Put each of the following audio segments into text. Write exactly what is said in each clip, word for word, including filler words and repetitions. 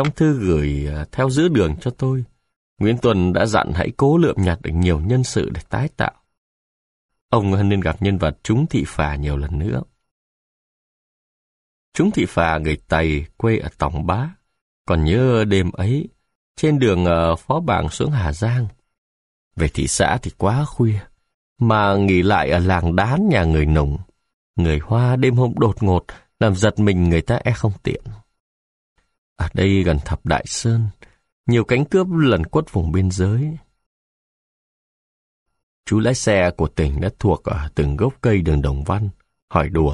Trong thư gửi theo giữa đường cho tôi, Nguyễn Tuân đã dặn hãy cố lượm nhặt được nhiều nhân sự để tái tạo. Ông nên gặp nhân vật Trúng Thị Phà nhiều lần nữa. Trúng Thị Phà người Tây quê ở Tòng Bá, còn nhớ đêm ấy, trên đường Phó Bảng xuống Hà Giang. Về thị xã thì quá khuya, mà nghỉ lại ở làng Đán nhà người Nùng. Người Hoa đêm hôm đột ngột, làm giật mình người ta e không tiện. Ở đây gần Thập Đại Sơn, nhiều cánh cướp lẩn quất vùng biên giới. Chú lái xe của tỉnh đã thuộc ở từng gốc cây đường Đồng Văn, hỏi đùa.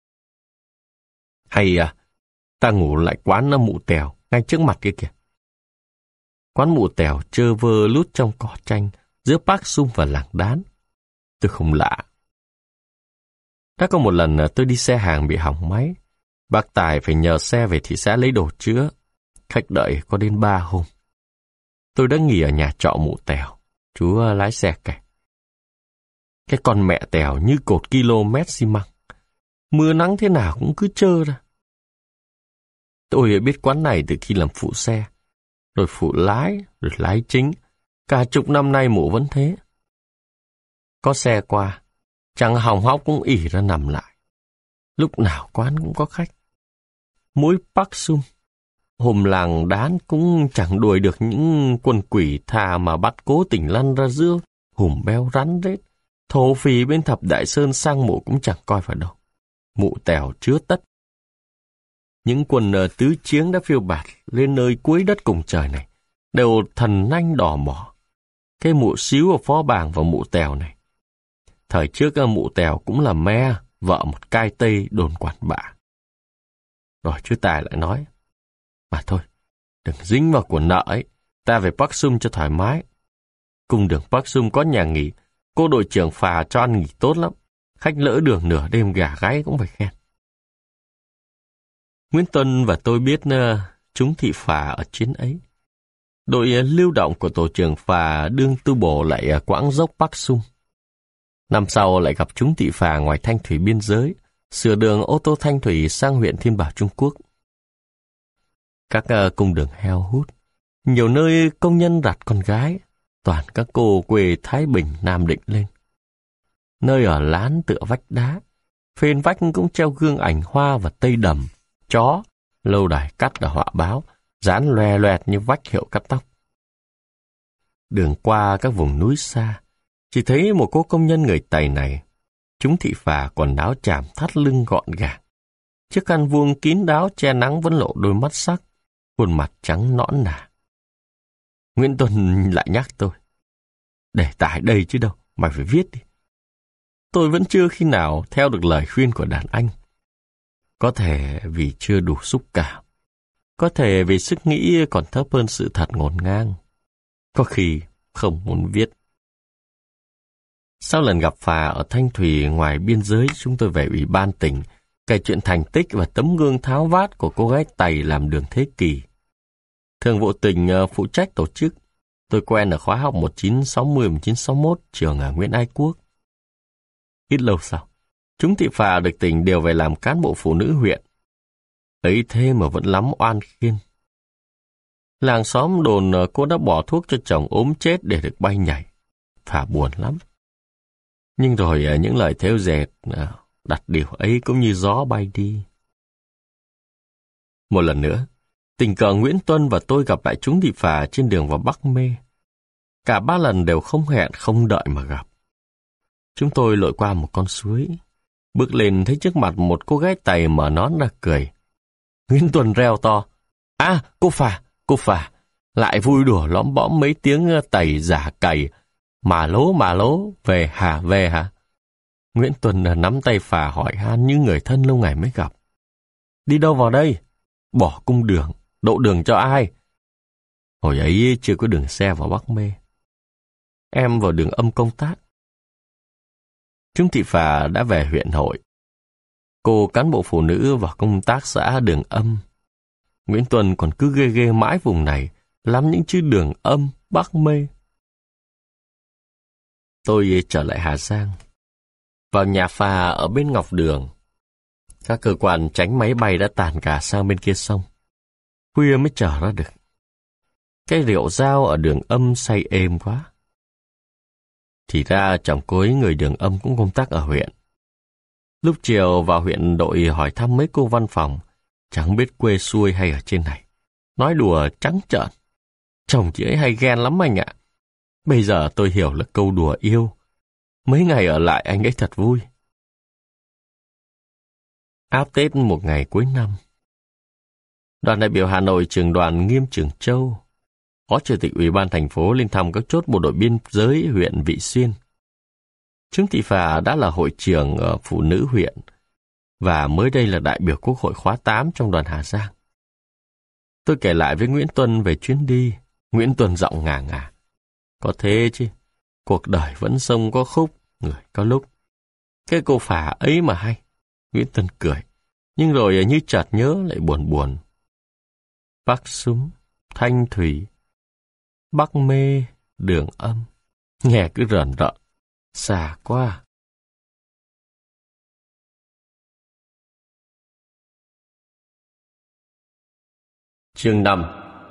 Hay à, ta ngủ lại quán Mụ Tèo, ngay trước mặt kia kìa. Quán Mụ Tèo trơ vơ lút trong cỏ tranh, giữa Park Sum và làng Đán. Tôi không lạ. Đã có một lần tôi đi xe hàng bị hỏng máy. Bác Tài phải nhờ xe về thị xã lấy đồ chữa. Khách đợi có đến ba hôm. Tôi đã nghỉ ở nhà trọ Mụ Tèo. Chú lái xe kể. Cái con mẹ Tèo như cột km xi măng. Mưa nắng thế nào cũng cứ trơ ra. Tôi biết quán này từ khi làm phụ xe. Rồi phụ lái, rồi lái chính. Cả chục năm nay Mụ vẫn thế. Có xe qua, chẳng hỏng hóc cũng ỉ ra nằm lại. Lúc nào quán cũng có khách. Mỗi Park Sum, hôm làng Đán cũng chẳng đuổi được những quân quỷ thà mà bắt cố tình lăn ra giữa hùm beo rắn rết. Thổ phỉ bên Thập Đại Sơn sang Mụ cũng chẳng coi vào đâu. Mụ Tèo chứa tất. Những quân tứ chiến đã phiêu bạt lên nơi cuối đất cùng trời này, đều thần nanh đỏ mỏ. Cái Mụ Xíu ở Phó Bảng và Mụ Tèo này. Thời trước Mụ Tèo cũng là me, vợ một cai Tây đồn quản bạ. Rồi chú Tài lại nói, mà thôi, đừng dính vào của nợ ấy, ta về Park Sum cho thoải mái. Cung đường Park Sum có nhà nghỉ, cô đội trưởng phà cho ăn nghỉ tốt lắm, khách lỡ đường nửa đêm gà gáy cũng phải khen. Nguyễn Tuân và tôi biết uh, Trúng Thị Phà ở chuyến ấy. Đội uh, lưu động của tổ trưởng phà đương tu bổ lại uh, quãng dốc Park Sum. Năm sau lại gặp Trúng Thị Phà ngoài Thanh Thủy biên giới, sửa đường ô tô Thanh Thủy sang huyện Thiên Bảo Trung Quốc. Các uh, cung đường heo hút, nhiều nơi công nhân đặt con gái, toàn các cô quê Thái Bình, Nam Định lên. Nơi ở lán tựa vách đá, phên vách cũng treo gương ảnh hoa và tây đầm, chó, lâu đài cắt là họa báo, dán loè loẹt như vách hiệu cắt tóc. Đường qua các vùng núi xa, chỉ thấy một cô công nhân người Tày này, Trúng Thị Phà quần áo chàm thắt lưng gọn gàng. Chiếc khăn vuông kín đáo che nắng vẫn lộ đôi mắt sắc, khuôn mặt trắng nõn nà. Nguyễn Tuân lại nhắc tôi, để tải đây chứ đâu, mày phải viết đi. Tôi vẫn chưa khi nào theo được lời khuyên của đàn anh. Có thể vì chưa đủ xúc cảm, có thể vì sức nghĩ còn thấp hơn sự thật ngổn ngang, có khi không muốn viết. Sau lần gặp Phà ở Thanh Thủy ngoài biên giới, chúng tôi về ủy ban tỉnh, kể chuyện thành tích và tấm gương tháo vát của cô gái Tày làm đường thế kỷ. Thường vụ tỉnh phụ trách tổ chức. Tôi quen ở khóa học một nghìn chín trăm sáu mươi đến một nghìn chín trăm sáu mươi mốt trường ở Nguyễn Ái Quốc. Ít lâu sau, Trúng Thị Phà được tỉnh điều về làm cán bộ phụ nữ huyện. Ấy thế mà vẫn lắm oan khiên. Làng xóm đồn cô đã bỏ thuốc cho chồng ốm chết để được bay nhảy. Phà buồn lắm. Nhưng rồi những lời thêu dệt đặt điều ấy cũng như gió bay đi. Một lần nữa, tình cờ Nguyễn Tuân và tôi gặp lại Trúng Thị Phà trên đường vào Bắc Mê. Cả ba lần đều không hẹn không đợi mà gặp. Chúng tôi lội qua một con suối, bước lên thấy trước mặt một cô gái Tày mở nón ra cười. Nguyễn Tuân reo to, à, cô Phà, cô Phà, lại vui đùa lõm bõm mấy tiếng Tày giả cày, mà lố mà lố, về hả, về hả? Nguyễn Tuân nắm tay Phà hỏi han như người thân lâu ngày mới gặp. Đi đâu vào đây? Bỏ cung đường, độ đường cho ai? Hồi ấy chưa có đường xe vào Bắc Mê. Em vào đường Âm công tác. Trúng Thị Phà đã về huyện hội. Cô cán bộ phụ nữ vào công tác xã Đường Âm. Nguyễn Tuân còn cứ ghê ghê mãi vùng này, lắm những chữ Đường Âm, Bắc Mê. Tôi trở lại Hà Giang, vào nhà Phà ở bên Ngọc Đường. Các cơ quan tránh máy bay đã tản cả sang bên kia sông. khuya mới trở ra được. Cái rượu dao ở Đường Âm say êm quá. Thì ra chồng cô ấy người Đường Âm cũng công tác ở huyện. Lúc chiều vào huyện đội hỏi thăm mấy cô văn phòng, chẳng biết quê xuôi hay ở trên này. Nói đùa trắng trợn. Chồng chị ấy hay ghen lắm anh ạ. Bây giờ tôi hiểu là câu đùa yêu. Mấy ngày ở lại anh ấy thật vui. Áp Tết một ngày cuối năm. Đoàn đại biểu Hà Nội trường đoàn Nghiêm Trường Châu, Phó Chủ tịch Ủy ban thành phố lên thăm các chốt bộ đội biên giới huyện Vị Xuyên. Trương Thị Phà đã là hội trưởng ở phụ nữ huyện và mới đây là đại biểu Quốc hội khóa tám trong đoàn Hà Giang. Tôi kể lại với Nguyễn Tuân về chuyến đi. Nguyễn Tuân giọng ngà ngà. Có thế chứ, cuộc đời vẫn sông có khúc, người có lúc. Cái cô Phà ấy mà hay. Nguyễn Tuân cười, nhưng rồi như chợt nhớ lại buồn buồn. Bắc Súng, Thanh Thủy, Bắc Mê, Đường Âm. Nghe cứ rờn rợn, xa quá. Chương năm.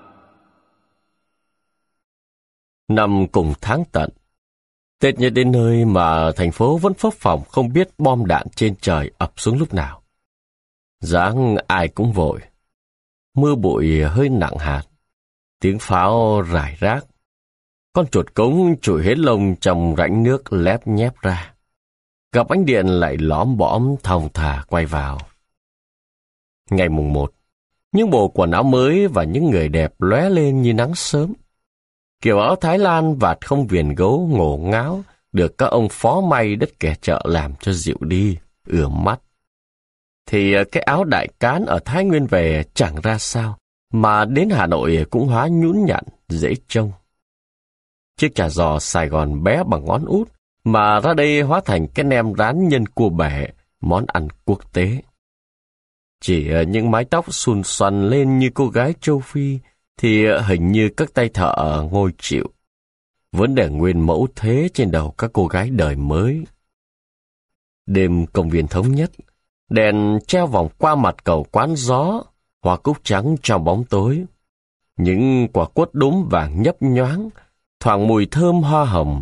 Năm cùng tháng Tận. Tết như đến nơi mà thành phố vẫn phấp phồng không biết bom đạn trên trời ập xuống lúc nào. Dáng ai cũng vội. Mưa bụi hơi nặng hạt. Tiếng pháo rải rác. Con chuột cống trụi hết lông trong rãnh nước lép nhép ra. Gặp ánh điện lại lõm bõm thong thả quay vào. Ngày mùng một, những bộ quần áo mới và những người đẹp lóe lên như nắng sớm. Kiểu áo Thái Lan vạt không viền gấu ngổ ngáo được các ông phó may đất kẻ chợ làm cho dịu đi, ưa mắt. Thì cái áo đại cán ở Thái Nguyên về chẳng ra sao, mà đến Hà Nội cũng hóa nhũn nhặn, dễ trông. Chiếc chả giò Sài Gòn bé bằng ngón út, mà ra đây hóa thành cái nem rán nhân cua bể, món ăn quốc tế. Chỉ những mái tóc xùn xoăn lên như cô gái châu Phi, thì hình như các tay thợ ngồi chịu. Vẫn để nguyên mẫu thế trên đầu các cô gái đời mới. Đêm công viên Thống Nhất, đèn treo vòng qua mặt cầu Quán Gió, hoa cúc trắng trong bóng tối. Những quả quất đốm vàng nhấp nhoáng, thoảng mùi thơm hoa hồng.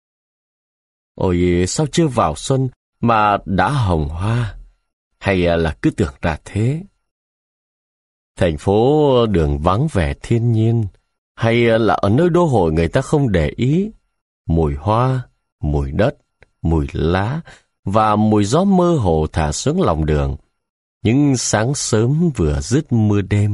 Ôi, sao chưa vào xuân mà đã hồng hoa? Hay là cứ tưởng ra thế? Thành phố đường vắng vẻ thiên nhiên, hay là ở nơi đô hội người ta không để ý? Mùi hoa, mùi đất, mùi lá và mùi gió mơ hồ thả xuống lòng đường. Những sáng sớm vừa dứt mưa đêm.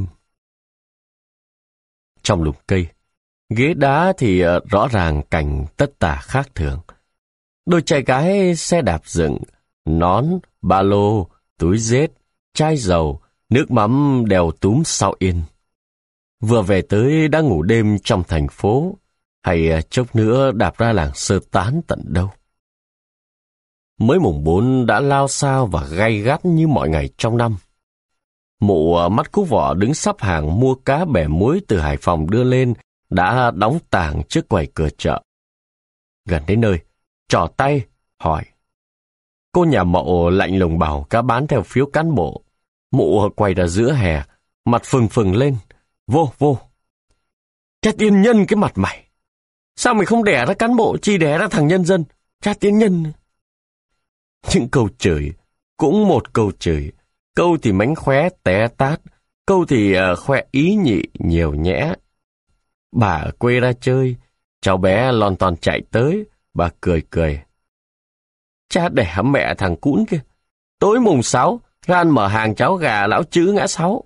Trong lùm cây, ghế đá thì rõ ràng cảnh tất tả khác thường. Đôi trai gái xe đạp dựng, nón, ba lô, túi dết, chai dầu, nước mắm đèo túm sau yên. Vừa về tới đã ngủ đêm trong thành phố, hay chốc nữa đạp ra làng sơ tán tận đâu. Mới mùng bốn đã lao sao và gay gắt như mọi ngày trong năm. Mụ mắt cú vỏ đứng sắp hàng mua cá bẻ muối từ Hải Phòng đưa lên, đã đóng tàng trước quầy cửa chợ. Gần đến nơi, trỏ tay, hỏi. Cô nhà Mậu lạnh lùng bảo cá bán theo phiếu cán bộ. Mụ quay ra giữa hè, mặt phừng phừng lên. Vô, vô. Cha tiên nhân cái mặt mày. Sao mày không đẻ ra cán bộ, chỉ đẻ ra thằng nhân dân? Cha tiên nhân. Những câu chửi, cũng một câu chửi. Câu thì mánh khóe té tát, câu thì uh, khoe ý nhị nhiều nhẽ. Bà ở quê ra chơi, cháu bé lon ton chạy tới, bà cười cười. Cha đẻ mẹ thằng cũn kia. Tối mùng sáu, ra ăn mở hàng cháo gà lão chữ ngã sáu.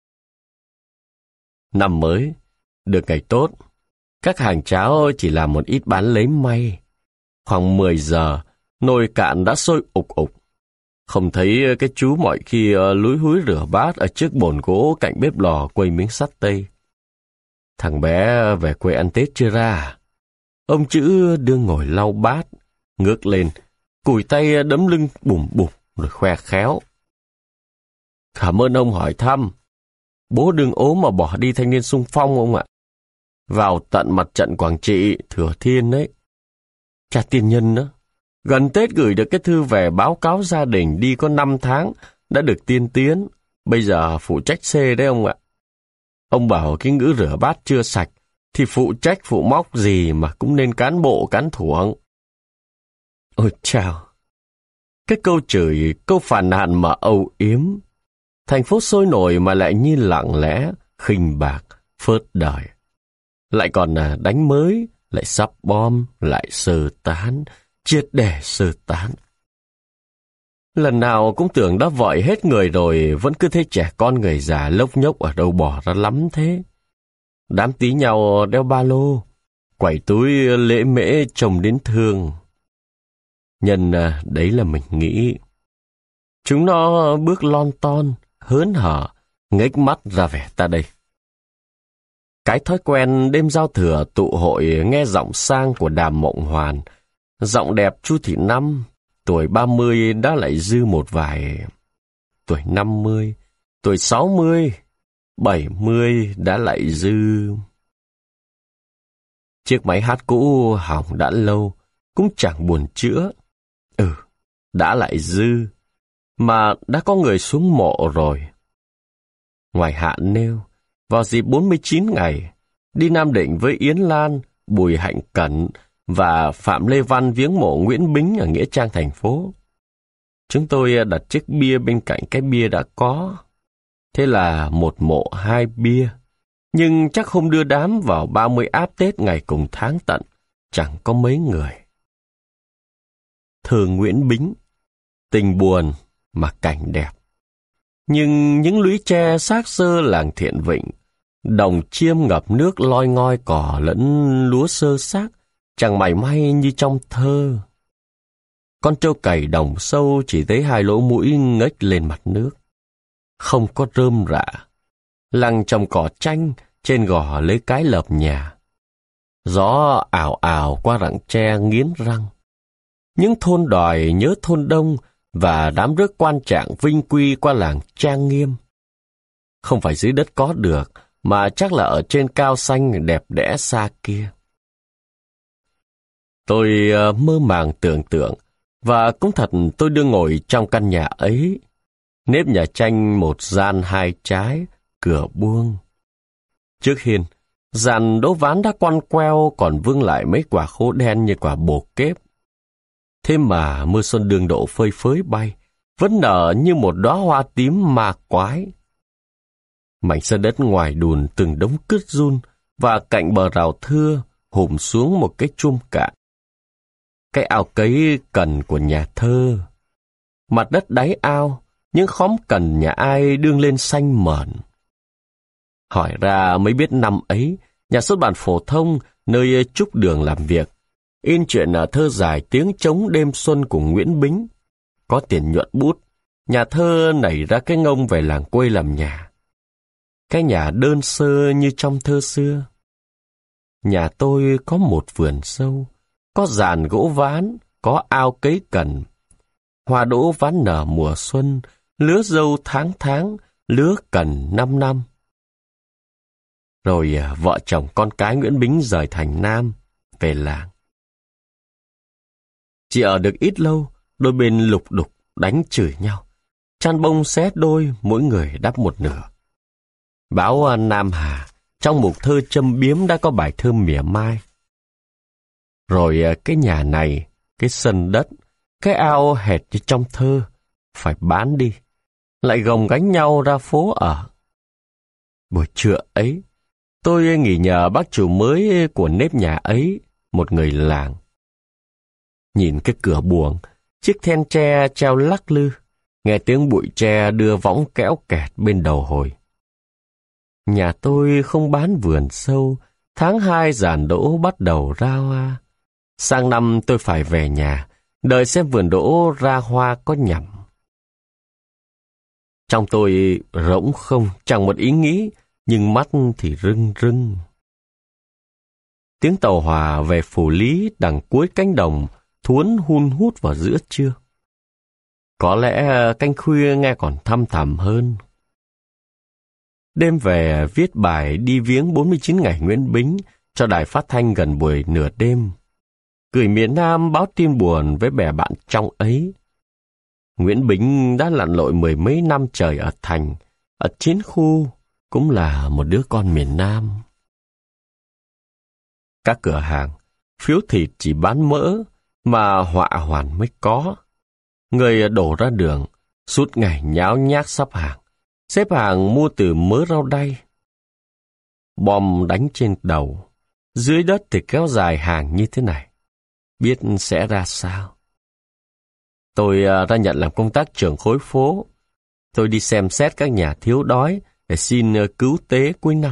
Năm mới, được ngày tốt, các hàng cháo chỉ làm một ít bán lấy may. Khoảng mười giờ, nồi cạn đã sôi ục ục. Không thấy cái chú mọi khi lúi húi rửa bát ở trước bồn gỗ cạnh bếp lò quây miếng sắt tây. Thằng bé về quê ăn Tết chưa ra? Ông chữ đưa ngồi lau bát, ngước lên, cùi tay đấm lưng bùm bụp rồi khoe khéo. Cảm ơn ông hỏi thăm. Bố đừng ốm mà bỏ đi thanh niên xung phong ông ạ. Vào tận mặt trận Quảng Trị, Thừa Thiên đấy. Cha tiên nhân đó. Gần Tết gửi được cái thư về báo cáo gia đình đi có năm tháng, đã được tiên tiến. Bây giờ phụ trách C đấy ông ạ. Ông bảo cái ngữ rửa bát chưa sạch, thì phụ trách phụ móc gì mà cũng nên cán bộ cán thuộng. Ôi chao! Cái câu chửi, câu phàn nàn mà âu yếm. Thành phố sôi nổi mà lại như lặng lẽ, khinh bạc, phớt đời. Lại còn là đánh mới, lại sắp bom, lại sơ tán, triệt để sơ tán. Lần nào cũng tưởng đã vội hết người rồi, vẫn cứ thấy trẻ con người già lốc nhốc ở đâu bỏ ra lắm thế. Đám tí nhau đeo ba lô, quẩy túi lễ mễ trông đến thương. Nhân đấy là mình nghĩ. Chúng nó bước lon ton, hớn hở, ngếch mắt ra vẻ ta đây. Cái thói quen đêm giao thừa tụ hội nghe giọng sang của Đàm Mộng Hoàn, giọng đẹp Chu Thị Năm, tuổi ba mươi đã lại dư một vài, tuổi năm mươi, tuổi sáu mươi, bảy mươi đã lại dư. Chiếc máy hát cũ hỏng đã lâu, cũng chẳng buồn chữa. Ừ, đã lại dư, mà đã có người xuống mộ rồi. Ngoài Hạ nêu, vào dịp bốn mươi chín ngày, đi Nam Định với Yến Lan, Bùi Hạnh Cẩn và Phạm Lê Văn viếng mộ Nguyễn Bính ở Nghĩa Trang thành phố. Chúng tôi đặt chiếc bia bên cạnh cái bia đã có. Thế là một mộ hai bia. Nhưng chắc không đưa đám vào ba mươi áp Tết ngày cùng tháng tận, chẳng có mấy người. Thơ Nguyễn Bính, tình buồn mà cảnh đẹp. Nhưng những lũy tre xác xơ làng Thiện Vịnh, đồng chiêm ngập nước loi ngoi cỏ lẫn lúa sơ xác, chẳng mảy may như trong thơ. Con trâu cày đồng sâu chỉ thấy hai lỗ mũi ngếch lên mặt nước. Không có rơm rạ. Làng trồng cỏ chanh, trên gò lấy cái lợp nhà. Gió ảo ảo qua rặng tre nghiến răng. Những thôn đòi nhớ thôn đông, và đám rước quan trạng vinh quy qua làng Trang Nghiêm. Không phải dưới đất có được, mà chắc là ở trên cao xanh đẹp đẽ xa kia. Tôi uh, mơ màng tưởng tượng, và cũng thật tôi đương ngồi trong căn nhà ấy. Nếp nhà tranh một gian hai trái, cửa buông. Trước hiên, dàn đỗ ván đã quăn queo còn vương lại mấy quả khô đen như quả bồ kép. Thế mà mưa xuân đường độ phơi phới bay, vẫn nở như một đóa hoa tím ma quái. Mảnh sân đất ngoài đùn từng đống cứt run, và cạnh bờ rào thưa hùm xuống một cái chum cạn. Cái ao cấy cần của nhà thơ. Mặt đất đáy ao, những khóm cần nhà ai đương lên xanh mởn. Hỏi ra mới biết năm ấy, nhà xuất bản phổ thông nơi Trúc Đường làm việc, in chuyện thơ dài tiếng trống đêm xuân của Nguyễn Bính. Có tiền nhuận bút, nhà thơ nảy ra cái ngông về làng quê làm nhà. Cái nhà đơn sơ như trong thơ xưa. Nhà tôi có một vườn sâu, có giàn gỗ ván, có ao cấy cần. Hoa đỗ ván nở mùa xuân, lứa dâu tháng tháng, lứa cần năm năm. Rồi vợ chồng con cái Nguyễn Bính rời thành Nam, về làng. Chỉ ở được ít lâu, đôi bên lục đục đánh chửi nhau. Chăn bông xé đôi, mỗi người đắp một nửa. Báo Nam Hà, trong mục thơ châm biếm đã có bài thơ mỉa mai. Rồi cái nhà này, cái sân đất, cái ao hệt như trong thơ, phải bán đi, lại gồng gánh nhau ra phố ở. Buổi trưa ấy, tôi nghỉ nhờ bác chủ mới của nếp nhà ấy, một người làng. Nhìn cái cửa buồng, chiếc then tre treo lắc lư, nghe tiếng bụi tre đưa võng kéo kẹt bên đầu hồi. Nhà tôi không bán vườn sâu, tháng hai giàn đỗ bắt đầu ra hoa. Sang năm tôi phải về nhà, đợi xem vườn đỗ ra hoa có nhầm. Trong tôi rỗng không, chẳng một ý nghĩ, nhưng mắt thì rưng rưng. Tiếng tàu hỏa về Phủ Lý đằng cuối cánh đồng thuốn hun hút vào giữa trưa. Có lẽ canh khuya nghe còn thăm thẳm hơn. Đêm về viết bài đi viếng bốn mươi chín ngày Nguyễn Bính cho đài phát thanh gần buổi nửa đêm. Gửi miền Nam báo tin buồn với bè bạn trong ấy. Nguyễn Bính đã lặn lội mười mấy năm trời ở thành, ở chiến khu, cũng là một đứa con miền Nam. Các cửa hàng, phiếu thịt chỉ bán mỡ mà họa hoàn mới có. Người đổ ra đường, suốt ngày nháo nhác sắp hàng, xếp hàng mua từ mớ rau đay. Bom đánh trên đầu, dưới đất thì kéo dài hàng như thế này. Biết sẽ ra sao? Tôi ra nhận làm công tác trưởng khối phố. Tôi đi xem xét các nhà thiếu đói để xin cứu tế cuối năm.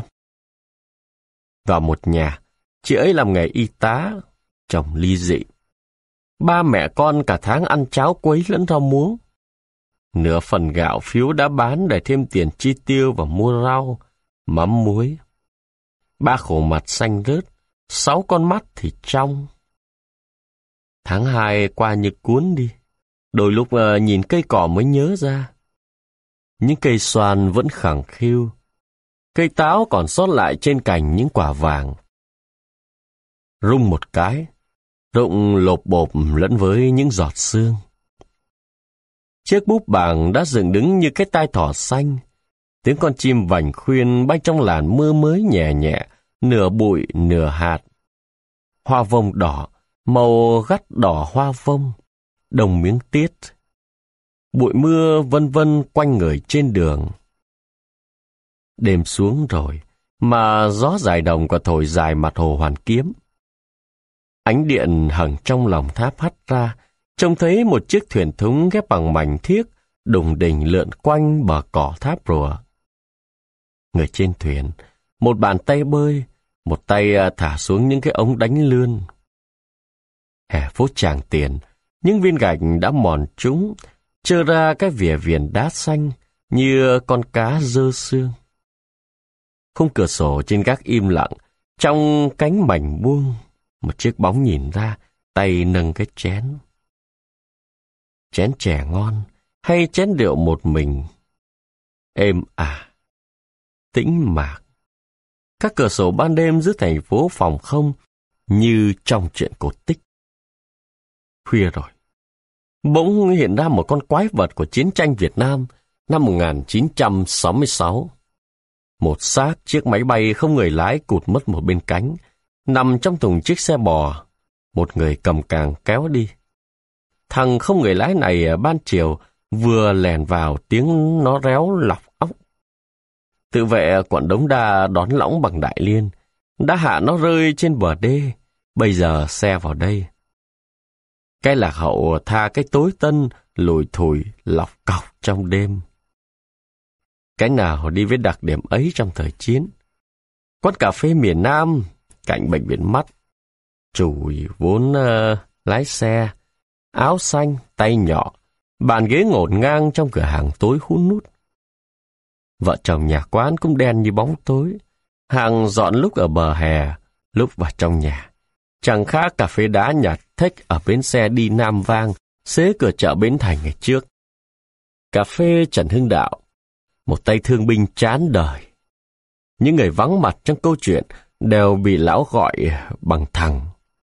Vào một nhà, chị ấy làm nghề y tá, chồng ly dị. Ba mẹ con cả tháng ăn cháo quấy lẫn rau muống. Nửa phần gạo phiếu đã bán để thêm tiền chi tiêu và mua rau, mắm muối. Ba khổ mặt xanh rớt, sáu con mắt thì trong. Tháng hai qua như cuốn đi. Đôi lúc uh, nhìn cây cỏ mới nhớ ra. Những cây xoan vẫn khẳng khiu. Cây táo còn sót lại trên cành những quả vàng. Rung một cái, rụng lộp bộp lẫn với những giọt sương. Chiếc búp bàng đã dựng đứng như cái tai thỏ xanh. Tiếng con chim vành khuyên bay trong làn mưa mới nhẹ nhẹ, nửa bụi nửa hạt. Hoa vông đỏ, màu gắt đỏ hoa vông, đồng miếng tiết. Bụi mưa vân vân quanh người trên đường. Đêm xuống rồi, mà gió dài đồng còn thổi dài mặt hồ Hoàn Kiếm. Ánh điện hằng trong lòng tháp hắt ra, trông thấy một chiếc thuyền thúng ghép bằng mảnh thiếc, đùng đỉnh lượn quanh bờ cỏ tháp rùa. Người trên thuyền, một bàn tay bơi, một tay thả xuống những cái ống đánh lươn. Hè phố Tràng Tiền, những viên gạch đã mòn trũng, trơ ra cái vỉa viền đá xanh như con cá dơ xương. Khung cửa sổ trên gác im lặng, trong cánh mảnh buông, một chiếc bóng nhìn ra, tay nâng cái chén. Chén chè ngon, hay chén rượu một mình? Êm ả, tĩnh mạc. Các cửa sổ ban đêm giữa thành phố phòng không, như trong truyện cổ tích. Khuya rồi. Bỗng hiện ra một con quái vật của chiến tranh Việt Nam năm một nghìn chín trăm sáu mươi sáu. Một xác chiếc máy bay không người lái cụt mất một bên cánh, nằm trong thùng chiếc xe bò, một người cầm càng kéo đi. Thằng không người lái này ban chiều vừa lèn vào tiếng nó réo lọc óc. Tự vệ quận Đống Đa đón lõng bằng Đại Liên, đã hạ nó rơi trên bờ đê, bây giờ xe vào đây. Cái Lạc Hậu tha cái tối tân lùi thủi lọc cọc trong đêm. Cái nào đi với đặc điểm ấy trong thời chiến? Quán cà phê miền Nam, cạnh bệnh viện mắt. Chủ vốn uh, lái xe, áo xanh, tay nhỏ, bàn ghế ngổn ngang trong cửa hàng tối hun nút. Vợ chồng nhà quán cũng đen như bóng tối, hàng dọn lúc ở bờ hè, lúc vào trong nhà. Chẳng khác cà phê đá nhặt thếch ở bến xe đi Nam Vang, xế cửa chợ Bến Thành ngày trước. Cà phê Trần Hưng Đạo, một tay thương binh chán đời. Những người vắng mặt trong câu chuyện đều bị lão gọi bằng thằng.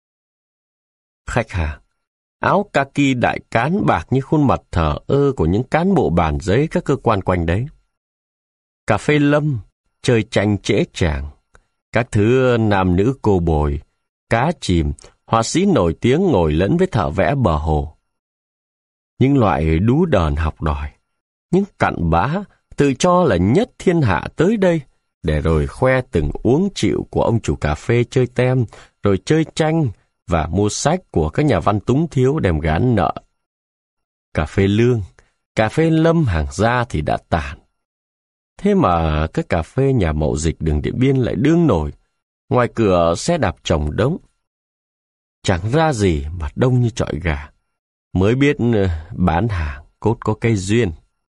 Khách hàng, áo kaki đại cán bạc như khuôn mặt thờ ơ của những cán bộ bàn giấy các cơ quan quanh đấy. Cà phê Lâm, chơi tranh trễ tràng, các thứ nam nữ cô bồi, cá chìm, họa sĩ nổi tiếng ngồi lẫn với thợ vẽ bờ hồ. Những loại đú đờn học đòi, những cặn bã tự cho là nhất thiên hạ tới đây, để rồi khoe từng uống chịu của ông chủ cà phê chơi tem, rồi chơi tranh và mua sách của các nhà văn túng thiếu đem gán nợ. Cà phê Lương, cà phê Lâm hàng gia thì đã tàn. Thế mà cái cà phê nhà Mậu Dịch đường Điện Biên lại đương nổi, ngoài cửa xe đạp chồng đống. Chẳng ra gì mà đông như chọi gà, mới biết bán hàng cốt có cây duyên.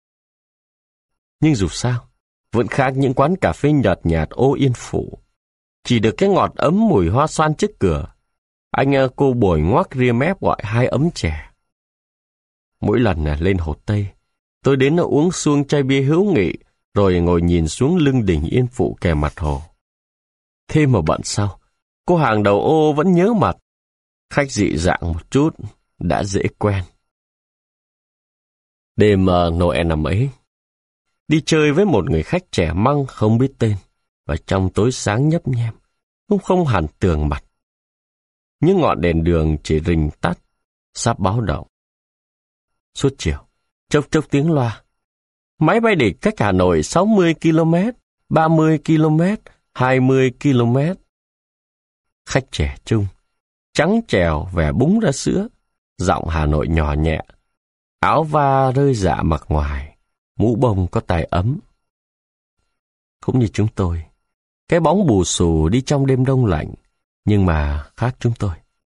Nhưng dù sao, vẫn khác những quán cà phê nhợt nhạt ô Yên Phủ. Chỉ được cái ngọt ấm mùi hoa xoan trước cửa. Anh cô bồi ngoác ria mép gọi hai ấm chè. Mỗi lần lên Hồ Tây, tôi đến uống xuông chai bia hữu nghị, rồi ngồi nhìn xuống lưng đỉnh Yên Phụ kề mặt hồ. Thế mà bận sau, cô hàng đầu ô vẫn nhớ mặt. Khách dị dạng một chút, đã dễ quen. Đêm uh, Noel năm ấy, Đi chơi với một người khách trẻ măng không biết tên, và trong tối sáng nhấp nhem, cũng không hẳn tường mặt. Những ngọn đèn đường chỉ rình tắt, sắp báo động. Suốt chiều, chốc chốc tiếng loa. Máy bay địch cách Hà Nội sáu mươi ki lô mét, ba mươi ki lô mét, hai mươi ki lô mét. Khách trẻ trung, trắng trèo vẻ búng ra sữa, giọng Hà Nội nhỏ nhẹ, áo va rơi rạ mặc ngoài, mũ bông có tài ấm. Cũng như chúng tôi, cái bóng bù xù đi trong đêm đông lạnh, nhưng mà khác chúng tôi.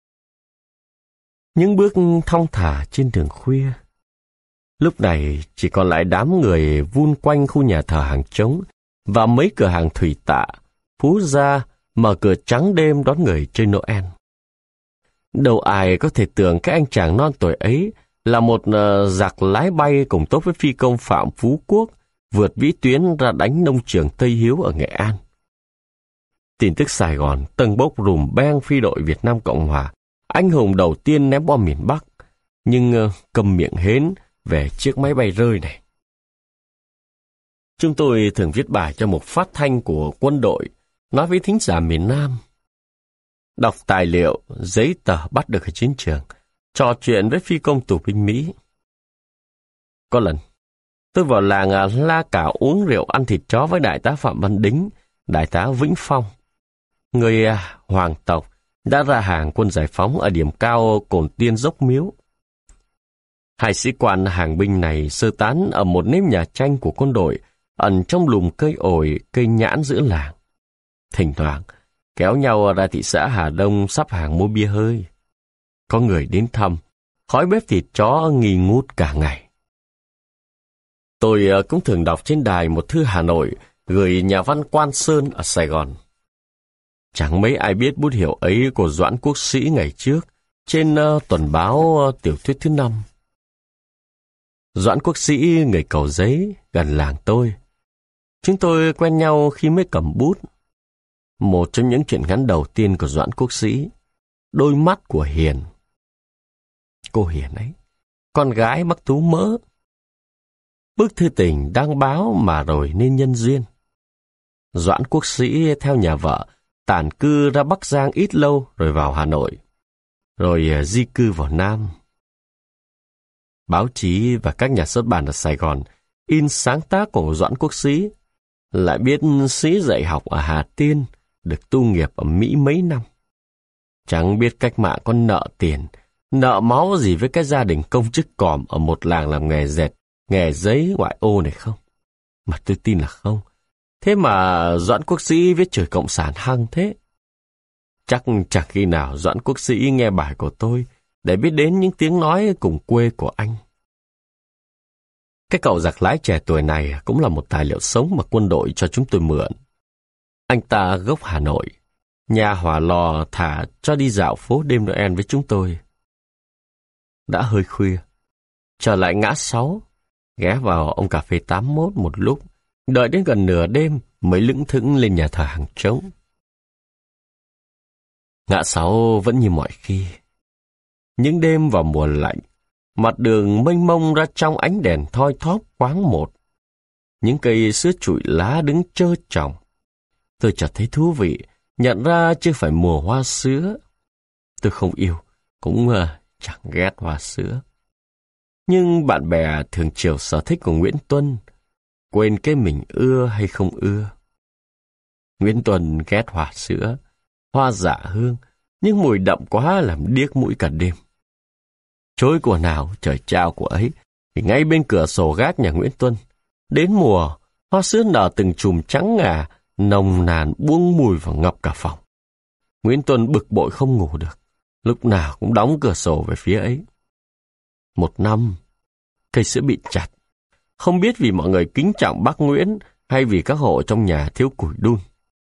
Những bước thong thả trên đường khuya. Lúc này chỉ còn lại đám người vun quanh khu nhà thờ hàng trống và mấy cửa hàng thủy tạ, Phú Gia mở cửa trắng đêm đón người chơi Noel. Đâu ai có thể tưởng cái anh chàng non tuổi ấy là một uh, giặc lái bay cùng tốt với phi công Phạm Phú Quốc vượt vĩ tuyến ra đánh nông trường Tây Hiếu ở Nghệ An. Tin tức Sài Gòn tâng bốc rùm beng phi đội Việt Nam Cộng Hòa, anh hùng đầu tiên ném bom miền Bắc, nhưng uh, cầm miệng hến về chiếc máy bay rơi này. Chúng tôi thường viết bài cho một phát thanh của quân đội, nói với thính giả miền Nam. Đọc tài liệu, giấy tờ bắt được ở chiến trường, trò chuyện với phi công tù binh Mỹ. Có lần, tôi vào làng La Cảo uống rượu ăn thịt chó với đại tá Phạm Văn Đính, đại tá Vĩnh Phong. Người hoàng tộc đã ra hàng quân giải phóng ở điểm cao Cồn Tiên Dốc Miếu. Hai sĩ quan hàng binh này sơ tán ở một nếp nhà tranh của quân đội, ẩn trong lùm cây ổi, cây nhãn giữa làng. Thỉnh thoảng, kéo nhau ra thị xã Hà Đông sắp hàng mua bia hơi. Có người đến thăm, khói bếp thịt chó nghi ngút cả ngày. Tôi cũng thường đọc trên đài một thư Hà Nội gửi nhà văn Quan Sơn ở Sài Gòn. Chẳng mấy ai biết bút hiệu ấy của Doãn Quốc Sĩ ngày trước, trên uh, tuần báo uh, tiểu thuyết thứ năm. Doãn Quốc Sĩ người Cầu Giấy, gần làng tôi. Chúng tôi quen nhau khi mới cầm bút. Một trong những truyện ngắn đầu tiên của Doãn Quốc Sĩ, Đôi mắt của Hiền. Cô Hiền ấy, con gái mắc tú mỡ. Bức thư tình đang báo mà rồi nên nhân duyên. Doãn Quốc Sĩ theo nhà vợ, tản cư ra Bắc Giang ít lâu rồi vào Hà Nội, rồi di cư vào Nam. Báo chí và các nhà xuất bản ở Sài Gòn in sáng tác của Doãn Quốc Sĩ, lại biết Sĩ dạy học ở Hà Tiên, được tu nghiệp ở Mỹ mấy năm. Chẳng biết cách mạng có nợ tiền, nợ máu gì với cái gia đình công chức còm ở một làng làm nghề dệt, nghề giấy ngoại ô này không? Mà tôi tin là không. Thế mà Doãn Quốc Sĩ viết chửi cộng sản hăng thế. Chắc chẳng khi nào Doãn Quốc Sĩ nghe bài của tôi để biết đến những tiếng nói cùng quê của anh. Cái cậu giặc lái trẻ tuổi này cũng là một tài liệu sống mà quân đội cho chúng tôi mượn. Anh ta gốc Hà Nội, nhà hỏa lò thả cho đi dạo phố đêm Noel với chúng tôi. Đã hơi khuya, trở lại ngã sáu, ghé vào ông cà phê tám mốt một lúc, đợi đến gần nửa đêm mới lững thững lên nhà thờ hàng trống. Ngã sáu vẫn như mọi khi. Những đêm vào mùa lạnh, mặt đường mênh mông ra trong ánh đèn thoi thóp quáng một. Những cây sứa trụi lá đứng trơ tròng. Tôi chợt thấy thú vị, nhận ra chưa phải mùa hoa sữa. Tôi không yêu, cũng uh, chẳng ghét hoa sữa. Nhưng bạn bè thường chiều sở thích của Nguyễn Tuân, quên cái mình ưa hay không ưa. Nguyễn Tuân ghét hoa sữa, hoa dạ hương, nhưng mùi đậm quá làm điếc mũi cả đêm. Chối của nào trời trao của ấy, thì ngay bên cửa sổ gác nhà Nguyễn Tuân, đến mùa, hoa sữa nở từng chùm trắng ngà, nồng nàn buông mùi và ngập cả phòng. Nguyễn Tuân bực bội không ngủ được, lúc nào cũng đóng cửa sổ về phía ấy. Một năm, cây sữa bị chặt, không biết vì mọi người kính trọng bác Nguyễn hay vì các hộ trong nhà thiếu củi đun.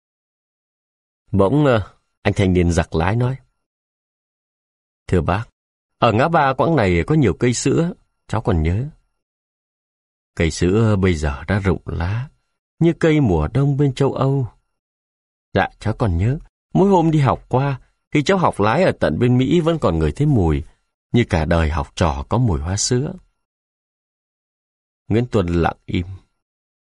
Bỗng anh thanh niên giặc lái nói: "Thưa bác, ở ngã ba quãng này có nhiều cây sữa, cháu còn nhớ." Cây sữa bây giờ đã rụng lá, như cây mùa đông bên châu Âu. Dạ, cháu còn nhớ, mỗi hôm đi học qua, khi cháu học lái ở tận bên Mỹ vẫn còn ngửi thấy mùi, như cả đời học trò có mùi hoa sữa. Nguyễn Tuân lặng im.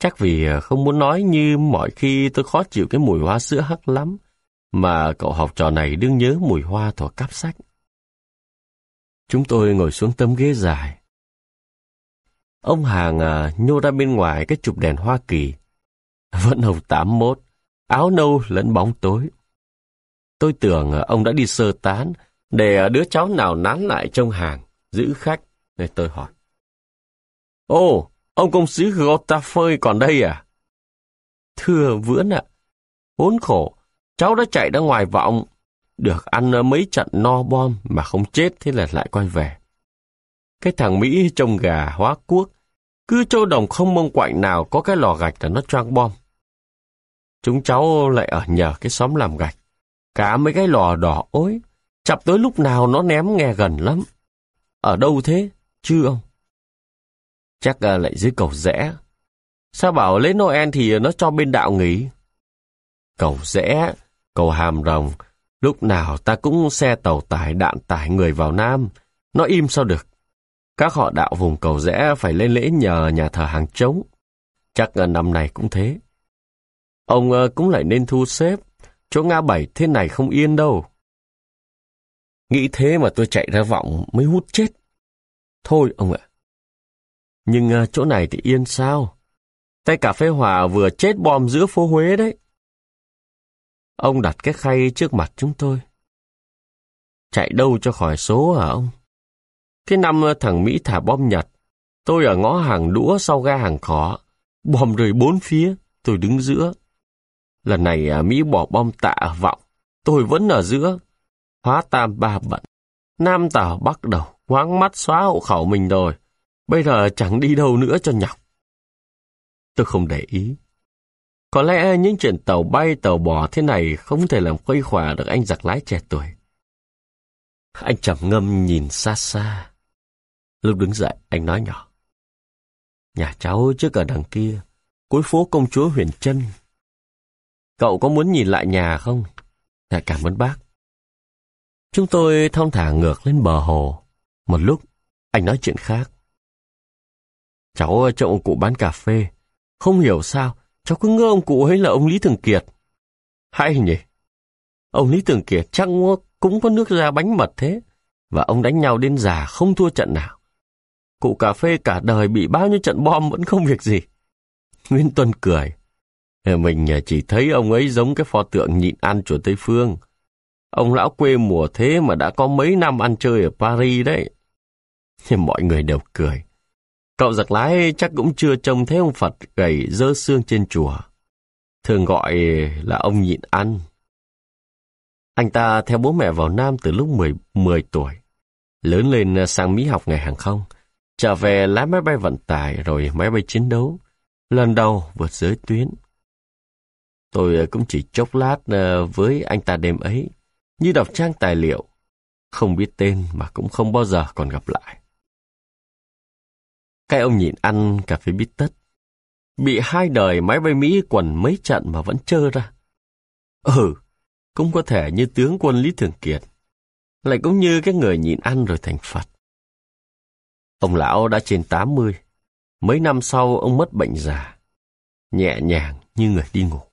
Chắc vì không muốn nói như mọi khi tôi khó chịu cái mùi hoa sữa hắc lắm, mà cậu học trò này đương nhớ mùi hoa thuở cắp sách. Chúng tôi ngồi xuống tấm ghế dài. Ông Hàng à, nhô ra bên ngoài cái chụp đèn Hoa Kỳ. Vẫn hồng tám mốt, áo nâu lẫn bóng tối. Tôi tưởng ông đã đi sơ tán, để đứa cháu nào nán lại trông Hàng, giữ khách, nên tôi hỏi. Ồ, ông công sứ Gotaphơi còn đây à? Thưa Vưỡn ạ, khốn khổ, cháu đã chạy ra ngoài vọng, được ăn mấy trận no bom mà không chết, thế là lại quay về. Cái thằng Mỹ trông gà hóa cuốc, cứ châu đồng không mông quạnh nào có cái lò gạch là nó choang bom. Chúng cháu lại ở nhờ cái xóm làm gạch, cả mấy cái lò đỏ ối, chập tới lúc nào nó ném nghe gần lắm. Ở đâu thế, chứ ông? Chắc lại dưới cầu Rẽ. Sao bảo lễ Noel thì nó cho bên đạo nghỉ? Cầu Rẽ, cầu Hàm Rồng, lúc nào ta cũng xe tàu tải đạn tải người vào Nam, nó im sao được. Các họ đạo vùng cầu Rẽ phải lên lễ nhờ nhà thờ Hàng Trống. Chắc năm này cũng thế. Ông cũng lại nên thu xếp, chỗ ngã bảy thế này không yên đâu. Nghĩ thế mà tôi chạy ra vọng mới hút chết. Thôi ông ạ. Nhưng chỗ này thì yên sao? Tay cà phê Hòa vừa chết bom giữa phố Huế đấy. Ông đặt cái khay trước mặt chúng tôi. Chạy đâu cho khỏi số hả ông? Cái năm thằng Mỹ thả bom Nhật, tôi ở ngõ Hàng Đũa sau ga Hàng Khỏ, bom rơi bốn phía, tôi đứng giữa. Lần này Mỹ bỏ bom Tạ ở vọng, tôi vẫn ở giữa. Hóa tam ba bận, Nam Tào Bắc Đầu, ngoáng mắt xóa hộ khẩu mình rồi. Bây giờ chẳng đi đâu nữa cho nhọc. Tôi không để ý. Có lẽ những chuyện tàu bay tàu bò thế này không thể làm khuây khỏa được anh giặc lái trẻ tuổi. Anh trầm ngâm nhìn xa xa. Lúc đứng dậy, anh nói nhỏ. Nhà cháu trước ở đằng kia, cuối phố Công Chúa Huyền Trân. Cậu có muốn nhìn lại nhà không? Dạ, cảm ơn bác. Chúng tôi thong thả ngược lên bờ hồ. Một lúc, anh nói chuyện khác. Cháu cho ông cụ bán cà phê. Không hiểu sao, cháu cứ ngỡ ông cụ ấy là ông Lý Thường Kiệt. Hay nhỉ? Ông Lý Thường Kiệt chắc cũng có nước ra bánh mật thế. Và ông đánh nhau đến già không thua trận nào. Cụ cà phê cả đời bị bao nhiêu trận bom vẫn không việc gì. Nguyên Tuân cười. Mình chỉ thấy ông ấy giống cái pho tượng nhịn ăn chùa Tây Phương. Ông lão quê mùa thế mà đã có mấy năm ăn chơi ở Paris đấy. Mọi người đều cười. Cậu giặc lái chắc cũng chưa trông thấy ông Phật gầy dơ xương trên chùa. Thường gọi là ông nhịn ăn. Anh ta theo bố mẹ vào Nam từ lúc mười tuổi. Lớn lên sang Mỹ học nghề hàng không. Trở về lái máy bay vận tải rồi máy bay chiến đấu. Lần đầu vượt giới tuyến. Tôi cũng chỉ chốc lát với anh ta đêm ấy. Như đọc trang tài liệu. Không biết tên mà cũng không bao giờ còn gặp lại. Cái ông nhịn ăn cà phê bít tất. Bị hai đời máy bay Mỹ quần mấy trận mà vẫn trơ ra. Ừ, cũng có thể như tướng quân Lý Thường Kiệt. Lại cũng như cái người nhịn ăn rồi thành Phật. Ông lão đã trên tám mươi. Mấy năm sau ông mất bệnh già. Nhẹ nhàng như người đi ngủ.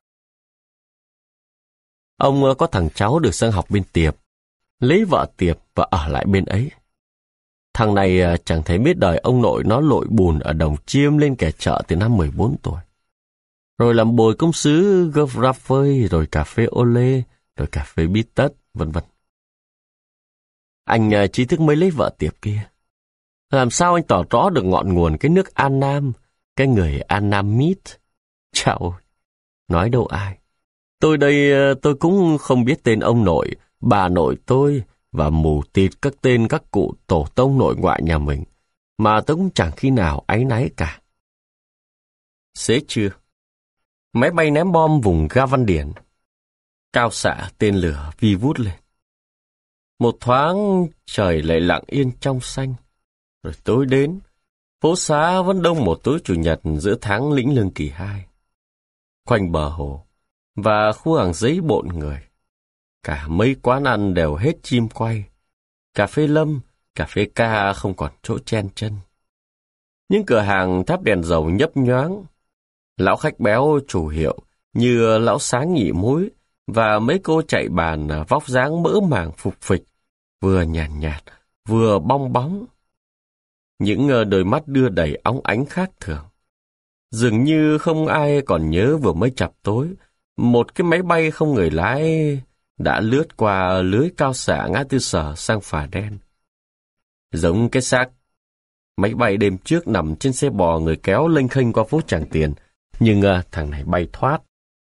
Ông có thằng cháu được sang học bên Tiệp. Lấy vợ Tiệp và ở lại bên ấy. Thằng này chẳng thấy biết đời ông nội nó lội bùn ở Đồng Chiêm lên kẻ chợ từ năm mười bốn tuổi. Rồi làm bồi công sứ Gotaphơi, rồi cà phê Olé, rồi cà phê bít tất, vân vân. Anh trí thức mới lấy vợ Tiệp kia. Làm sao anh tỏ rõ được ngọn nguồn cái nước An Nam, cái người An Nam Mít? Chào ôi, nói đâu ai. Tôi đây tôi cũng không biết tên ông nội, bà nội tôi, và mù tịt các tên các cụ tổ tông nội ngoại nhà mình, mà tôi cũng chẳng khi nào áy náy cả. Xế trưa, máy bay ném bom vùng Ga Văn Điển. Cao xạ tên lửa vi vút lên. Một thoáng trời lại lặng yên trong xanh. Rồi tối đến, phố xá vẫn đông một tối chủ nhật giữa tháng Lĩnh Lương Kỳ hai. Quanh bờ hồ và khu hàng giấy bộn người. Cả mấy quán ăn đều hết chim quay. Cà phê Lâm, cà phê Ca không còn chỗ chen chân. Những cửa hàng thắp đèn dầu nhấp nhoáng. Lão khách béo chủ hiệu như lão Sáng nhị múi và mấy cô chạy bàn vóc dáng mỡ màng phục phịch, vừa nhàn nhạt, nhạt, vừa bong bóng. Những đôi mắt đưa đầy óng ánh khác thường. Dường như không ai còn nhớ vừa mới chập tối, một cái máy bay không người lái đã lướt qua lưới cao xạ ngã tư Sở sang Phà Đen. Giống cái xác máy bay đêm trước nằm trên xe bò người kéo lênh khênh qua phố Tràng Tiền, nhưng uh, thằng này bay thoát.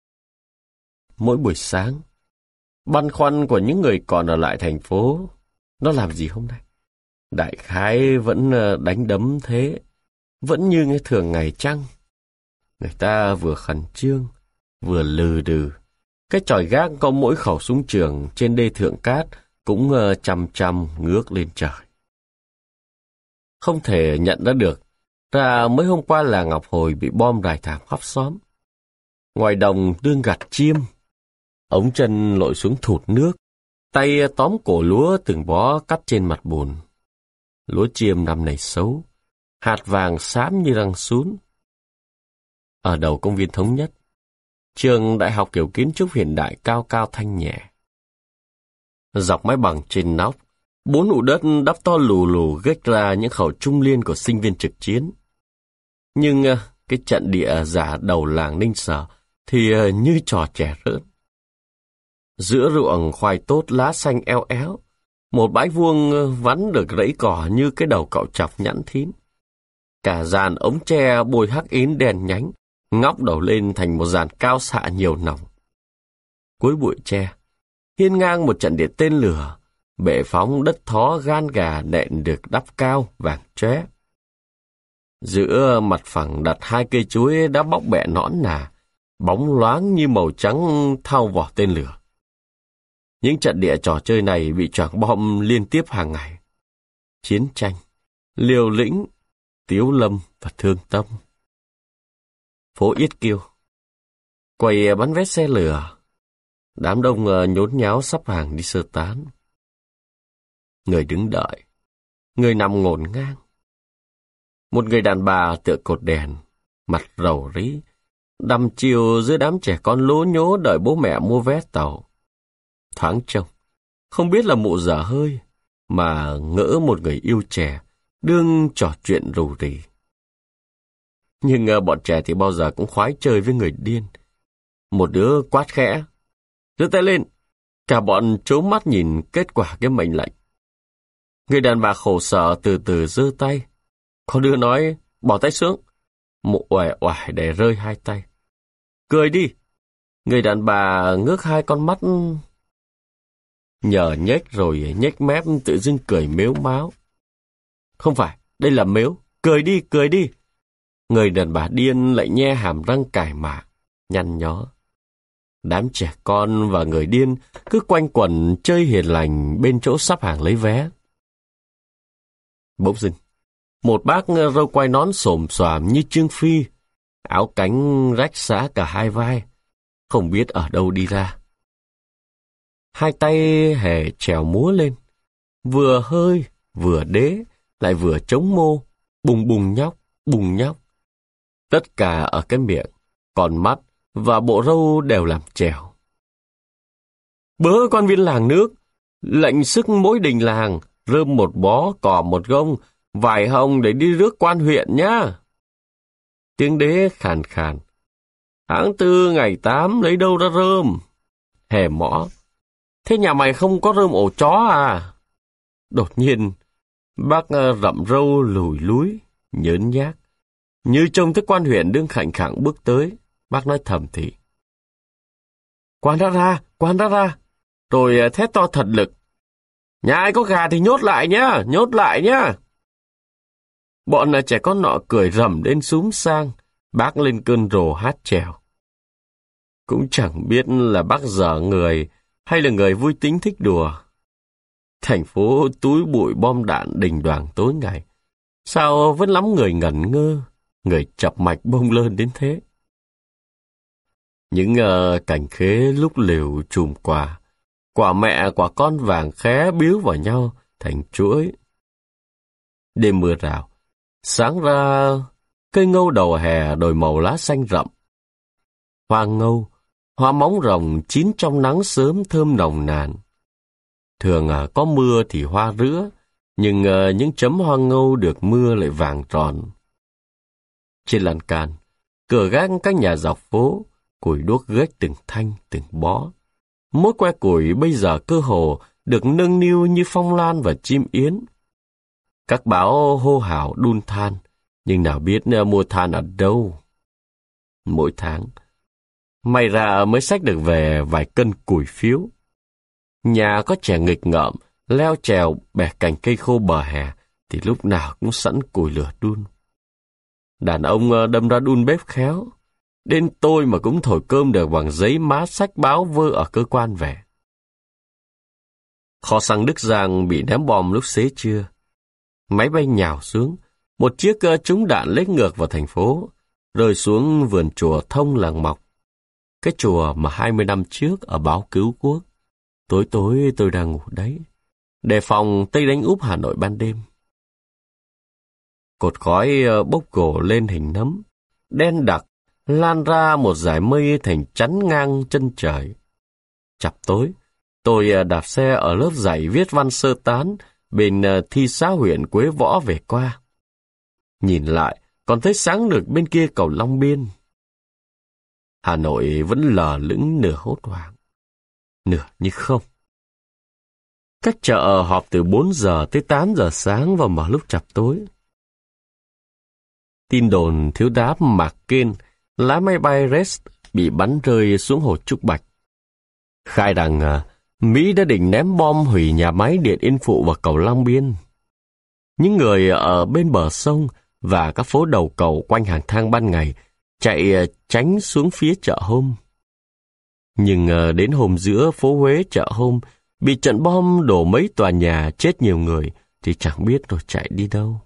Mỗi buổi sáng, băn khoăn của những người còn ở lại thành phố, nó làm gì hôm nay? Đại khái vẫn uh, đánh đấm thế, vẫn như ngày thường ngày chăng? Người ta vừa khẩn trương, vừa lừ đừ. Cái chòi gác có mỗi khẩu súng trường trên đê Thượng Cát cũng uh, chăm chăm ngước lên trời. Không thể nhận ra được, ra mới hôm qua là Ngọc Hồi bị bom rải thảm khắp xóm. Ngoài đồng đương gặt chiêm, ống chân lội xuống thụt nước, tay tóm cổ lúa từng bó cắt trên mặt bùn. Lúa chiêm năm này xấu, hạt vàng xám như răng sún. Ở đầu công viên Thống Nhất, trường đại học kiểu kiến trúc hiện đại cao cao thanh nhẹ. Dọc mái bằng trên nóc, bốn ụ đất đắp to lù lù ghét ra những khẩu trung liên của sinh viên trực chiến. Nhưng cái trận địa giả đầu làng Ninh Sở thì như trò trẻ rỡn. Giữa ruộng khoai tốt lá xanh eo éo, một bãi vuông vắn được rẫy cỏ như cái đầu cậu chọc nhẵn thín. Cả dàn ống tre bôi hắc ín đèn nhánh, ngóc đầu lên thành một dàn cao xạ nhiều nòng. Cuối bụi tre, hiên ngang một trận địa tên lửa, bệ phóng đất thó gan gà nện được đắp cao vàng chóe. Giữa mặt phẳng đặt hai cây chuối đã bóc bẹ nõn nà, bóng loáng như màu trắng thau vỏ tên lửa. Những trận địa trò chơi này bị choảng bom liên tiếp hàng ngày. Chiến tranh, liều lĩnh, tiếu lâm và thương tâm. Phố Yết Kiêu, quầy bán vé xe lửa, đám đông nhốn nháo sắp hàng đi sơ tán. Người đứng đợi, người nằm ngổn ngang. Một người đàn bà tựa cột đèn, mặt rầu rí, đăm chiều giữa đám trẻ con lố nhố đợi bố mẹ mua vé tàu. Thoáng trông, không biết là mụ dở hơi, mà ngỡ một người yêu trẻ, đương trò chuyện rù rỉ. Nhưng uh, bọn trẻ thì bao giờ cũng khoái chơi với người điên. Một đứa quát khẽ, giơ tay lên, cả bọn trố mắt nhìn kết quả cái mệnh lệnh. Người đàn bà khổ sở từ từ giơ tay. Có đứa nói, bỏ tay xuống. Mụ uể oải để rơi hai tay. Cười đi. Người đàn bà ngước hai con mắt, nhờ nhếch rồi nhếch mép tự dưng cười mếu máo. Không phải, đây là mếu. Cười đi, cười đi. Người đàn bà điên lại nhe hàm răng cải mạ, nhăn nhó. Đám trẻ con và người điên cứ quanh quẩn chơi hiền lành bên chỗ sắp hàng lấy vé. Bỗng dưng, một bác râu quai nón xồm xoàm như Trương Phi, áo cánh rách xả cả hai vai, không biết ở đâu đi ra. Hai tay hề trèo múa lên, vừa hơi, vừa đế, lại vừa chống mô, bùng bùng nhóc, bùng nhóc. Tất cả ở cái miệng, còn mắt và bộ râu đều làm trèo. Bớ con viên làng nước, lệnh sức mỗi đình làng, rơm một bó, cỏ một gông, vài hồng để đi rước quan huyện nhá. Tiếng đế khàn khàn. Tháng tư ngày tám lấy đâu ra rơm? Hề mõ. Thế nhà mày không có rơm ổ chó à? Đột nhiên, bác rậm râu lùi lúi, nhớn nhác. Như trông thấy quan huyện đương khảnh khẳng bước tới, bác nói thầm thì. Quan đã ra, quan đã ra. Rồi thét to thật lực. Nhà ai có gà thì nhốt lại nhá, nhốt lại nhá. Bọn trẻ con nọ cười rầm lên súm sang, bác lên cơn rồ hát trèo. Cũng chẳng biết là bác dở người hay là người vui tính thích đùa. Thành phố túi bụi bom đạn đình đoàng tối ngày. Sao vẫn lắm người ngẩn ngơ, người chập mạch bông lơn đến thế? Những uh, cảnh khế lúc liều chùm quả, quả mẹ quả con vàng khé biếu vào nhau thành chuỗi. Đêm mưa rào, sáng ra cây ngâu đầu hè đổi màu lá xanh rậm, hoa ngâu, hoa móng rồng chín trong nắng sớm thơm nồng nàn. Thường à, có mưa thì hoa rữa, nhưng à, những chấm hoa ngâu được mưa lại vàng tròn. Trên lan can, cửa gác các nhà dọc phố, củi đuốc gếch từng thanh từng bó. Mỗi que củi bây giờ cơ hồ được nâng niu như phong lan và chim yến. Các báo hô hào đun than, nhưng nào biết mua than ở đâu. Mỗi tháng, may ra mới xách được về vài cân củi phiếu. Nhà có trẻ nghịch ngợm, leo trèo bẻ cành cây khô bờ hè, thì lúc nào cũng sẵn củi lửa đun. Đàn ông đâm ra đun bếp khéo, đến tôi mà cũng thổi cơm được bằng giấy má sách báo vơ ở cơ quan về. Kho xăng Đức Giang bị ném bom lúc xế trưa. Máy bay nhào xuống, một chiếc trúng đạn lếch ngược vào thành phố, rơi xuống vườn chùa Thông Làng Mọc. Cái chùa mà hai mươi năm trước ở báo Cứu Quốc. Tối tối tôi đang ngủ đấy, đề phòng Tây đánh úp Hà Nội ban đêm. Cột khói bốc gồ lên hình nấm, đen đặc, lan ra một dải mây thành chắn ngang chân trời. Chập tối, tôi đạp xe ở lớp dạy viết văn sơ tán bên thị xã huyện Quế Võ về qua. Nhìn lại, còn thấy sáng được bên kia cầu Long Biên. Hà Nội vẫn lờ lững nửa hốt hoảng, nửa như không. Các chợ họp từ bốn giờ tới tám giờ sáng và mở lúc chập tối. Tin đồn thiếu tá Mạc Kên lái máy bay Res bị bắn rơi xuống hồ Trúc Bạch. Khai rằng à, Mỹ đã định ném bom hủy nhà máy điện Yên Phụ và cầu Long Biên. Những người ở bên bờ sông và các phố đầu cầu quanh hàng thang ban ngày chạy tránh xuống phía chợ Hôm. Nhưng à, đến hôm giữa phố Huế chợ Hôm bị trận bom đổ mấy tòa nhà chết nhiều người thì chẳng biết rồi chạy đi đâu.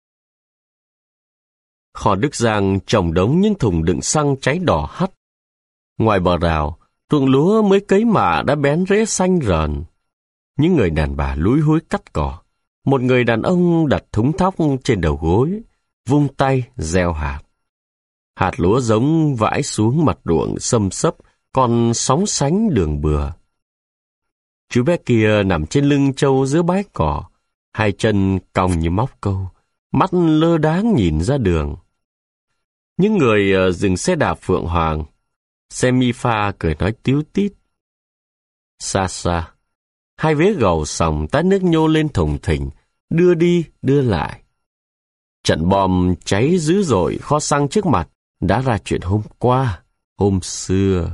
Kho Đức Giang trồng đống những thùng đựng xăng cháy đỏ hắt. Ngoài bờ rào, ruộng lúa mới cấy mạ đã bén rễ xanh rờn. Những người đàn bà lúi húi cắt cỏ. Một người đàn ông đặt thúng thóc trên đầu gối, vung tay gieo hạt. Hạt lúa giống vãi xuống mặt ruộng xâm xấp, còn sóng sánh đường bừa. Chú bé kia nằm trên lưng trâu giữa bãi cỏ, hai chân cong như móc câu, mắt lơ đãng nhìn ra đường. Những người dừng xe đạp Phượng Hoàng, xe mi pha cười nói tíu tít. Xa xa, hai vế gầu sòng tát nước nhô lên thùng thình, đưa đi đưa lại. Trận bom cháy dữ dội kho xăng trước mặt đã ra chuyện hôm qua, hôm xưa.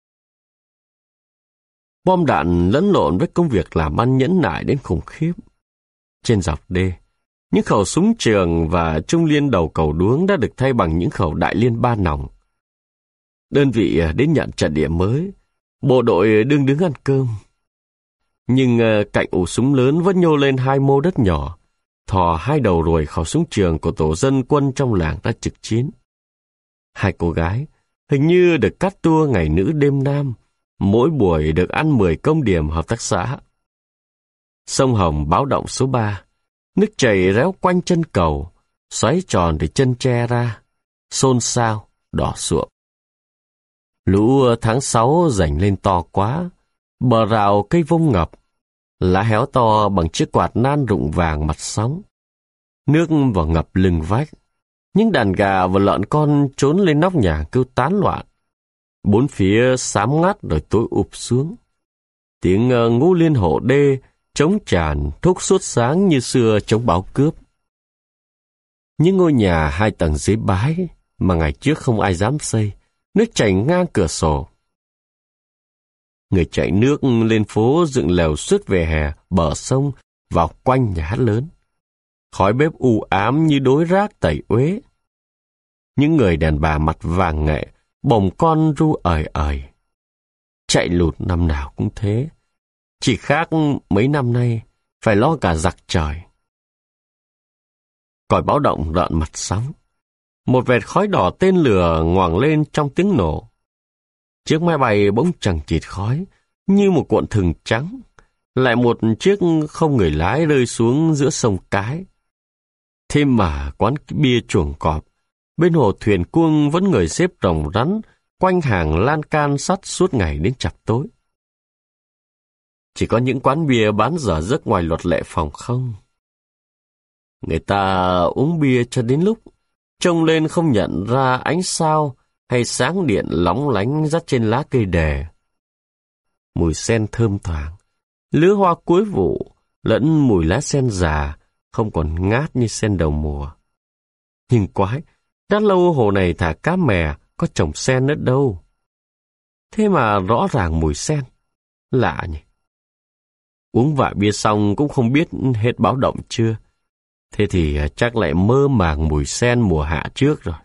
Bom đạn lẫn lộn với công việc làm ăn nhẫn nại đến khủng khiếp. Trên dọc đê, những khẩu súng trường và trung liên đầu cầu đuống đã được thay bằng những khẩu đại liên ba nòng. Đơn vị đến nhận trận địa mới, bộ đội đương đứng ăn cơm. Nhưng cạnh ổ súng lớn vẫn nhô lên hai mô đất nhỏ, thò hai đầu ruồi khẩu súng trường của tổ dân quân trong làng đã trực chiến. Hai cô gái, hình như được cắt tour ngày nữ đêm nam, mỗi buổi được ăn mười công điểm hợp tác xã. Sông Hồng báo động số ba, nước chảy réo quanh chân cầu, xoáy tròn để chân tre ra, xôn xao, đỏ suộm. Lũ tháng sáu rảnh lên to quá, bờ rào cây vông ngập, lá héo to bằng chiếc quạt nan rụng vàng mặt sóng. Nước vào ngập lưng vách, những đàn gà và lợn con trốn lên nóc nhà kêu tán loạn. Bốn phía xám ngắt rồi tối ụp xuống. Tiếng ngũ liên hộ đê trống tràn thúc suốt sáng như xưa chống báo cướp. Những ngôi nhà hai tầng dưới bái mà ngày trước không ai dám xây, nước chảy ngang cửa sổ. Người chạy nước lên phố dựng lều suốt về hè, bờ sông, vào quanh nhà hát lớn. Khói bếp u ám như đối rác tẩy uế. Những người đàn bà mặt vàng nghệ, bồng con ru ời ời. Chạy lụt năm nào cũng thế. Chỉ khác mấy năm nay, phải lo cả giặc trời. Còi báo động rợn mặt sóng. Một vệt khói đỏ tên lửa ngoằng lên trong tiếng nổ. Chiếc máy bay bỗng chằng chịt khói, như một cuộn thừng trắng. Lại một chiếc không người lái rơi xuống giữa sông Cái. Thêm mà quán bia chuồng cọp, bên hồ thuyền cuông vẫn người xếp rồng rắn, quanh hàng lan can sắt suốt ngày đến chập tối. Chỉ có những quán bia bán dở dứt ngoài luật lệ phòng không. Người ta uống bia cho đến lúc trông lên không nhận ra ánh sao hay sáng điện lóng lánh rắt trên lá cây đề. Mùi sen thơm thoảng, lứa hoa cuối vụ lẫn mùi lá sen già không còn ngát như sen đầu mùa. Nhưng quái, đã lâu hồ này thả cá mè, có trồng sen nữa đâu. Thế mà rõ ràng mùi sen, lạ nhỉ. Uống vài bia xong cũng không biết hết báo động chưa. Thế thì chắc lại mơ màng mùi sen mùa hạ trước rồi.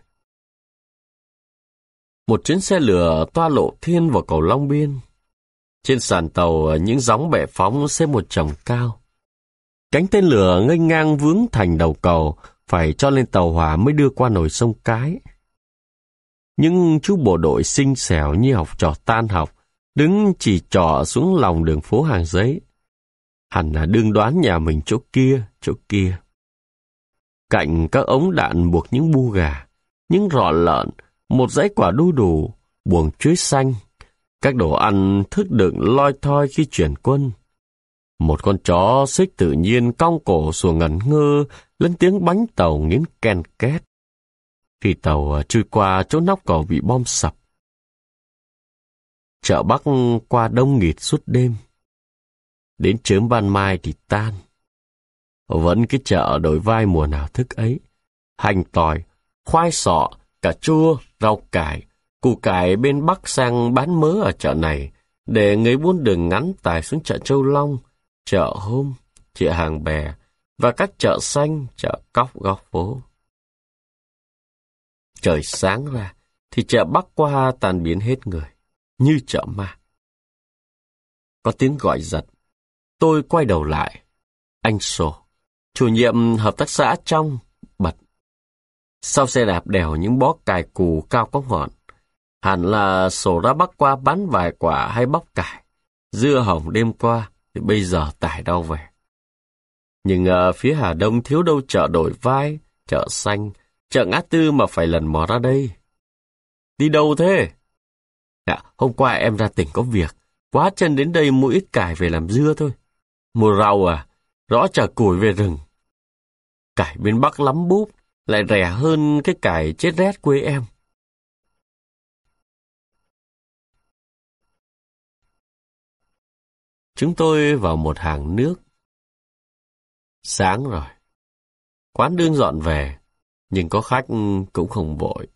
Một chuyến xe lửa toa lộ thiên vào cầu Long Biên. Trên sàn tàu những gióng bệ phóng xếp một chồng cao. Cánh tên lửa nghênh ngang vướng thành đầu cầu, phải cho lên tàu hỏa mới đưa qua nồi sông Cái. Những chú bộ đội xinh xẻo như học trò tan học, đứng chỉ trỏ xuống lòng đường phố Hàng Giấy. Hẳn là đương đoán nhà mình chỗ kia, chỗ kia. Cạnh các ống đạn buộc những bu gà, những rọ lợn, một dãy quả đu đủ, buồng chuối xanh, các đồ ăn thức đựng loi thoi khi chuyển quân. Một con chó xích tự nhiên cong cổ sủa ngẩn ngơ, lên tiếng bánh tàu nghiến ken két. Khi tàu trôi qua chỗ nóc cầu bị bom sập. Chợ Bắc qua đông nghịt suốt đêm. Đến chớm ban mai thì tan. Vẫn cái chợ đổi vai mùa nào thức ấy. Hành tỏi, khoai sọ, cà chua, rau cải, củ cải bên Bắc sang bán mớ ở chợ này, để người buôn đường ngắn tải xuống chợ Châu Long, chợ Hôm, chợ Hàng Bè, và các chợ xanh, chợ cóc góc phố. Trời sáng ra, thì chợ Bắc qua tan biến hết người, như chợ ma. Có tiếng gọi giật. Tôi quay đầu lại. Anh Sổ, chủ nhiệm hợp tác xã trong, bật. Sau xe đạp đèo những bó cải củ cao có ngọn. Hẳn là Sổ ra Bắc qua bán vài quả hay bóc cải. Dưa hồng đêm qua, thì bây giờ tải đau về. Nhưng ở phía Hà Đông thiếu đâu chợ đổi vai, chợ xanh, chợ Ngã Tư mà phải lần mò ra đây. Đi đâu thế? Dạ, hôm qua em ra tỉnh có việc, quá chân đến đây mua ít cải về làm dưa thôi. Mua rau à, rõ chả củi về rừng. Cải bên Bắc lắm búp, lại rẻ hơn cái cải chết rét quê em. Chúng tôi vào một hàng nước. Sáng rồi. Quán đương dọn về, nhưng có khách cũng không vội.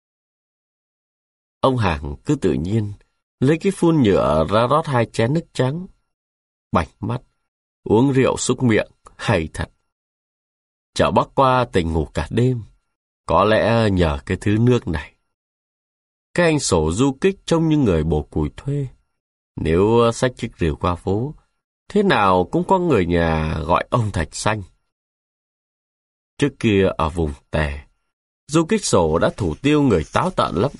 Ông hàng cứ tự nhiên, lấy cái phun nhựa ra rót hai chén nước trắng. Bạch mắt, uống rượu xúc miệng, hay thật. Chợ Bắc qua tỉnh ngủ cả đêm, có lẽ nhờ cái thứ nước này. Cái anh Sổ du kích trông như người bổ củi thuê. Nếu xách chiếc rìu qua phố, thế nào cũng có người nhà gọi ông Thạch Xanh. Trước kia ở vùng Tề, du kích Sổ đã thủ tiêu người táo tợn lắm.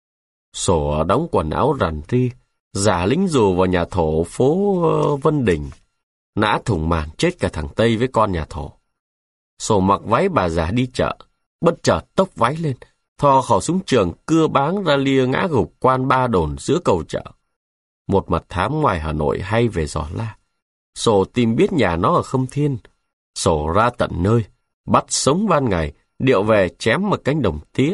Sổ đóng quần áo rằn ri, giả lính dù vào nhà thổ phố Vân Đình, nã thủng màn chết cả thằng Tây với con nhà thổ. Sổ mặc váy bà già đi chợ, bất chợt tốc váy lên, thò khẩu súng trường cưa báng ra lia ngã gục quan ba đồn giữa cầu chợ. Một mật thám ngoài Hà Nội hay về Giỏ La. Sổ tìm biết nhà nó ở Khâm Thiên. Sổ ra tận nơi, bắt sống ban ngày, điệu về chém một cánh đồng tía.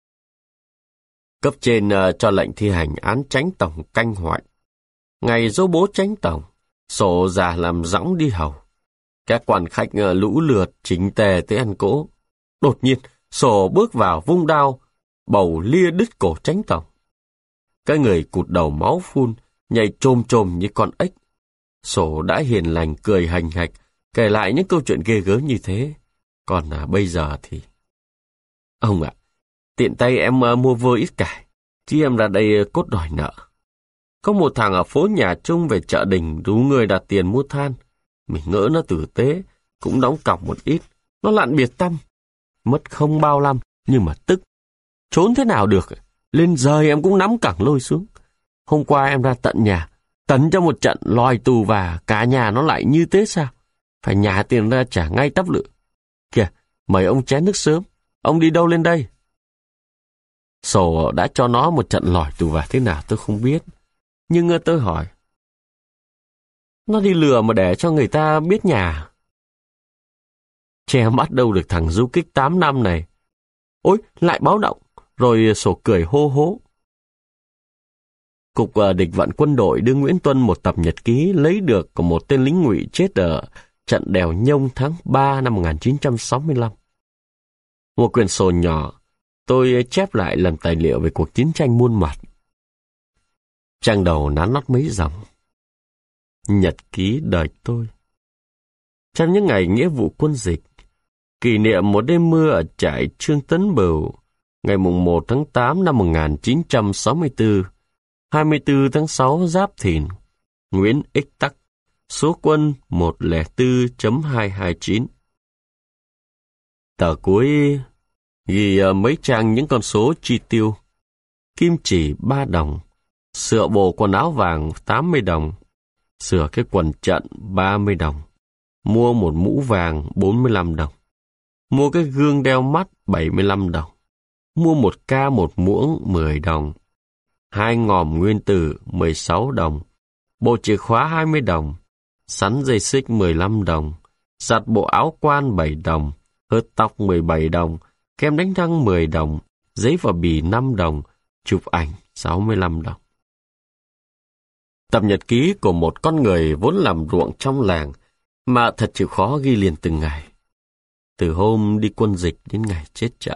Cấp trên uh, cho lệnh thi hành án chánh tổng canh hoại. Ngày dỗ bố chánh tổng, Sổ già làm dõng đi hầu. Các quan khách uh, lũ lượt chỉnh tề tới ăn cỗ. Đột nhiên, Sổ bước vào vung đao, bầu lia đứt cổ chánh tổng. Cái người cụt đầu máu phun, nhảy trồm trồm như con ếch. Sổ đã hiền lành cười hành hạch, kể lại những câu chuyện ghê gớm như thế. Còn à, bây giờ thì... Ông ạ, tiện tay em uh, mua vơ ít cải, chứ em ra đây uh, cốt đòi nợ. Có một thằng ở phố Nhà Trung về chợ Đình rú người đặt tiền mua than. Mình ngỡ nó tử tế, cũng đóng cọc một ít. Nó lặn biệt tâm. Mất không bao năm, nhưng mà tức. Trốn thế nào được, lên rời em cũng nắm cẳng lôi xuống. Hôm qua em ra tận nhà, tấn cho một trận lòi tù và cả nhà nó lại như thế sao? Phải nhả tiền ra trả ngay tấp lự. Kìa, mời ông chén nước sớm. Ông đi đâu lên đây? Sổ đã cho nó một trận lòi tù và thế nào tôi không biết. Nhưng tôi hỏi, nó đi lừa mà để cho người ta biết nhà. Che mắt đâu được thằng du kích tám năm này. Ôi, lại báo động, rồi Sổ cười hô hố. Cục uh, địch vận quân đội đưa Nguyễn Tuân một tập nhật ký lấy được của một tên lính ngụy chết ở trận đèo Nhông tháng ba năm một nghìn chín trăm sáu mươi lăm. Một quyển sổ nhỏ, tôi chép lại làm tài liệu về cuộc chiến tranh muôn mặt. Trang đầu nắn nót mấy dòng. Nhật ký đời tôi. Trong những ngày nghĩa vụ quân dịch, kỷ niệm một đêm mưa ở trại Trương Tấn Bửu, ngày mùng một tháng tám năm một nghìn chín trăm sáu mươi tư, hai mươi tư tháng sáu Giáp Thìn, Nguyễn Ích Tắc, số quân một không bốn chấm hai hai chín. Tờ cuối ghi mấy trang những con số chi tiêu. Kim chỉ ba đồng, sửa bộ quần áo vàng tám mươi đồng, sửa cái quần trận ba mươi đồng, mua một mũ vàng bốn mươi lăm đồng, mua cái gương đeo mắt bảy mươi lăm đồng, mua một ca một muỗng mười đồng, hai ngòm nguyên tử mười sáu đồng, bộ chìa khóa hai mươi đồng, sắn dây xích mười lăm đồng, giặt bộ áo quan bảy đồng, hớt tóc mười bảy đồng, kem đánh răng mười đồng, giấy và bì năm đồng, chụp ảnh sáu mươi lăm đồng. Tập nhật ký của một con người vốn làm ruộng trong làng mà thật chịu khó ghi liền từng ngày, từ hôm đi quân dịch đến ngày chết trận.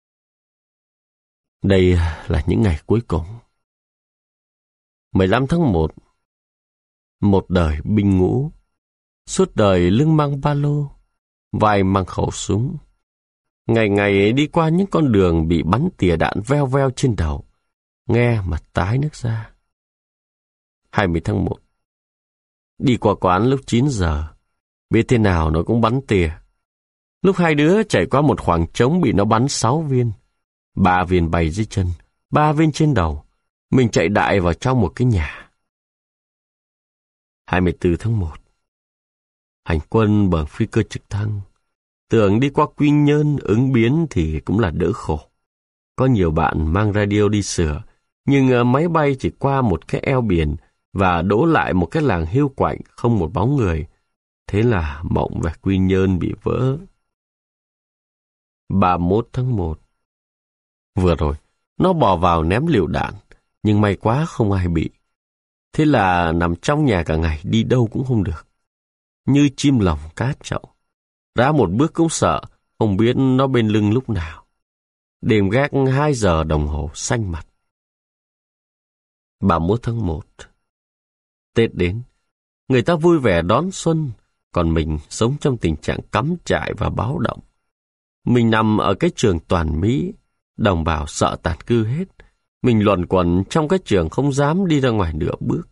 Đây là những ngày cuối cùng. mười lăm tháng một, một đời binh ngũ, suốt đời lưng mang ba lô, vai mang khẩu súng. Ngày ngày đi qua những con đường bị bắn tỉa đạn veo veo trên đầu, nghe mà tái nước ra. hai mươi tháng một, đi qua quán lúc chín giờ, biết thế nào nó cũng bắn tỉa. Lúc hai đứa chạy qua một khoảng trống bị nó bắn sáu viên, ba viên bay dưới chân, ba viên trên đầu. Mình chạy đại vào trong một cái nhà. hai mươi tư tháng một, hành quân bằng phi cơ trực thăng. Tưởng đi qua Quy Nhơn, Ứng Biến thì cũng là đỡ khổ. Có nhiều bạn mang radio đi sửa, nhưng máy bay chỉ qua một cái eo biển và đỗ lại một cái làng hiu quạnh không một bóng người. Thế là mộng về Quy Nhơn bị vỡ. ba mươi mốt tháng một, vừa rồi, nó bò vào ném lựu đạn, nhưng may quá không ai bị. Thế là nằm trong nhà cả ngày, đi đâu cũng không được. Như chim lồng cát chậu. Ra một bước cũng sợ, không biết nó bên lưng lúc nào. Đêm gác hai giờ đồng hồ xanh mặt. ba mươi mốt tháng một, Tết đến, người ta vui vẻ đón xuân, còn mình sống trong tình trạng cắm trại và báo động. Mình nằm ở cái trường toàn Mỹ, đồng bào sợ tàn cư hết. Mình luẩn quẩn trong cái trường không dám đi ra ngoài nửa bước.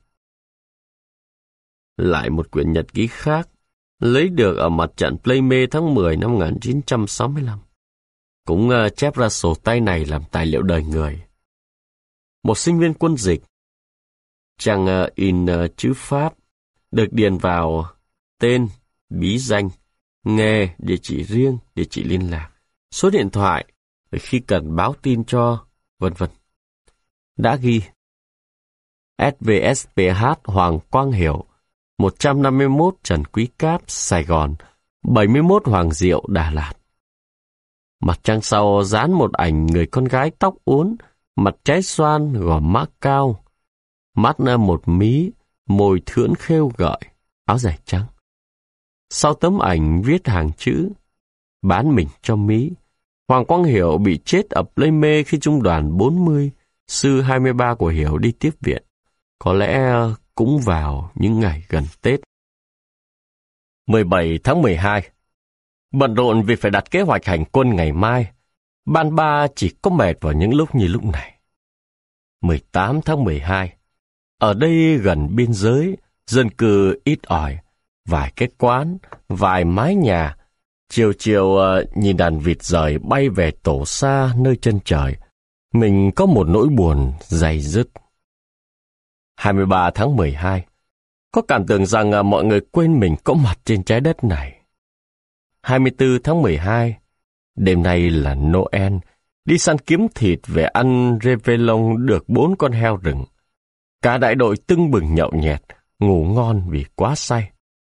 Lại một quyển nhật ký khác, lấy được ở mặt trận Playmate tháng mười năm một nghìn chín trăm sáu mươi lăm. Cũng uh, chép ra sổ tay này làm tài liệu đời người. Một sinh viên quân dịch. Trang uh, in uh, chữ Pháp, được điền vào tên, bí danh, nghề, địa chỉ riêng, địa chỉ liên lạc, số điện thoại, khi cần báo tin cho, vân vân. Đã ghi ét vê ét pê hát Hoàng Quang Hiểu, một trăm năm mươi mốt Trần Quý Cáp, Sài Gòn, bảy mươi mốt Hoàng Diệu, Đà Lạt. Mặt trang sau dán một ảnh người con gái tóc uốn, mặt trái xoan, gò má cao, mắt một mí, môi thưỡn khêu gợi, áo dài trắng. Sau tấm ảnh viết hàng chữ, bán mình cho Mỹ. Hoàng Quang Hiểu bị chết ở Playmate khi trung đoàn bốn mươi, sư hai mươi ba của Hiểu đi tiếp viện. Có lẽ cũng vào những ngày gần Tết. mười bảy tháng mười hai, bận rộn vì phải đặt kế hoạch hành quân ngày mai. Ban ba chỉ có mệt vào những lúc như lúc này. mười tám tháng mười hai, ở đây gần biên giới, dân cư ít ỏi, vài cái quán, vài mái nhà. Chiều chiều uh, nhìn đàn vịt rời bay về tổ xa nơi chân trời, mình có một nỗi buồn dày dứt. hai mươi ba tháng mười hai, có cảm tưởng rằng uh, mọi người quên mình có mặt trên trái đất này. hai mươi tư tháng mười hai, đêm nay là Noel, Đi săn kiếm thịt về ăn réveillon được bốn con heo rừng. Cả đại đội tưng bừng nhậu nhẹt, ngủ ngon vì quá say.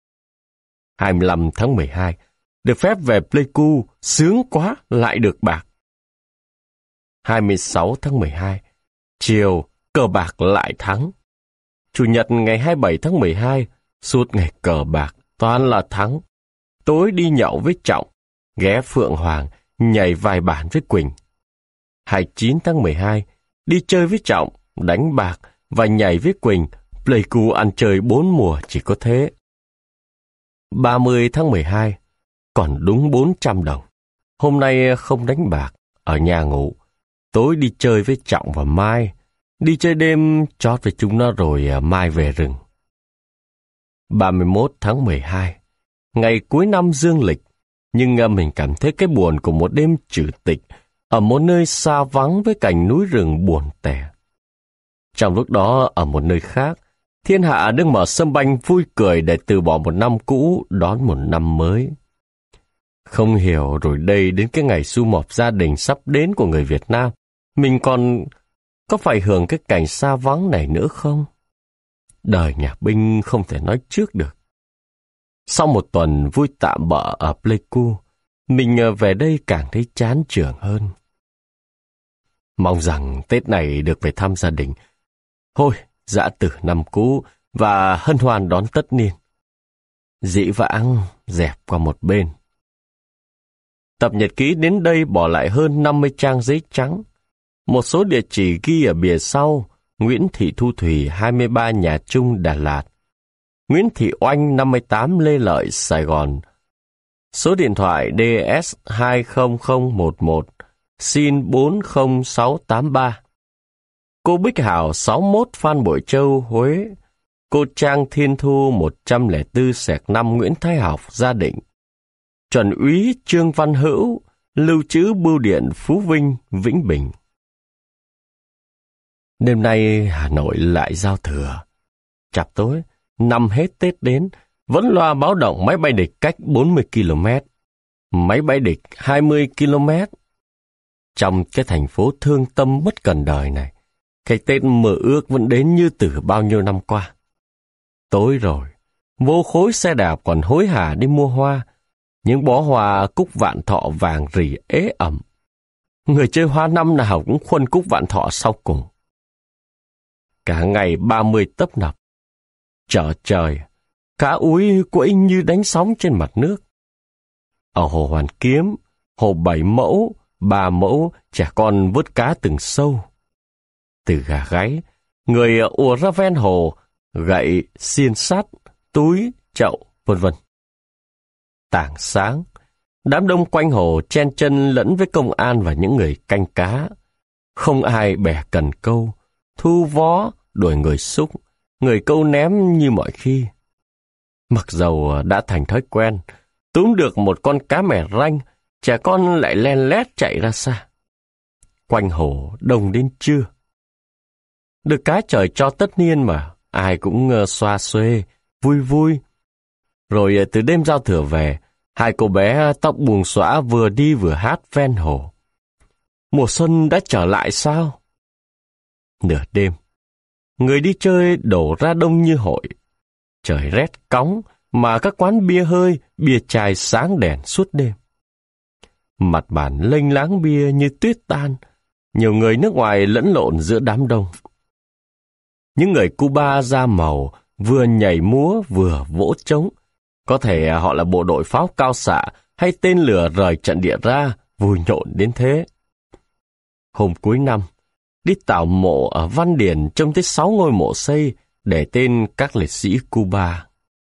hai mươi lăm tháng mười hai, được phép về Pleiku, sướng quá, lại được bạc. hai mươi sáu tháng mười hai, chiều, cờ bạc lại thắng. Chủ nhật ngày hai mươi bảy tháng mười hai, suốt ngày cờ bạc, toàn là thắng. Tối đi nhậu với Trọng, ghé Phượng Hoàng, nhảy vài bản với Quỳnh. hai mươi chín tháng mười hai, đi chơi với Trọng, đánh bạc và nhảy với Quỳnh, Pleiku ăn chơi bốn mùa chỉ có thế. ba mươi tháng mười hai, còn đúng bốn trăm đồng. Hôm nay không đánh bạc, ở nhà ngủ. Tối đi chơi với Trọng và Mai. Đi chơi đêm chót với chúng nó rồi mai về rừng. ba mươi mốt tháng mười hai, ngày cuối năm dương lịch, nhưng mình cảm thấy cái buồn của một đêm trừ tịch ở một nơi xa vắng với cảnh núi rừng buồn tẻ. Trong lúc đó, ở một nơi khác, thiên hạ đang mở sâm banh vui cười để từ bỏ một năm cũ đón một năm mới. Không hiểu rồi đây đến cái ngày sum họp gia đình sắp đến của người Việt Nam, mình còn có phải hưởng cái cảnh xa vắng này nữa không? Đời nhà binh không thể nói trước được. Sau một tuần vui tạm bợ ở Pleiku, mình về đây càng thấy chán chường hơn. Mong rằng Tết này được về thăm gia đình. Thôi, giã từ năm cũ và hân hoan đón tất niên. Dĩ vãng dẹp qua một bên. Tập nhật ký đến đây bỏ lại hơn năm mươi trang giấy trắng. Một số địa chỉ ghi ở bìa sau: Nguyễn Thị Thu Thủy, hai mươi ba Nhà Trung, Đà Lạt. Nguyễn Thị Oanh, năm mươi tám Lê Lợi, Sài Gòn. Số điện thoại D S hai không không một một, xin bốn không sáu tám ba. Cô Bích Hảo, sáu mươi mốt Phan Bội Châu, Huế. Cô Trang Thiên Thu, một trăm lẻ bốn xẹt năm Nguyễn Thái Học, Gia Định. Chuẩn úy Trương Văn Hữu, lưu trữ bưu điện Phú Vinh, Vĩnh Bình. Đêm nay Hà Nội lại giao thừa. Chạp tối, năm hết Tết đến, vẫn loa báo động máy bay địch cách bốn mươi ki lô mét. Máy bay địch hai mươi ki lô mét. Trong cái thành phố thương tâm bất cần đời này, cái Tết mơ ước vẫn đến như từ bao nhiêu năm qua. Tối rồi, vô khối xe đạp còn hối hả đi mua hoa, những bó hoa cúc vạn thọ vàng rì ế ẩm. Người chơi hoa năm nào cũng khuân cúc vạn thọ sau cùng. Cả ngày ba mươi tấp nập. Chợ trời, cá úi quẫy như đánh sóng trên mặt nước. Ở hồ Hoàn Kiếm, hồ Bảy Mẫu, Ba Mẫu, trẻ con vớt cá từng sâu. Từ gà gáy, người ùa ra ven hồ, gậy, xiên sắt, túi, chậu, vân vân. Tảng sáng, đám đông quanh hồ chen chân lẫn với công an và những người canh cá. Không ai bẻ cần câu, thu vó, đuổi người xúc, người câu ném như mọi khi. Mặc dầu đã thành thói quen, túm được một con cá mè ranh, trẻ con lại len lét chạy ra xa. Quanh hồ đông đến trưa. Được cái trời cho tất niên mà, ai cũng xoa xuê, vui vui. Rồi từ đêm giao thừa về, hai cô bé tóc buông xõa vừa đi vừa hát ven hồ. Mùa xuân đã trở lại sao? Nửa đêm, người đi chơi đổ ra đông như hội. Trời rét cóng mà các quán bia hơi, bia chai sáng đèn suốt đêm. Mặt bàn lênh láng bia như tuyết tan, nhiều người nước ngoài lẫn lộn giữa đám đông. Những người Cuba da màu vừa nhảy múa vừa vỗ trống. Có thể họ là bộ đội pháo cao xạ hay tên lửa rời trận địa ra, vui nhộn đến thế. Hôm cuối năm, đi tảo mộ ở Văn Điền trông thấy sáu ngôi mộ xây để tên các liệt sĩ Cuba.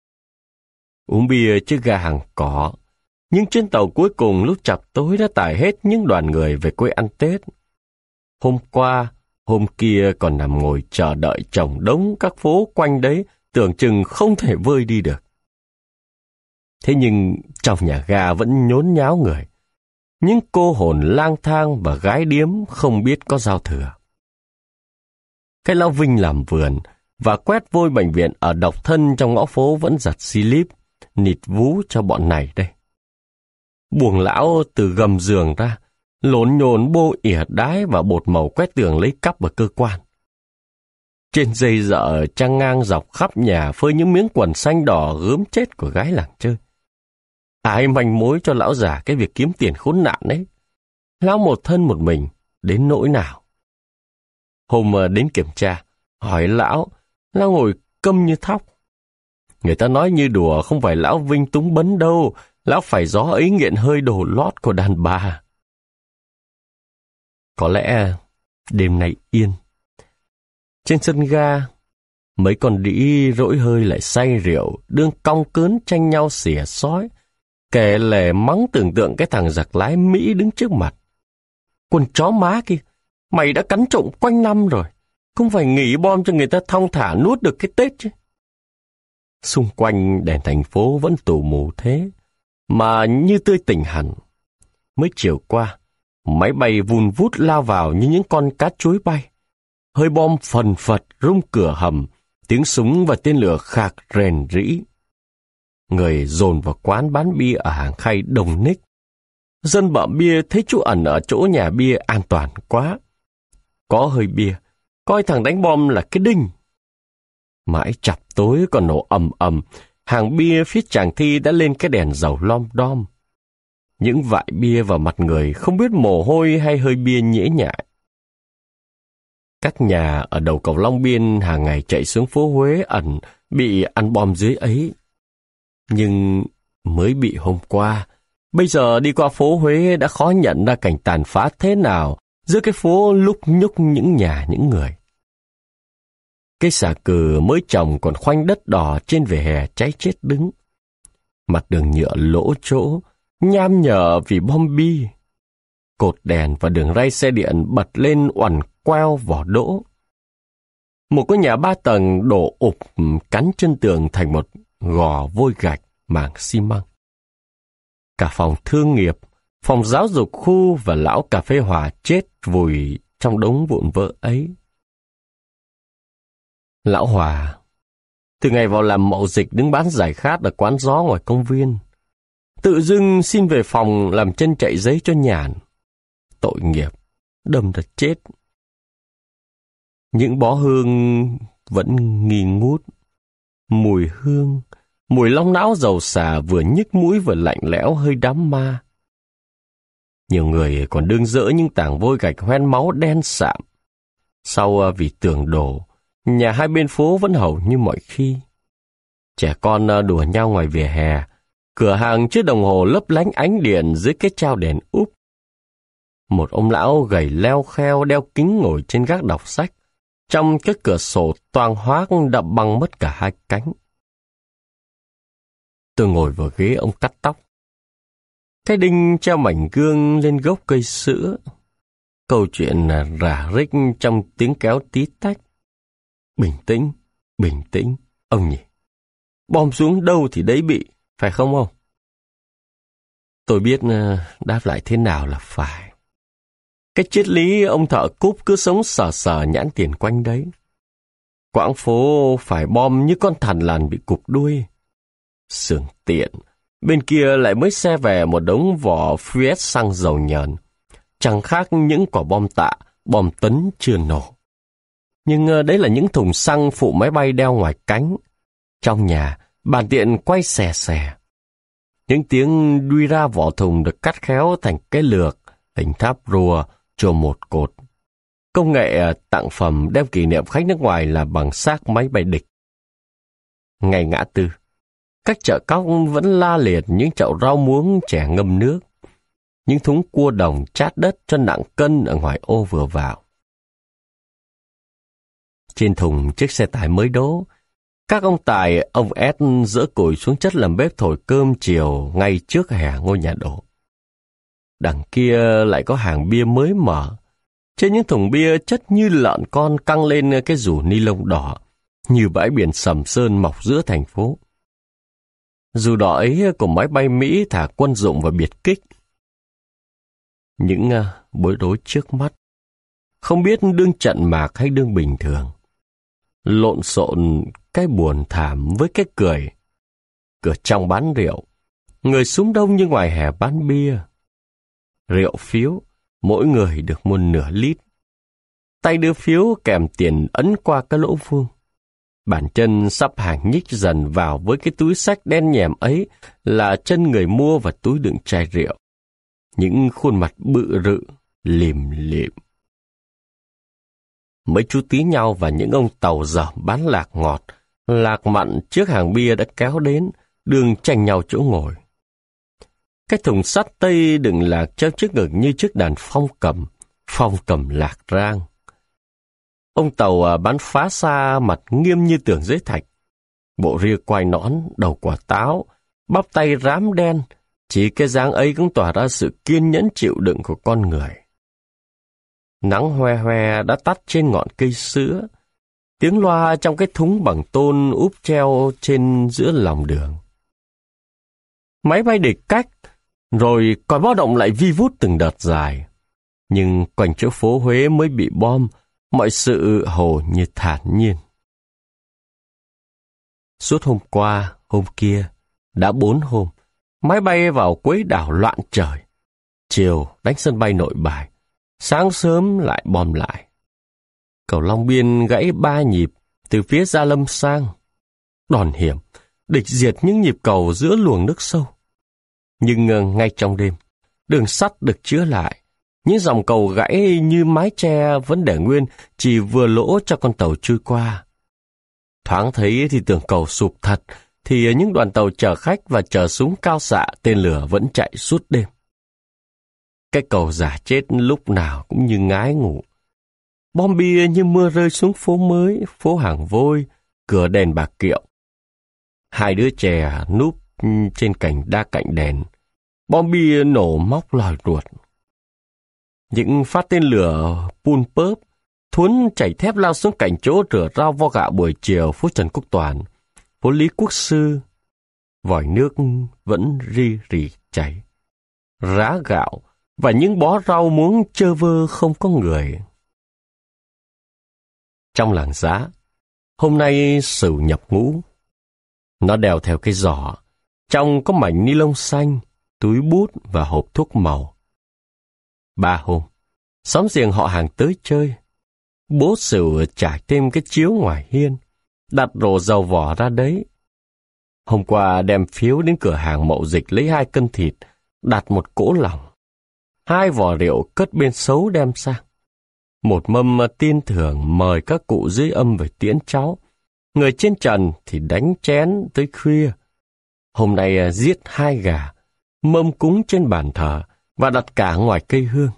Uống bia trước ga hàng cỏ, nhưng trên tàu cuối cùng lúc chập tối đã tải hết những đoàn người về quê ăn Tết. Hôm qua, hôm kia còn nằm ngồi chờ đợi chồng đống các phố quanh đấy, tưởng chừng không thể vơi đi được. Thế nhưng trong nhà ga vẫn nhốn nháo người. Những cô hồn lang thang và gái điếm không biết có giao thừa. Cái lão Vinh làm vườn và quét vôi bệnh viện ở độc thân trong ngõ phố vẫn giặt xi lít, nịt vú cho bọn này đây. Buồng lão từ gầm giường ra, lộn nhồn bô ỉa đái và bột màu quét tường lấy cắp ở cơ quan. Trên dây dợ trăng ngang dọc khắp nhà phơi những miếng quần xanh đỏ gớm chết của gái làng chơi. Ai manh mối cho lão già cái việc kiếm tiền khốn nạn ấy. Lão một thân một mình, đến nỗi nào. Hôm đến kiểm tra, hỏi lão, lão ngồi câm như thóc. Người ta nói như đùa, không phải lão Vinh túng bấn đâu, lão phải gió ấy nghiện hơi đồ lót của đàn bà. Có lẽ đêm nay yên. Trên sân ga, mấy con đĩ rỗi hơi lại say rượu, đương cong cớn tranh nhau xỉa xói, kẻ lẻ mắng tưởng tượng cái thằng giặc lái Mỹ đứng trước mặt. Quần chó má kia, mày đã cắn trộm quanh năm rồi, không phải nghỉ bom cho người ta thong thả nuốt được cái Tết chứ. Xung quanh đèn thành phố vẫn tù mù thế, mà như tươi tỉnh hẳn. Mới chiều qua, máy bay vun vút lao vào như những con cá chuối bay. Hơi bom phần phật rung cửa hầm, tiếng súng và tên lửa khạc rền rĩ. Người dồn vào quán bán bia ở hàng khay Đồng Ních. Dân bợm bia thấy trú ẩn ở chỗ nhà bia an toàn quá. Có hơi bia, coi thằng đánh bom là cái đinh. Mãi chập tối còn nổ ầm ầm, hàng bia phía Tràng Thi đã lên cái đèn dầu lom đom. Những vại bia vào mặt người không biết mồ hôi hay hơi bia nhễ nhại. Các nhà ở đầu cầu Long Biên hàng ngày chạy xuống phố Huế ẩn bị ăn bom dưới ấy. Nhưng mới bị hôm qua, bây giờ đi qua phố Huế đã khó nhận ra cảnh tàn phá thế nào giữa cái phố lúc nhúc những nhà những người. Cây xà cừ mới trồng còn khoanh đất đỏ trên vỉa hè cháy chết đứng. Mặt đường nhựa lỗ chỗ, nham nhở vì bom bi. Cột đèn và đường ray xe điện bật lên uằn queo vỏ đỗ. Một cái nhà ba tầng đổ ụp cắn chân tường thành một gò vôi gạch mảng xi măng. Cả phòng thương nghiệp, phòng giáo dục khu và lão cà phê Hòa chết vùi trong đống vụn vỡ ấy. Lão Hòa, từ ngày vào làm mậu dịch đứng bán giải khát ở quán gió ngoài công viên, tự dưng xin về phòng làm chân chạy giấy cho nhàn. Tội nghiệp, đâm ra chết. Những bó hương vẫn nghi ngút. Mùi hương, mùi long não dầu xả vừa nhức mũi vừa lạnh lẽo hơi đám ma. Nhiều người còn đương dỡ những tảng vôi gạch hoen máu đen sạm. Sau vì tường đổ, nhà hai bên phố vẫn hầu như mọi khi. Trẻ con đùa nhau ngoài vỉa hè, cửa hàng chiếc đồng hồ lấp lánh ánh điện dưới cái trao đèn úp. Một ông lão gầy leo kheo đeo kính ngồi trên gác đọc sách, trong cái cửa sổ toang hoác đập bằng mất cả hai cánh. Tôi ngồi vào ghế ông cắt tóc. Cái đinh treo mảnh gương lên gốc cây sữa. Câu chuyện rả rích trong tiếng kéo tí tách. Bình tĩnh, bình tĩnh, ông nhỉ. Bom xuống đâu thì đấy bị, phải không ông? Tôi biết đáp lại thế nào là phải. Cái triết lý ông thợ cúp cứ sống sờ sờ nhãn tiền quanh đấy. Quãng phố phải bom như con thằn lằn bị cụp đuôi. Sườn tiện, bên kia lại mới xe về một đống vỏ Fiat xăng dầu nhờn. Chẳng khác những quả bom tạ, bom tấn chưa nổ. Nhưng đấy là những thùng xăng phụ máy bay đeo ngoài cánh. Trong nhà, bàn tiện quay xè xè. Những tiếng đuôi ra vỏ thùng được cắt khéo thành cái lược, hình tháp rùa, chùa một cột. Công nghệ tặng phẩm đem kỷ niệm khách nước ngoài là bằng xác máy bay địch. Ngày ngã tư, các chợ cóc vẫn la liệt những chậu rau muống chè ngâm nước. Những thúng cua đồng chát đất cho nặng cân ở ngoài ô vừa vào. Trên thùng chiếc xe tải mới đỗ, các ông tài, ông ét dỡ củi xuống chất làm bếp thổi cơm chiều ngay trước hè ngôi nhà đổ. Đằng kia lại có hàng bia mới mở. Trên những thùng bia chất như lợn con căng lên cái rủ ni lông đỏ, như bãi biển Sầm Sơn mọc giữa thành phố. Dù đỏ ấy của máy bay Mỹ thả quân dụng và biệt kích. Những uh, bối rối trước mắt, không biết đương trận mạc hay đương bình thường. Lộn xộn cái buồn thảm với cái cười. Cửa trong bán rượu, người súng đông như ngoài hè bán bia. Rượu phiếu, mỗi người được một nửa lít. Tay đưa phiếu kèm tiền ấn qua cái lỗ vuông. Bàn chân sắp hàng nhích dần vào với cái túi xách đen nhèm ấy là chân người mua và túi đựng chai rượu. Những khuôn mặt bự rự, lìm lịm. Mấy chú tí nhau và những ông tàu dởm bán lạc ngọt, lạc mặn trước hàng bia đã kéo đến, đường tranh nhau chỗ ngồi. Cái thùng sắt tây đựng lạc treo trước ngực như chiếc đàn phong cầm, phong cầm lạc rang. Ông tàu bán phá xa mặt nghiêm như tường giấy thạch, bộ ria quai nõn, đầu quả táo, bắp tay rám đen, chỉ cái dáng ấy cũng tỏa ra sự kiên nhẫn chịu đựng của con người. Nắng hoe hoe đã tắt trên ngọn cây sữa, tiếng loa trong cái thúng bằng tôn úp treo trên giữa lòng đường. Máy bay địch cách, rồi còi báo động lại vi vút từng đợt dài. Nhưng quanh chỗ phố Huế mới bị bom, mọi sự hồ như thản nhiên. Suốt hôm qua, hôm kia, đã bốn hôm, máy bay vào Quế Đảo loạn trời. Chiều đánh sân bay Nội Bài, sáng sớm lại bom lại. Cầu Long Biên gãy ba nhịp từ phía Gia Lâm sang. Đòn hiểm, địch diệt những nhịp cầu giữa luồng nước sâu. Nhưng ngay trong đêm, đường sắt được chữa lại. Những dòng cầu gãy như mái che vẫn để nguyên, chỉ vừa lỗ cho con tàu trôi qua. Thoáng thấy thì tưởng cầu sụp thật, thì những đoàn tàu chở khách và chở súng cao xạ tên lửa vẫn chạy suốt đêm. Cái cầu giả chết lúc nào cũng như ngái ngủ. Bom bia như mưa rơi xuống phố mới, phố Hàng Vôi, cửa đèn Bạc Kiệu. Hai đứa trẻ núp trên cành đa cạnh đèn. Bom bia nổ móc lòi ruột. Những phát tên lửa pun pớp, thuấn chảy thép lao xuống cạnh chỗ rửa rau vo gạo buổi chiều phố Trần Quốc Toản, phố Lý Quốc Sư. Vòi nước vẫn ri rì chảy. Rá gạo và những bó rau muống chơ vơ không có người. Trong làng Giá, hôm nay Sửu nhập ngũ. Nó đèo theo cái giỏ, trong có mảnh ni lông xanh, túi bút và hộp thuốc màu. Ba hôm, xóm giềng họ hàng tới chơi. Bố Sửu trải thêm cái chiếu ngoài hiên, đặt rổ dầu vỏ ra đấy. Hôm qua đem phiếu đến cửa hàng mậu dịch lấy hai cân thịt, đặt một cỗ lòng. Hai vỏ rượu cất bên xấu đem sang. Một mâm tiên thưởng mời các cụ dưới âm về tiễn cháu. Người trên trần thì đánh chén tới khuya. Hôm nay giết hai gà, mâm cúng trên bàn thờ và đặt cả ngoài cây hương.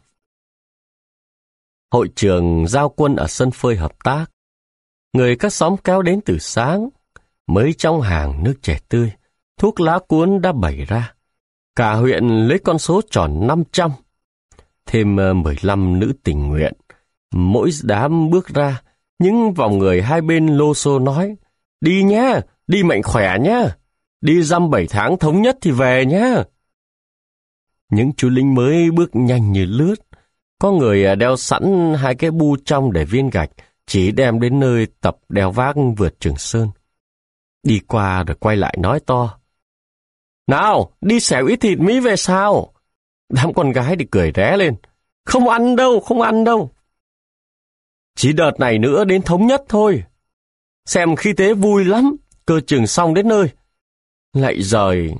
Hội trường giao quân ở sân phơi hợp tác. Người các xóm kéo đến từ sáng. Mới trong hàng nước chè tươi, thuốc lá cuốn đã bày ra. Cả huyện lấy con số tròn năm trăm. Thêm mười lăm nữ tình nguyện. Mỗi đám bước ra, những vòng người hai bên lô xô nói, đi nhá, đi mạnh khỏe nhá, đi dăm bảy tháng thống nhất thì về nhá. Những chú lính mới bước nhanh như lướt, có người đeo sẵn hai cái bu trong để viên gạch, chỉ đem đến nơi tập đeo vác vượt Trường Sơn. Đi qua rồi quay lại nói to, nào, đi xẻo ít thịt mỹ về sao? Đám con gái thì cười ré lên, không ăn đâu, không ăn đâu. Chỉ đợt này nữa đến thống nhất thôi. Xem khi thế vui lắm, cơ chừng xong đến nơi. Lại rời.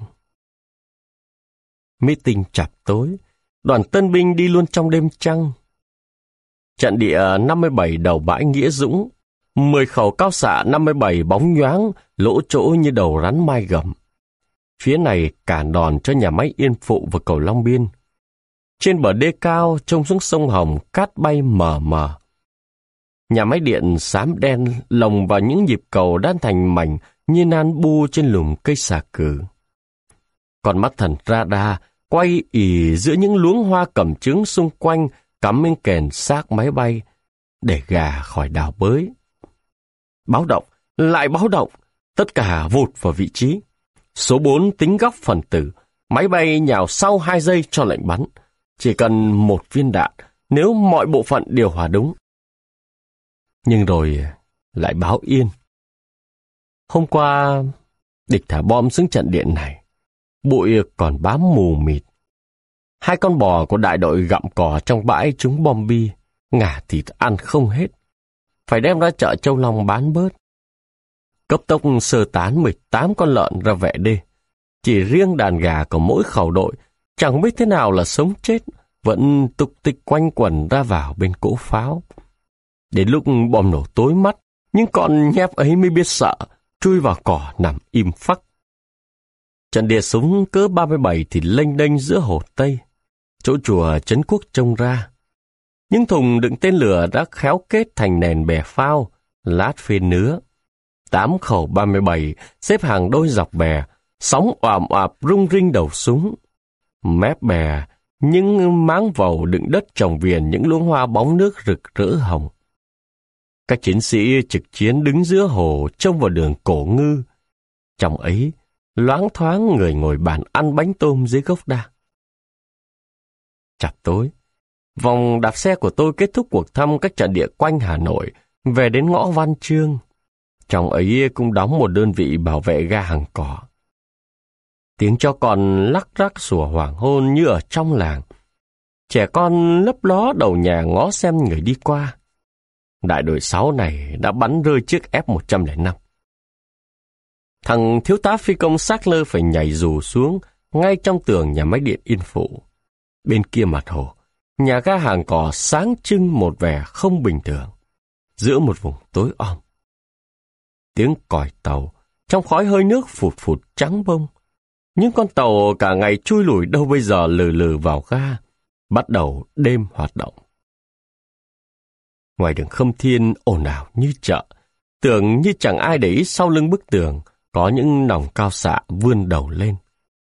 Meeting chập tối, đoàn tân binh đi luôn trong đêm trăng. Trận địa năm mươi bảy đầu bãi Nghĩa Dũng, mười khẩu cao xạ năm mươi bảy bóng nhoáng, lỗ chỗ như đầu rắn mai gầm. Phía này cản đòn cho nhà máy Yên Phụ và cầu Long Biên. Trên bờ đê cao trông xuống sông Hồng, cát bay mờ mờ. Nhà máy điện xám đen lồng vào những nhịp cầu đan thành mảnh như nan bu trên lùm cây xà cừ. Còn mắt thần radar quay ì giữa những luống hoa cẩm trứng xung quanh, cắm miếng kèn xác máy bay để gà khỏi đào bới. Báo động, lại báo động, tất cả vụt vào vị trí. Số bốn tính góc phần tử, máy bay nhào sau hai giây cho lệnh bắn. Chỉ cần một viên đạn nếu mọi bộ phận điều hòa đúng. Nhưng rồi lại báo yên. Hôm qua, địch thả bom xuống trận điện này. Bụi còn bám mù mịt. Hai con bò của đại đội gặm cỏ trong bãi trúng bom bi, ngả thịt ăn không hết. Phải đem ra chợ Châu Long bán bớt. Cấp tốc sơ tán mười tám con lợn ra vệ đê. Chỉ riêng đàn gà của mỗi khẩu đội, chẳng biết thế nào là sống chết, vẫn tục tịch quanh quẩn ra vào bên cỗ pháo. Đến lúc bom nổ tối mắt, những con nhép ấy mới biết sợ, chui vào cỏ nằm im phắc. Trận địa súng cỡ ba mươi bảy thì lênh đênh giữa Hồ Tây, chỗ chùa Trấn Quốc trông ra. Những thùng đựng tên lửa đã khéo kết thành nền bè phao, lát phên nứa. Tám khẩu ba mươi bảy xếp hàng đôi dọc bè, sóng oàm oạp rung rinh đầu súng. Mép bè, những máng vầu đựng đất trồng viền những luống hoa bóng nước rực rỡ hồng. Các chiến sĩ trực chiến đứng giữa hồ trông vào đường Cổ Ngư. Trong ấy, loáng thoáng người ngồi bàn ăn bánh tôm dưới gốc đa. Chập tối, vòng đạp xe của tôi kết thúc cuộc thăm các trận địa quanh Hà Nội, về đến ngõ Văn Chương. Trong ấy cũng đóng một đơn vị bảo vệ ga Hàng Cỏ. Tiếng chó con lắc rắc sủa hoàng hôn như ở trong làng. Trẻ con lấp ló đầu nhà ngó xem người đi qua. Đại đội sáu này đã bắn rơi chiếc F một không năm. Thằng thiếu tá phi công xác lơ phải nhảy dù xuống ngay trong tường nhà máy điện Yên Phụ. Bên kia mặt hồ, nhà ga Hàng Cỏ sáng trưng một vẻ không bình thường, giữa một vùng tối om. Tiếng còi tàu, trong khói hơi nước phụt phụt trắng bông. Những con tàu cả ngày chui lủi đâu bây giờ lừ lừ vào ga, bắt đầu đêm hoạt động. Ngoài đường Khâm Thiên ồn ào như chợ, tưởng như chẳng ai để ý sau lưng bức tường có những nòng cao xạ vươn đầu lên.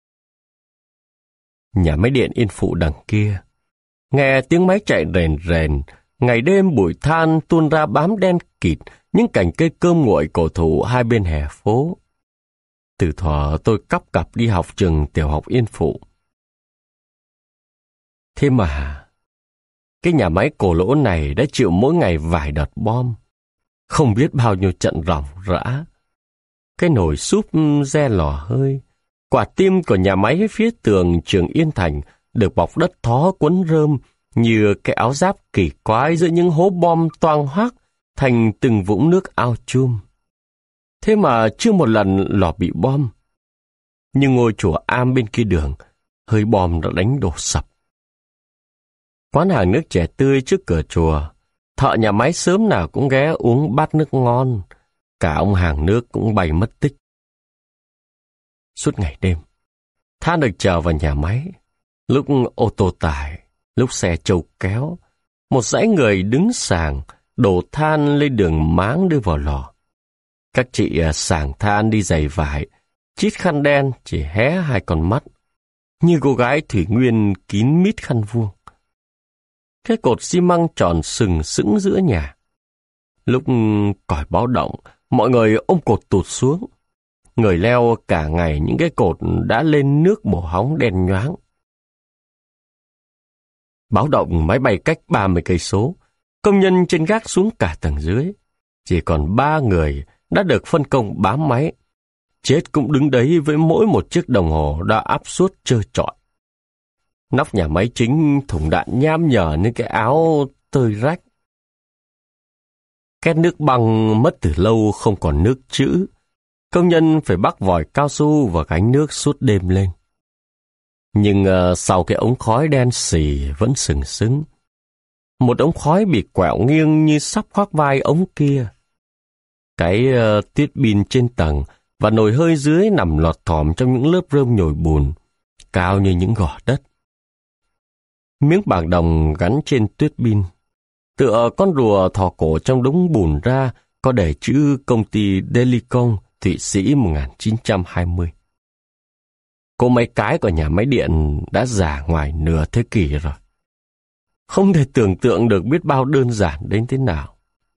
Nhà máy điện Yên Phụ đằng kia, nghe tiếng máy chạy rền rền, ngày đêm bụi than tuôn ra bám đen kịt những cành cây cơm nguội cổ thụ hai bên hè phố. Từ thuở tôi cắp cặp đi học trường tiểu học Yên Phụ. Thế mà, cái nhà máy cổ lỗ này đã chịu mỗi ngày vài đợt bom, không biết bao nhiêu trận ròng rã. Cái nồi súp re lò hơi, quả tim của nhà máy phía tường trường Yên Thành được bọc đất thó quấn rơm như cái áo giáp kỳ quái giữa những hố bom toang hoác thành từng vũng nước ao chum. Thế mà chưa một lần lò bị bom. Nhưng ngôi chùa Am bên kia đường, hơi bom đã đánh đổ sập. Quán hàng nước chè tươi trước cửa chùa, thợ nhà máy sớm nào cũng ghé uống bát nước ngon, cả ông hàng nước cũng bay mất tích. Suốt ngày đêm, than được chờ vào nhà máy, lúc ô tô tải, lúc xe trâu kéo, một dãy người đứng sàng, đổ than lên đường máng đưa vào lò. Các chị sàng than đi giày vải, chít khăn đen chỉ hé hai con mắt, như cô gái Thủy Nguyên kín mít khăn vuông. Cái cột xi măng tròn sừng sững giữa nhà. Lúc còi báo động, mọi người ôm cột tụt xuống. Người leo cả ngày những cái cột đã lên nước bổ hóng đen nhoáng. Báo động máy bay cách ba mươi cây số, công nhân trên gác xuống cả tầng dưới. Chỉ còn ba người đã được phân công bám máy. Chết cũng đứng đấy với mỗi một chiếc đồng hồ đã áp suốt trơ trọi. Nóc nhà máy chính thùng đạn nham nhở những cái áo tơi rách. Két nước băng mất từ lâu không còn nước trữ. Công nhân phải bắc vòi cao su và gánh nước suốt đêm lên. Nhưng uh, sau cái ống khói đen xì vẫn sừng sững. Một ống khói bị quẹo nghiêng như sắp khoác vai ống kia. Cái uh, tiết pin trên tầng và nồi hơi dưới nằm lọt thỏm trong những lớp rơm nhồi bùn, cao như những gò đất. Miếng bảng đồng gắn trên tuyết pin, tựa con rùa thò cổ trong đống bùn ra, có để chữ công ty Delicon, Thụy Sĩ một nghìn chín trăm hai mươi. Cỗ máy cái của nhà máy điện đã già ngoài nửa thế kỷ rồi. Không thể tưởng tượng được biết bao đơn giản đến thế nào.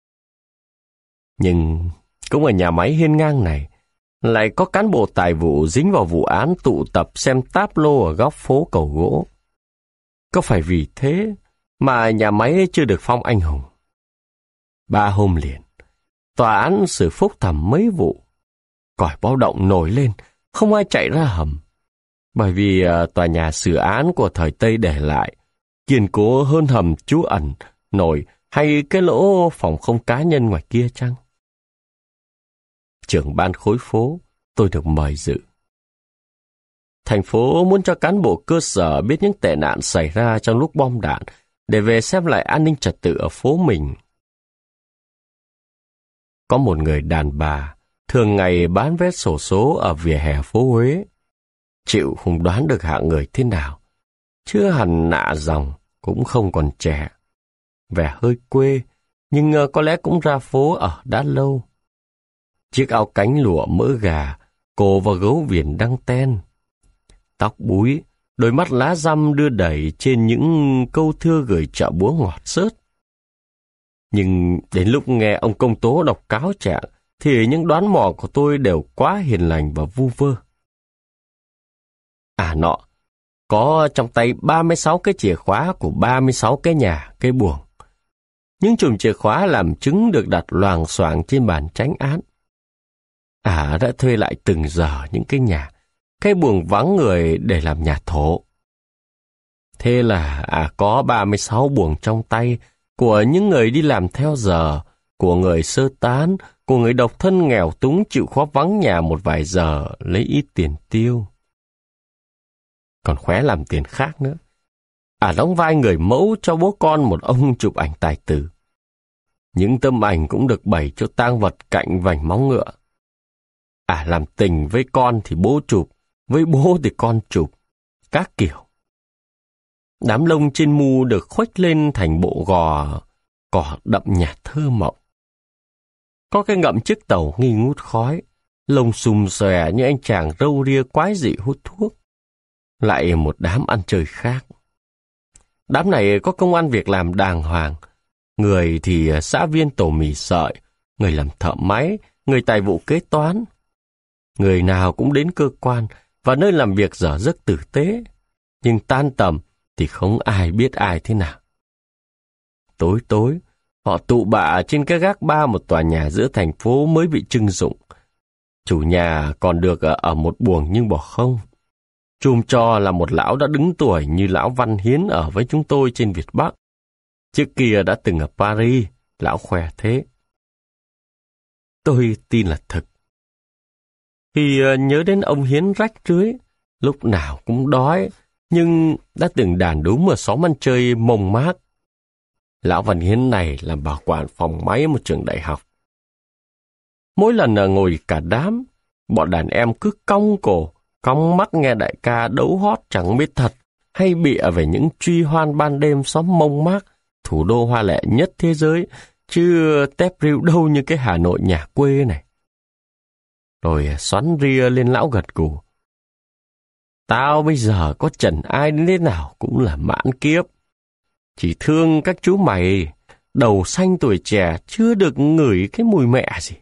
Nhưng cũng ở nhà máy hiên ngang này, lại có cán bộ tài vụ dính vào vụ án tụ tập xem táp lô ở góc phố Cầu Gỗ. Có phải vì thế mà nhà máy chưa được phong anh hùng? Ba hôm liền, tòa án xử phúc thẩm mấy vụ. Còi báo động nổi lên, không ai chạy ra hầm. Bởi vì uh, tòa nhà xử án của thời Tây để lại kiên cố hơn hầm trú ẩn, nổi hay cái lỗ phòng không cá nhân ngoài kia chăng? Trưởng ban khối phố, tôi được mời dự. Thành phố muốn cho cán bộ cơ sở biết những tệ nạn xảy ra trong lúc bom đạn để về xem lại an ninh trật tự ở phố mình. Có một người đàn bà thường ngày bán vé xổ số ở vỉa hè phố Huế. Chịu không đoán được hạng người thế nào, chưa hẳn nạ dòng, cũng không còn trẻ. Vẻ hơi quê, nhưng có lẽ cũng ra phố ở đã lâu. Chiếc áo cánh lụa mỡ gà, cổ và gấu viền đăng ten. Tóc búi, đôi mắt lá răm đưa đẩy trên những câu thơ gửi chợ búa ngọt xớt. Nhưng đến lúc nghe ông công tố đọc cáo trạng, thì những đoán mò của tôi đều quá hiền lành và vu vơ. À nọ, có trong tay ba mươi sáu cái chìa khóa của ba mươi sáu cái nhà, cái buồng. Những chùm chìa khóa làm chứng được đặt loàng xoàng trên bàn chánh án. À đã thuê lại từng giờ những cái nhà, cái buồng vắng người để làm nhà thổ. Thế là à có ba mươi sáu buồng trong tay của những người đi làm theo giờ, của người sơ tán, của người độc thân nghèo túng chịu khó vắng nhà một vài giờ lấy ít tiền tiêu. Còn khóe làm tiền khác nữa. À đóng vai người mẫu cho bố con một ông chụp ảnh tài tử. Những tấm ảnh cũng được bày cho tang vật cạnh vành móng ngựa. À làm tình với con thì bố chụp, với bố thì con chụp, các kiểu. Đám lông trên mu được khuếch lên thành bộ gò, cỏ đậm nhạt thơ mộng. Có cái ngậm chiếc tàu nghi ngút khói, lông xùm xòe như anh chàng râu ria quái dị hút thuốc. Lại một đám ăn chơi khác. Đám này có công ăn việc làm đàng hoàng. Người thì xã viên tổ mì sợi, người làm thợ máy, người tài vụ kế toán. Người nào cũng đến cơ quan và nơi làm việc dở giấc tử tế. Nhưng tan tầm thì không ai biết ai thế nào. Tối tối, họ tụ bạ trên cái gác ba một tòa nhà giữa thành phố mới bị trưng dụng. Chủ nhà còn được ở một buồng nhưng bỏ không. Chùm cho là một lão đã đứng tuổi như lão Văn Hiến ở với chúng tôi trên Việt Bắc. Trước kia đã từng ở Paris, lão khỏe thế. Tôi tin là thật. Khi nhớ đến ông Hiến rách rưới, lúc nào cũng đói, nhưng đã từng đàn đúng ở xóm ăn chơi mông mát. Lão Văn Hiến này làm bảo quản phòng máy một trường đại học. Mỗi lần ngồi cả đám, bọn đàn em cứ cong cổ, cong mắt nghe đại ca đấu hót chẳng biết thật hay bịa về những truy hoan ban đêm xóm mông mát, thủ đô hoa lệ nhất thế giới, chứ tép rượu đâu như cái Hà Nội nhà quê này. Rồi xoắn ria lên lão gật gù. Tao bây giờ có trần ai đến thế nào cũng là mãn kiếp. Chỉ thương các chú mày, đầu xanh tuổi trẻ chưa được ngửi cái mùi mẹ gì.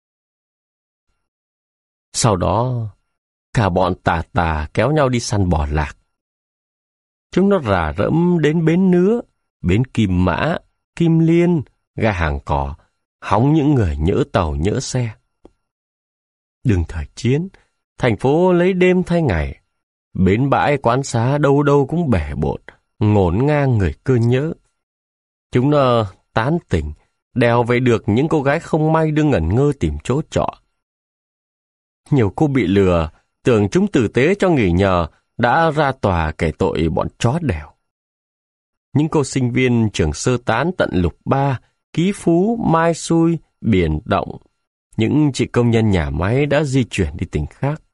Sau đó, cả bọn tà tà kéo nhau đi săn bò lạc. Chúng nó rà rẫm đến bến Nứa, bến Kim Mã, Kim Liên, ga Hàng Cỏ, hóng những người nhỡ tàu nhỡ xe. Đừng thời chiến, thành phố lấy đêm thay ngày. Bến bãi quán xá đâu đâu cũng bể bộn, ngổn ngang người cơ nhỡ. Chúng nó tán tỉnh, đèo về được những cô gái không may đưa ngẩn ngơ tìm chỗ trọ. Nhiều cô bị lừa, tưởng chúng tử tế cho nghỉ nhờ, đã ra tòa kể tội bọn chó đèo. Những cô sinh viên trường sơ tán tận Lục Ba, Ký Phú, Mai Xui, Biển Động, những chị công nhân nhà máy đã di chuyển đi tỉnh khác.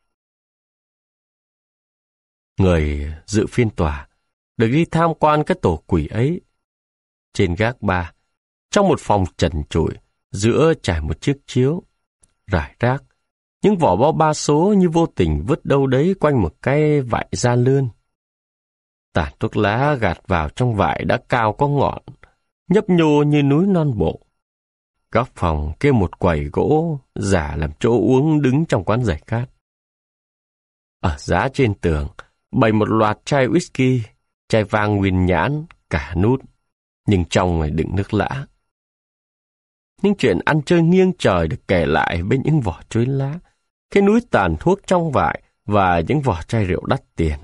Người dự phiên tòa được đi tham quan cái tổ quỷ ấy. Trên gác ba, trong một phòng trần trụi, giữa trải một chiếc chiếu, rải rác, những vỏ bao ba số như vô tình vứt đâu đấy quanh một cái vải da lươn. Tàn thuốc lá gạt vào trong vải đã cao có ngọn, nhấp nhô như núi non bộ. Góc phòng kê một quầy gỗ giả làm chỗ uống đứng trong quán giải khát. Ở giá trên tường bày một loạt chai whisky, chai vang nguyên nhãn, cả nút, nhưng trong này đựng nước lã. Những chuyện ăn chơi nghiêng trời được kể lại bên những vỏ chuối lá, cái núi tàn thuốc trong vải và những vỏ chai rượu đắt tiền.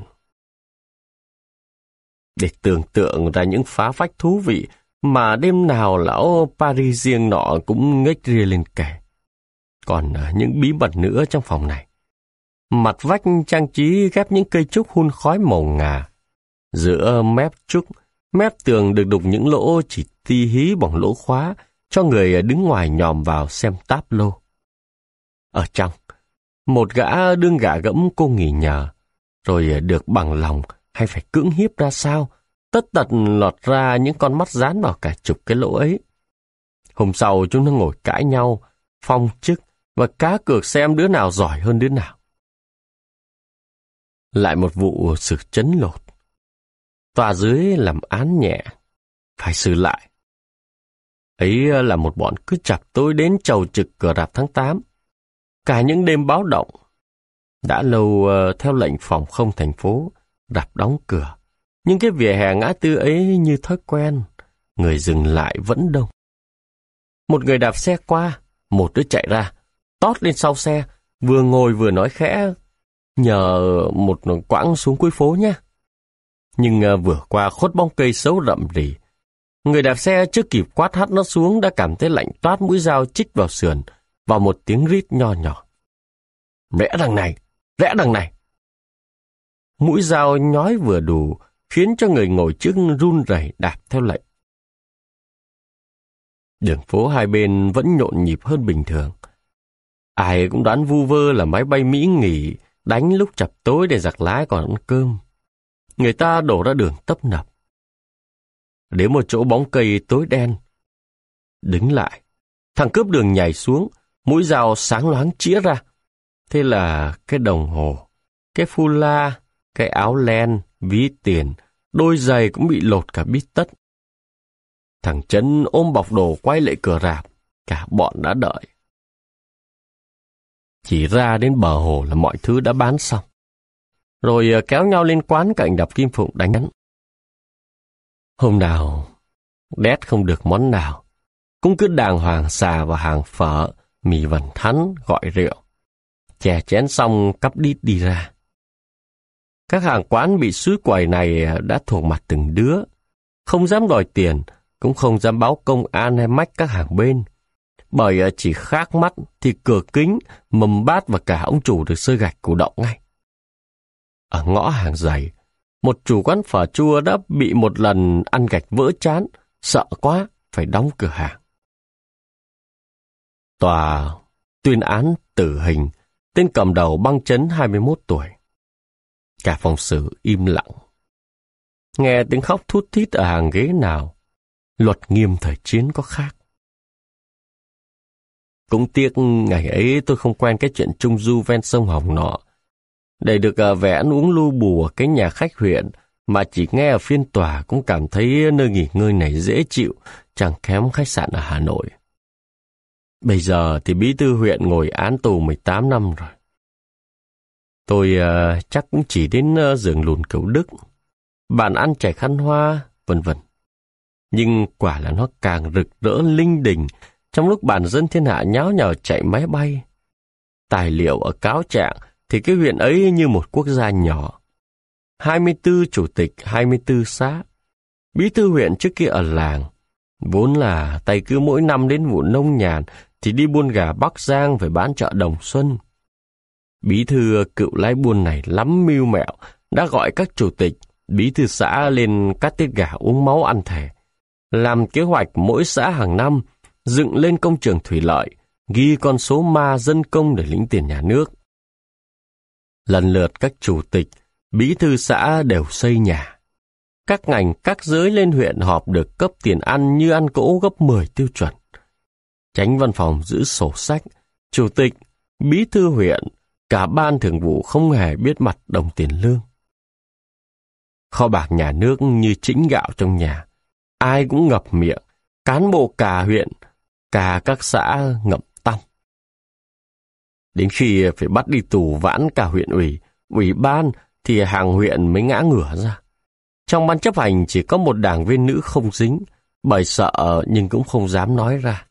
Để tưởng tượng ra những phá phách thú vị mà đêm nào lão Parisien nọ cũng ngếch ria lên kể. Còn những bí mật nữa trong phòng này. Mặt vách trang trí ghép những cây trúc hun khói màu ngà. Giữa mép trúc, mép tường được đục những lỗ chỉ ti hí bằng lỗ khóa cho người đứng ngoài nhòm vào xem táp lô. Ở trong, một gã đương gạ gẫm cô nghỉ nhờ, rồi được bằng lòng hay phải cưỡng hiếp ra sao, tất tật lọt ra những con mắt dán vào cả chục cái lỗ ấy. Hôm sau chúng nó ngồi cãi nhau, phong chức và cá cược xem đứa nào giỏi hơn đứa nào. Lại một vụ xử chấn lột. Tòa dưới làm án nhẹ, phải xử lại. Ấy là một bọn cứ chập tối đến chầu trực cửa rạp tháng tám. Cả những đêm báo động. Đã lâu uh, theo lệnh phòng không thành phố, rạp đóng cửa. Nhưng cái vỉa hè ngã tư ấy như thói quen, người dừng lại vẫn đông. Một người đạp xe qua, một đứa chạy ra, tót lên sau xe, vừa ngồi vừa nói khẽ, nhờ một quãng xuống cuối phố nhé. Nhưng uh, vừa qua khuất bóng cây xấu rậm rì. Người đạp xe chưa kịp quát hắt nó xuống đã cảm thấy lạnh toát mũi dao chích vào sườn, vào một tiếng rít nho nhỏ. Rẽ đằng này, rẽ đằng này. Mũi dao nhói vừa đủ, khiến cho người ngồi trước run rẩy đạp theo lệnh. Đường phố hai bên vẫn nhộn nhịp hơn bình thường. Ai cũng đoán vu vơ là máy bay Mỹ nghỉ, đánh lúc chập tối để giặc lái còn ăn cơm. Người ta đổ ra đường tấp nập. Đến một chỗ bóng cây tối đen. Đứng lại, thằng cướp đường nhảy xuống, mũi dao sáng loáng chĩa ra. Thế là cái đồng hồ, cái phu la, cái áo len, ví tiền, đôi giày cũng bị lột cả bít tất. Thằng Trấn ôm bọc đồ quay lại cửa rạp, cả bọn đã đợi. Chỉ ra đến bờ hồ là mọi thứ đã bán xong. Rồi kéo nhau lên quán cạnh đập Kim Phụng đánh nhắn. Hôm nào, đét không được món nào, cũng cứ đàng hoàng xà vào hàng phở, mì vần thắn, gọi rượu. Chè chén xong cắp đít đi ra. Các hàng quán bị xúi quầy này đã thuộc mặt từng đứa. Không dám đòi tiền, cũng không dám báo công an hay mách các hàng bên. Bởi chỉ khác mắt thì cửa kính, mầm bát và cả ông chủ được sơi gạch củ động ngay. Ở ngõ hàng giày, một chủ quán phở chua đã bị một lần ăn gạch vỡ chán, sợ quá, phải đóng cửa hàng. Tòa tuyên án tử hình, tên cầm đầu Băng Chấn hai mươi mốt tuổi. Cả phòng xử im lặng. Nghe tiếng khóc thút thít ở hàng ghế nào, luật nghiêm thời chiến có khác. Cũng tiếc ngày ấy tôi không quen cái chuyện trung du ven sông Hồng nọ. Để được uh, vẻ ăn uống lu bù ở cái nhà khách huyện, mà chỉ nghe ở phiên tòa cũng cảm thấy nơi nghỉ ngơi này dễ chịu, chẳng kém khách sạn ở Hà Nội. Bây giờ thì bí thư huyện ngồi án tù mười tám năm rồi. Tôi uh, chắc cũng chỉ đến uh, giường lùn Cửu Đức, bàn ăn chảy khăn hoa, vân vân. Nhưng quả là nó càng rực rỡ linh đình trong lúc bản dân thiên hạ nháo nhào chạy máy bay. Tài liệu ở cáo trạng thì cái huyện ấy như một quốc gia nhỏ. hai mươi tư chủ tịch, hai mươi tư xã. Bí thư huyện trước kia ở làng. Vốn là tay cứ mỗi năm đến vụ nông nhàn thì đi buôn gà Bắc Giang về bán chợ Đồng Xuân. Bí thư cựu lái buôn này lắm mưu mẹo, đã gọi các chủ tịch, bí thư xã lên cắt tiết gà uống máu ăn thẻ. Làm kế hoạch mỗi xã hàng năm, dựng lên công trường thủy lợi, ghi con số ma dân công để lĩnh tiền nhà nước. Lần lượt các chủ tịch, bí thư xã đều xây nhà. Các ngành các giới lên huyện họp được cấp tiền ăn như ăn cỗ gấp mười tiêu chuẩn. Chánh văn phòng giữ sổ sách, chủ tịch, bí thư huyện, cả ban thường vụ không hề biết mặt đồng tiền lương. Kho bạc nhà nước như chĩnh gạo trong nhà, ai cũng ngập miệng, cán bộ cả huyện, cả các xã ngậm tăm. Đến khi phải bắt đi tù vãn cả huyện ủy, ủy ban thì hàng huyện mới ngã ngửa ra. Trong ban chấp hành chỉ có một đảng viên nữ không dính, bởi sợ nhưng cũng không dám nói ra.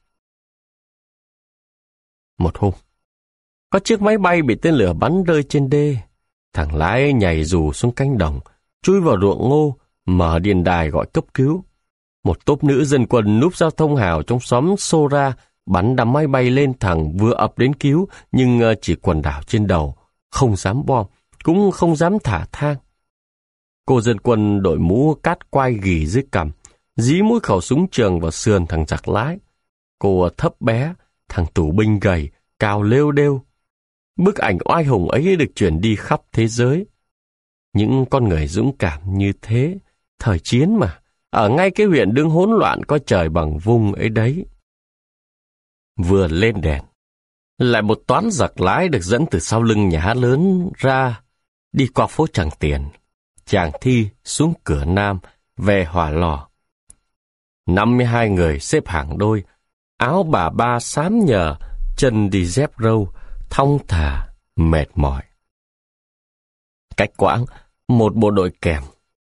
Một hôm, có chiếc máy bay bị tên lửa bắn rơi trên đê. Thằng lái nhảy dù xuống cánh đồng, chui vào ruộng ngô, mở điện đài gọi cấp cứu. Một tốp nữ dân quân núp giao thông hào trong xóm xô ra, bắn đám máy bay lên thẳng vừa ập đến cứu, nhưng chỉ quần đảo trên đầu, không dám bom, cũng không dám thả thang. Cô dân quân đội mũ cát quai ghì dưới cằm, dí mũi khẩu súng trường vào sườn thằng giặc lái. Cô thấp bé, thằng tù binh gầy, cao lêu đêu. Bức ảnh oai hùng ấy được truyền đi khắp thế giới. Những con người dũng cảm như thế, thời chiến mà, ở ngay cái huyện đương hỗn loạn có trời bằng vung ấy đấy. Vừa lên đèn, lại một toán giặc lái được dẫn từ sau lưng nhà hát lớn ra, đi qua phố Tràng Tiền, Tràng Thi xuống cửa Nam, về Hỏa Lò. năm mươi hai người xếp hàng đôi, áo bà ba xám nhờ, chân đi dép râu, thong thả, mệt mỏi. Cách quãng, một bộ đội kèm.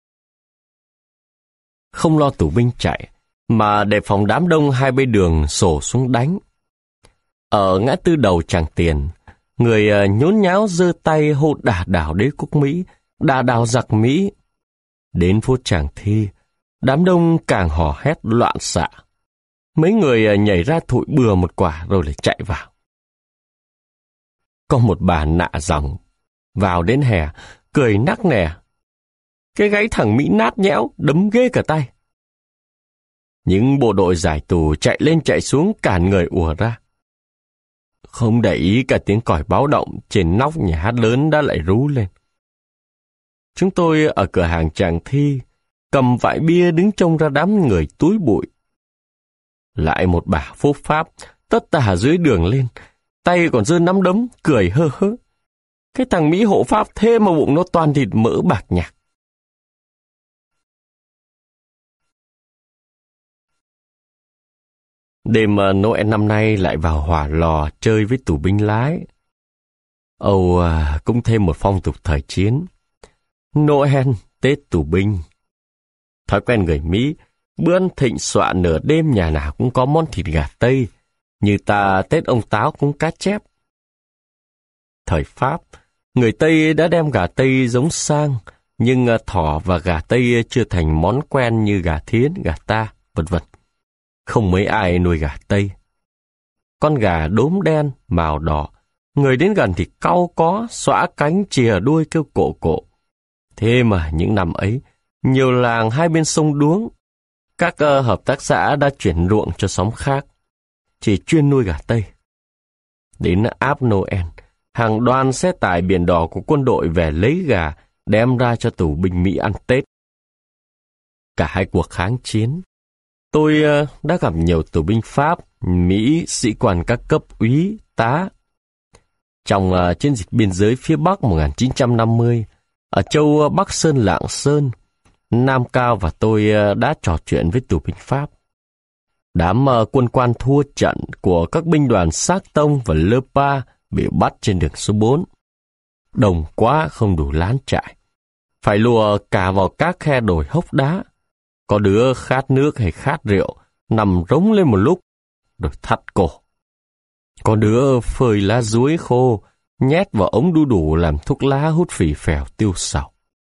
Không lo tù binh chạy, mà đề phòng đám đông hai bên đường xổ xuống đánh. Ở ngã tư đầu Tràng Tiền, người nhốn nháo giơ tay hô đả đảo đế quốc Mỹ, đả đảo giặc Mỹ. Đến phố Tràng Thi, đám đông càng hò hét loạn xạ. Mấy người nhảy ra thụi bừa một quả rồi lại chạy vào. Có một bà nạ dòng vào đến hè, cười nắc nẻ. Cái gáy thằng Mỹ nát nhẽo, đấm ghê cả tay. Những bộ đội giải tù chạy lên chạy xuống cản người ùa ra. Không để ý cả tiếng còi báo động trên nóc nhà hát lớn đã lại rú lên. Chúng tôi ở cửa hàng Tràng Thi, cầm vại bia đứng trông ra đám người túi bụi. Lại một bà phốp pháp, tất tả dưới đường lên, tay còn giơ nắm đấm, cười hơ hớ. Cái thằng Mỹ hộ pháp thế mà bụng nó toàn thịt mỡ bạc nhạc. Đêm Noel năm nay lại vào Hỏa Lò chơi với tù binh lái. Âu à, cũng thêm một phong tục thời chiến. Noel, Tết tù binh. Thói quen người Mỹ, bữa ăn thịnh soạn nửa đêm nhà nào cũng có món thịt gà Tây, như ta Tết ông Táo cũng cá chép. Thời Pháp, người Tây đã đem gà Tây giống sang, nhưng thỏ và gà Tây chưa thành món quen như gà Thiến, gà ta, vân vân. Không mấy ai nuôi gà Tây. Con gà đốm đen, màu đỏ, người đến gần thì cau có, xõa cánh chìa đuôi kêu cổ cổ. Thế mà những năm ấy, nhiều làng hai bên sông Đuống, các uh, hợp tác xã đã chuyển ruộng cho xóm khác, chỉ chuyên nuôi gà Tây. Đến áp Noel, hàng đoàn xe tải biển đỏ của quân đội về lấy gà, đem ra cho tù binh Mỹ ăn Tết. Cả hai cuộc kháng chiến, tôi uh, đã gặp nhiều tù binh Pháp, Mỹ, sĩ quan các cấp úy, tá. Trong uh, chiến dịch biên giới phía Bắc một nghìn chín trăm năm mươi, ở châu Bắc Sơn Lạng Sơn, Nam Cao và tôi uh, đã trò chuyện với tù binh Pháp. Đám uh, quân quan thua trận của các binh đoàn Xác Tông và Lơ Pa bị bắt trên đường số bốn. Đông quá không đủ lán trại, phải lùa cả vào các khe đồi hốc đá. Có đứa khát nước hay khát rượu, nằm rống lên một lúc, rồi thắt cổ. Có đứa phơi lá dúi khô, nhét vào ống đu đủ làm thuốc lá hút phì phèo tiêu sầu.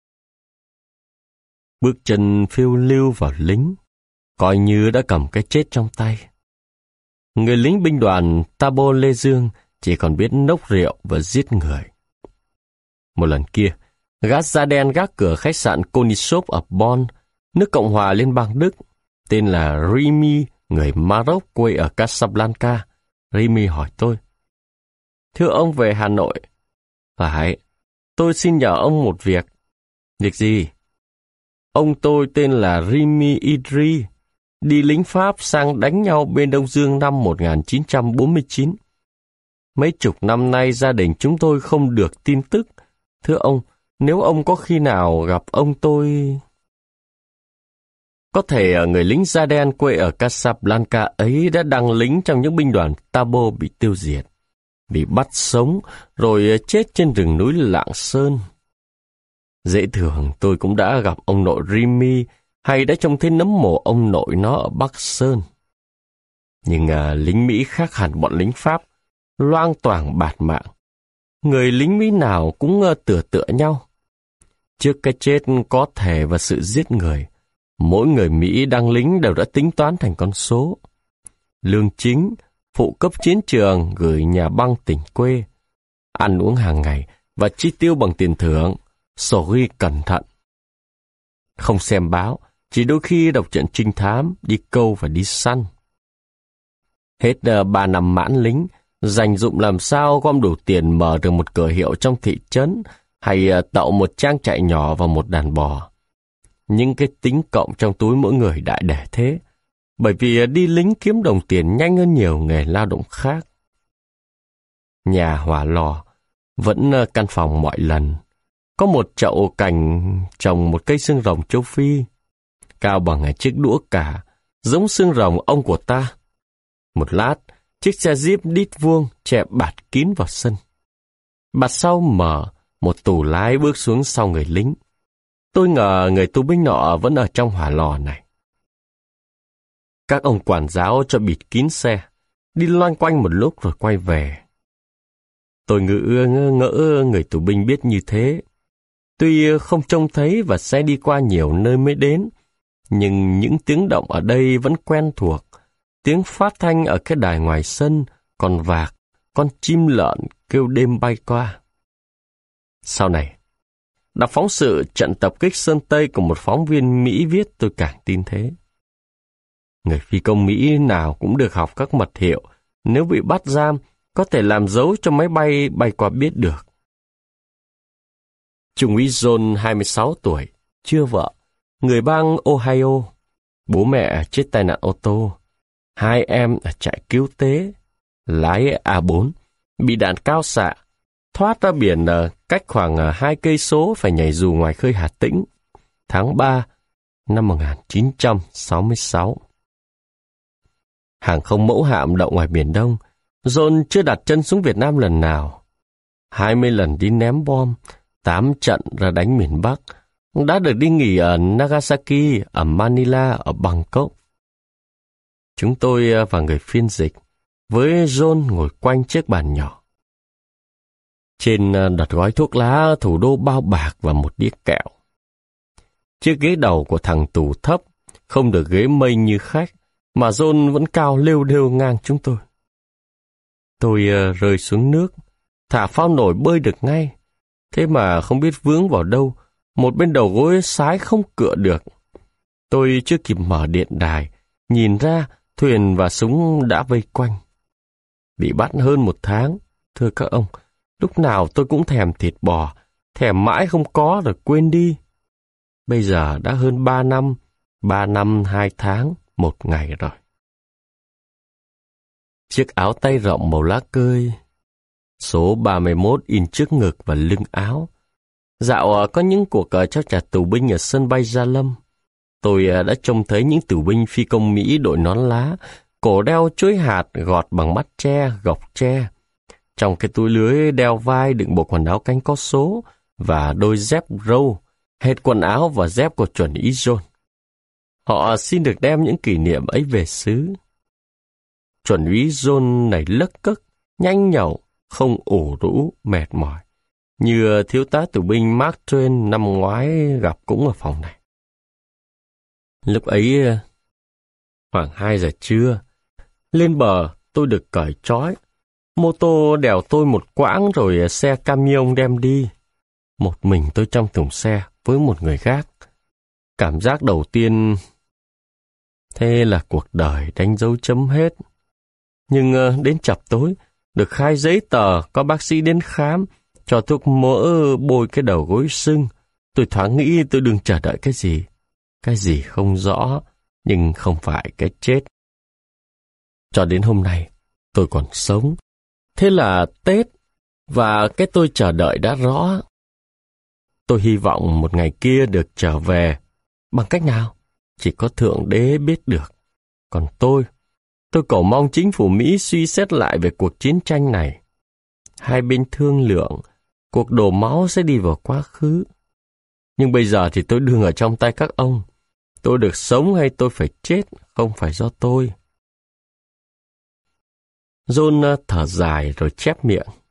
Bước chân phiêu lưu vào lính, coi như đã cầm cái chết trong tay. Người lính binh đoàn Tabo Lê Dương chỉ còn biết nốc rượu và giết người. Một lần kia, gã da đen gác cửa khách sạn Konisov ở Bonn, nước Cộng hòa Liên bang Đức, tên là Rimi, người Maroc quê ở Casablanca. Rimi hỏi tôi: Thưa ông về Hà Nội. Phải, tôi xin nhờ ông một việc. Việc gì? Ông tôi tên là Rimi Idri, đi lính Pháp sang đánh nhau bên Đông Dương năm một nghìn chín trăm bốn mươi chín. Mấy chục năm nay gia đình chúng tôi không được tin tức. Thưa ông, nếu ông có khi nào gặp ông tôi... Có thể người lính da đen quê ở Casablanca ấy đã đăng lính trong những binh đoàn Tabo bị tiêu diệt, bị bắt sống rồi chết trên rừng núi Lạng Sơn. Dễ thường tôi cũng đã gặp ông nội Rimi hay đã trông thấy nấm mồ ông nội nó ở Bắc Sơn. Nhưng à, lính Mỹ khác hẳn bọn lính Pháp, loang toảng bạt mạng. Người lính Mỹ nào cũng tựa tựa nhau. Trước cái chết có thể và sự giết người, mỗi người Mỹ đang lính đều đã tính toán thành con số. Lương chính, phụ cấp chiến trường gửi nhà băng tỉnh quê, ăn uống hàng ngày và chi tiêu bằng tiền thưởng, sổ ghi cẩn thận. Không xem báo, chỉ đôi khi đọc truyện trinh thám, đi câu và đi săn. Hết uh, ba năm mãn lính, dành dụm làm sao gom đủ tiền mở được một cửa hiệu trong thị trấn, hay uh, tậu một trang trại nhỏ và một đàn bò. Những cái tính cộng trong túi mỗi người đại để thế, bởi vì uh, đi lính kiếm đồng tiền nhanh hơn nhiều nghề lao động khác. Nhà hỏa lò, vẫn uh, căn phòng mọi lần. Có một chậu cành trồng một cây xương rồng châu Phi, cao bằng chiếc đũa cả, giống xương rồng ông của ta. Một lát, chiếc xe Jeep đít vuông chạy bạt kín vào sân. Bạt sau mở, một tù lái bước xuống sau người lính. Tôi ngờ người tù binh nọ vẫn ở trong hỏa lò này. Các ông quản giáo cho bịt kín xe, đi loanh quanh một lúc rồi quay về. Tôi ngỡ ngỡ ngỡ người tù binh biết như thế. Tuy không trông thấy và xe đi qua nhiều nơi mới đến, nhưng những tiếng động ở đây vẫn quen thuộc. Tiếng phát thanh ở cái đài ngoài sân, con vạc, con chim lợn kêu đêm bay qua. Sau này, đọc phóng sự trận tập kích Sơn Tây của một phóng viên Mỹ viết, tôi càng tin thế. Người phi công Mỹ nào cũng được học các mật hiệu, nếu bị bắt giam, có thể làm dấu cho máy bay bay qua biết được. Trung úy John, hai mươi sáu tuổi, chưa vợ, người bang Ohio, bố mẹ chết tai nạn ô tô, hai em ở trại cứu tế, lái A bốn, bị đạn cao xạ, thoát ra biển cách khoảng hai cây số phải nhảy dù ngoài khơi Hà Tĩnh, tháng ba năm một nghìn chín trăm sáu mươi sáu. Hàng không mẫu hạm đậu ngoài Biển Đông, John chưa đặt chân xuống Việt Nam lần nào. Hai mươi lần đi ném bom, tám trận ra đánh miền Bắc, đã được đi nghỉ ở Nagasaki, ở Manila, ở Bangkok. Chúng tôi và người phiên dịch, với John ngồi quanh chiếc bàn nhỏ. Trên đặt gói thuốc lá, thủ đô bao bạc và một đĩa kẹo. Chiếc ghế đầu của thằng tù thấp, không được ghế mây như khách, mà John vẫn cao lêu đêu ngang chúng tôi. Tôi uh, rơi xuống nước, thả phao nổi bơi được ngay. Thế mà không biết vướng vào đâu, một bên đầu gối sái không cựa được. Tôi chưa kịp mở điện đài, nhìn ra thuyền và súng đã vây quanh. Bị bắt hơn một tháng, thưa các ông, lúc nào tôi cũng thèm thịt bò, thèm mãi không có rồi quên đi. Bây giờ đã hơn ba năm, ba năm hai tháng, một ngày rồi. Chiếc áo tay rộng màu lá cơi, số ba mươi mốt in trước ngực và lưng áo. Dạo có những cuộc trao trả tù binh ở sân bay Gia Lâm. Tôi đã trông thấy những tù binh phi công Mỹ đội nón lá, cổ đeo chuỗi hạt gọt bằng mắt tre, gọc tre. Trong cái túi lưới đeo vai đựng bộ quần áo cánh có số và đôi dép râu, hệt quần áo và dép của chuẩn úy John. Họ xin được đem những kỷ niệm ấy về xứ. Chuẩn úy John này lấc cấc, nhanh nhẩu, không ủ rũ, mệt mỏi, như thiếu tá tù binh Mark Twain năm ngoái gặp cũng ở phòng này. Lúc ấy, khoảng hai giờ trưa, lên bờ tôi được cởi trói. Mô tô đèo tôi một quãng rồi xe camion đem đi. Một mình tôi trong thùng xe với một người gác. Cảm giác đầu tiên, thế là cuộc đời đánh dấu chấm hết. Nhưng đến chập tối, được khai giấy tờ, có bác sĩ đến khám, cho thuốc mỡ bôi cái đầu gối sưng. Tôi thoáng nghĩ tôi đừng chờ đợi cái gì. Cái gì không rõ, nhưng không phải cái chết. Cho đến hôm nay, tôi còn sống. Thế là Tết, và cái tôi chờ đợi đã rõ. Tôi hy vọng một ngày kia được trở về. Bằng cách nào? Chỉ có Thượng Đế biết được. Còn tôi, tôi cầu mong chính phủ Mỹ suy xét lại về cuộc chiến tranh này. Hai bên thương lượng, cuộc đổ máu sẽ đi vào quá khứ. Nhưng bây giờ thì tôi đương ở trong tay các ông. Tôi được sống hay tôi phải chết, không phải do tôi. John thở dài rồi chép miệng.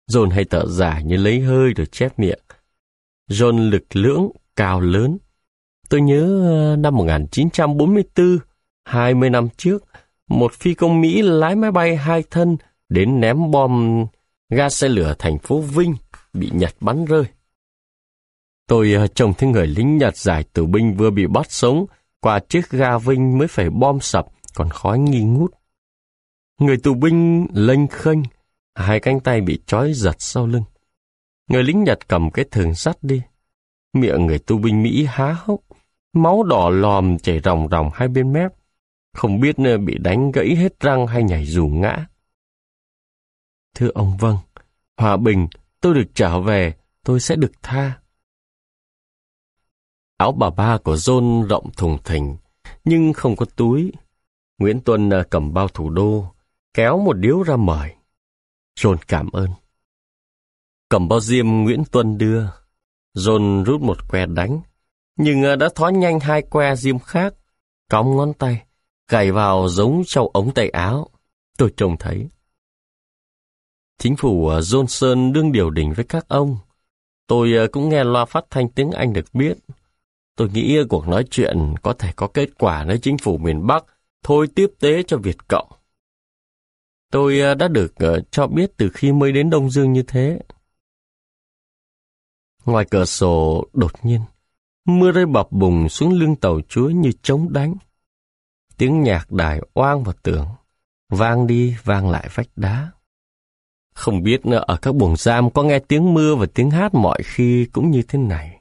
John hay thở dài như lấy hơi rồi chép miệng. John lực lưỡng, cao lớn. Tôi nhớ năm một nghìn chín trăm bốn mươi tư, hai mươi năm trước, một phi công Mỹ lái máy bay hai thân đến ném bom ga xe lửa thành phố Vinh, bị Nhật bắn rơi. Tôi trông thấy người lính Nhật giải tù binh vừa bị bắt sống, qua chiếc ga Vinh mới phải bom sập, còn khói nghi ngút. Người tù binh lênh khênh, hai cánh tay bị trói giật sau lưng. Người lính Nhật cầm cái thừng sắt đi. Miệng người tù binh Mỹ há hốc, máu đỏ lòm chảy ròng ròng hai bên mép. Không biết bị đánh gãy hết răng hay nhảy dù ngã. Thưa ông vâng, hòa bình, tôi được trở về, tôi sẽ được tha. Áo bà ba của John rộng thùng thình, nhưng không có túi. Nguyễn Tuân cầm bao thủ đô, kéo một điếu ra mời. John cảm ơn. Cầm bao diêm Nguyễn Tuân đưa. John rút một que đánh, nhưng đã thoá nhanh hai que diêm khác, cong ngón tay, gảy vào giống trong ống tay áo. Tôi trông thấy. Chính phủ Johnson đương điều đình với các ông. Tôi cũng nghe loa phát thanh tiếng Anh được biết. Tôi nghĩ cuộc nói chuyện có thể có kết quả nếu chính phủ miền Bắc thôi tiếp tế cho Việt Cộng. Tôi đã được cho biết từ khi mới đến Đông Dương như thế. Ngoài cửa sổ đột nhiên, mưa rơi bập bùng xuống lưng tàu chúa như trống đánh. Tiếng nhạc đài oang vào tường, vang đi vang lại vách đá. Không biết ở các buồng giam có nghe tiếng mưa và tiếng hát mọi khi cũng như thế này.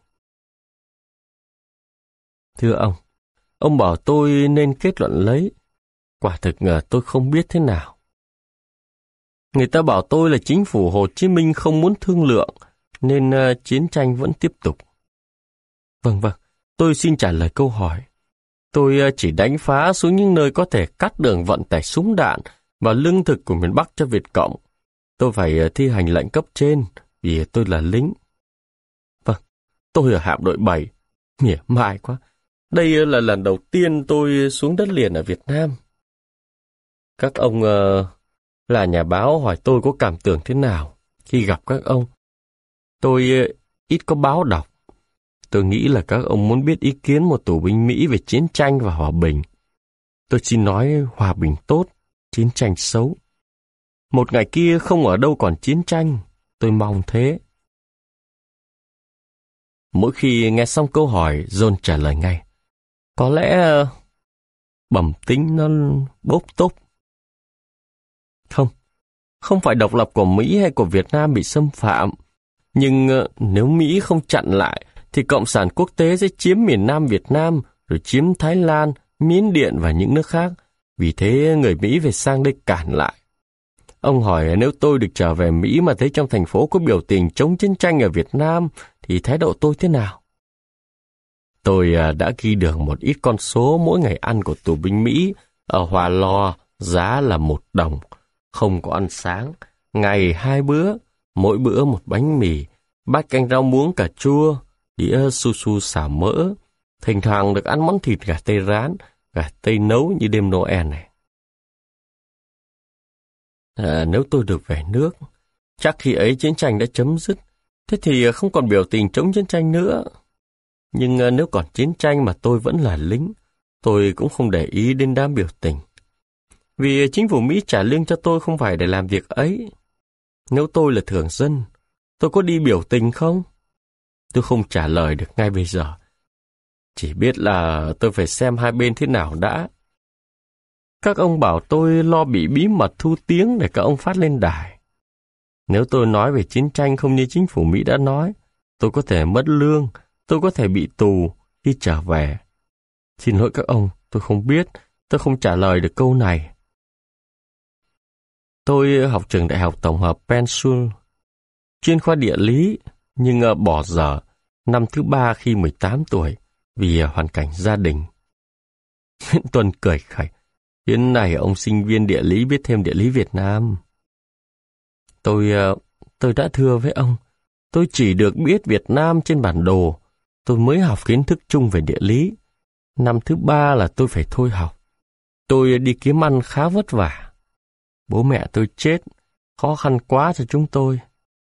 Thưa ông, ông bảo tôi nên kết luận lấy. Quả thực tôi không biết thế nào. Người ta bảo tôi là chính phủ Hồ Chí Minh không muốn thương lượng, nên uh, chiến tranh vẫn tiếp tục. Vâng vâng, tôi xin trả lời câu hỏi. Tôi uh, chỉ đánh phá xuống những nơi có thể cắt đường vận tải súng đạn và lương thực của miền Bắc cho Việt Cộng. Tôi phải uh, thi hành lệnh cấp trên vì tôi là lính. Vâng, tôi ở hạm đội bảy. Mỉa mai quá. Đây uh, là lần đầu tiên tôi xuống đất liền ở Việt Nam. Các ông uh, là nhà báo hỏi tôi có cảm tưởng thế nào khi gặp các ông. Tôi ít có báo đọc. Tôi nghĩ là các ông muốn biết ý kiến một tù binh Mỹ về chiến tranh và hòa bình. Tôi xin nói hòa bình tốt, chiến tranh xấu. Một ngày kia không ở đâu còn chiến tranh, tôi mong thế. Mỗi khi nghe xong câu hỏi, John trả lời ngay. Có lẽ bẩm tính nó bốp tốp. Không, không phải độc lập của Mỹ hay của Việt Nam bị xâm phạm. Nhưng nếu Mỹ không chặn lại, thì Cộng sản quốc tế sẽ chiếm miền Nam Việt Nam, rồi chiếm Thái Lan, Miến Điện và những nước khác. Vì thế người Mỹ phải sang đây cản lại. Ông hỏi nếu tôi được trở về Mỹ mà thấy trong thành phố có biểu tình chống chiến tranh ở Việt Nam, thì thái độ tôi thế nào? Tôi đã ghi được một ít con số mỗi ngày ăn của tù binh Mỹ. Ở Hòa Lò, giá là một đồng. Không có ăn sáng, ngày hai bữa, mỗi bữa một bánh mì, bát canh rau muống cà chua, đĩa su su xào mỡ. Thỉnh thoảng được ăn món thịt gà tây rán, gà tây nấu như đêm Noel này. À, nếu tôi được về nước, chắc khi ấy chiến tranh đã chấm dứt, thế thì không còn biểu tình chống chiến tranh nữa. Nhưng nếu còn chiến tranh mà tôi vẫn là lính, tôi cũng không để ý đến đám biểu tình. Vì chính phủ Mỹ trả lương cho tôi không phải để làm việc ấy. Nếu tôi là thường dân, tôi có đi biểu tình không? Tôi không trả lời được ngay bây giờ. Chỉ biết là tôi phải xem hai bên thế nào đã. Các ông bảo tôi lo bị bí mật thu tiếng để các ông phát lên đài. Nếu tôi nói về chiến tranh không như chính phủ Mỹ đã nói, tôi có thể mất lương, tôi có thể bị tù khi trở về. Xin lỗi các ông, tôi không biết, tôi không trả lời được câu này. Tôi học trường đại học tổng hợp Pennsylvania, chuyên khoa địa lý, nhưng bỏ dở năm thứ ba khi mười tám tuổi vì hoàn cảnh gia đình. Nguyễn Tuân cười khẩy. Hiện nay ông sinh viên địa lý biết thêm địa lý Việt Nam. Tôi, tôi đã thưa với ông, tôi chỉ được biết Việt Nam trên bản đồ. Tôi mới học kiến thức chung về địa lý. Năm thứ ba là tôi phải thôi học. Tôi đi kiếm ăn khá vất vả. Bố mẹ tôi chết, khó khăn quá cho chúng tôi.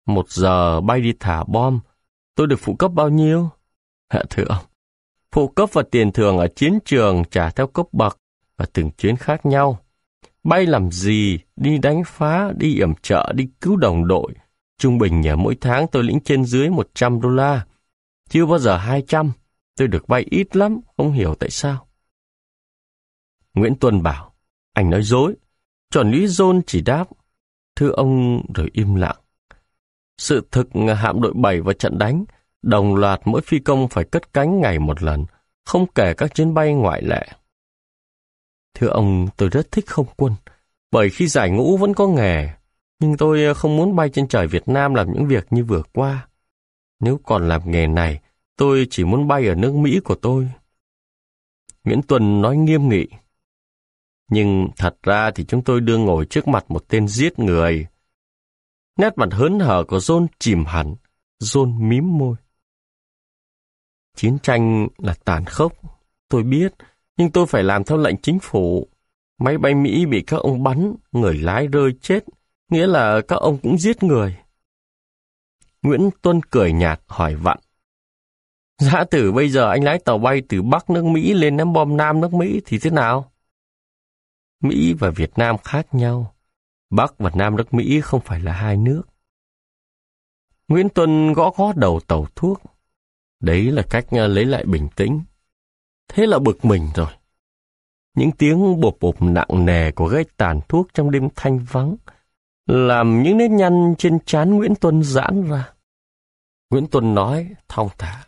Một giờ bay đi thả bom, tôi được phụ cấp bao nhiêu? Dạ thưa ông, phụ cấp và tiền thưởng ở chiến trường trả theo cấp bậc và từng chuyến khác nhau. Bay làm gì, đi đánh phá, đi yểm trợ, đi cứu đồng đội. Trung bình nhờ mỗi tháng tôi lĩnh trên dưới một trăm đô la. Chưa bao giờ hai trăm, tôi được bay ít lắm, không hiểu tại sao. Nguyễn Tuân bảo, anh nói dối. Chuẩn úy John chỉ đáp, thưa ông, rồi im lặng. Sự thực hạm đội bảy vào trận đánh, đồng loạt mỗi phi công phải cất cánh ngày một lần, không kể các chuyến bay ngoại lệ. Thưa ông, tôi rất thích không quân, bởi khi giải ngũ vẫn có nghề, nhưng tôi không muốn bay trên trời Việt Nam làm những việc như vừa qua. Nếu còn làm nghề này, tôi chỉ muốn bay ở nước Mỹ của tôi. Nguyễn Tuân nói nghiêm nghị. Nhưng thật ra thì chúng tôi đưa ngồi trước mặt một tên giết người. Nét mặt hớn hở của John chìm hẳn, John mím môi. Chiến tranh là tàn khốc, tôi biết, nhưng tôi phải làm theo lệnh chính phủ. Máy bay Mỹ bị các ông bắn, người lái rơi chết, nghĩa là các ông cũng giết người. Nguyễn Tuân cười nhạt hỏi vặn. Giả tử bây giờ anh lái tàu bay từ Bắc nước Mỹ lên ném bom Nam nước Mỹ thì thế nào? Mỹ và Việt Nam khác nhau. Bắc và Nam nước Mỹ không phải là hai nước. Nguyễn Tuân gõ gõ đầu tàu thuốc. Đấy là cách lấy lại bình tĩnh. Thế là bực mình rồi. Những tiếng bộp bộp nặng nề của gây tàn thuốc trong đêm thanh vắng làm những nếp nhăn trên trán Nguyễn Tuân giãn ra. Nguyễn Tuân nói thong thả.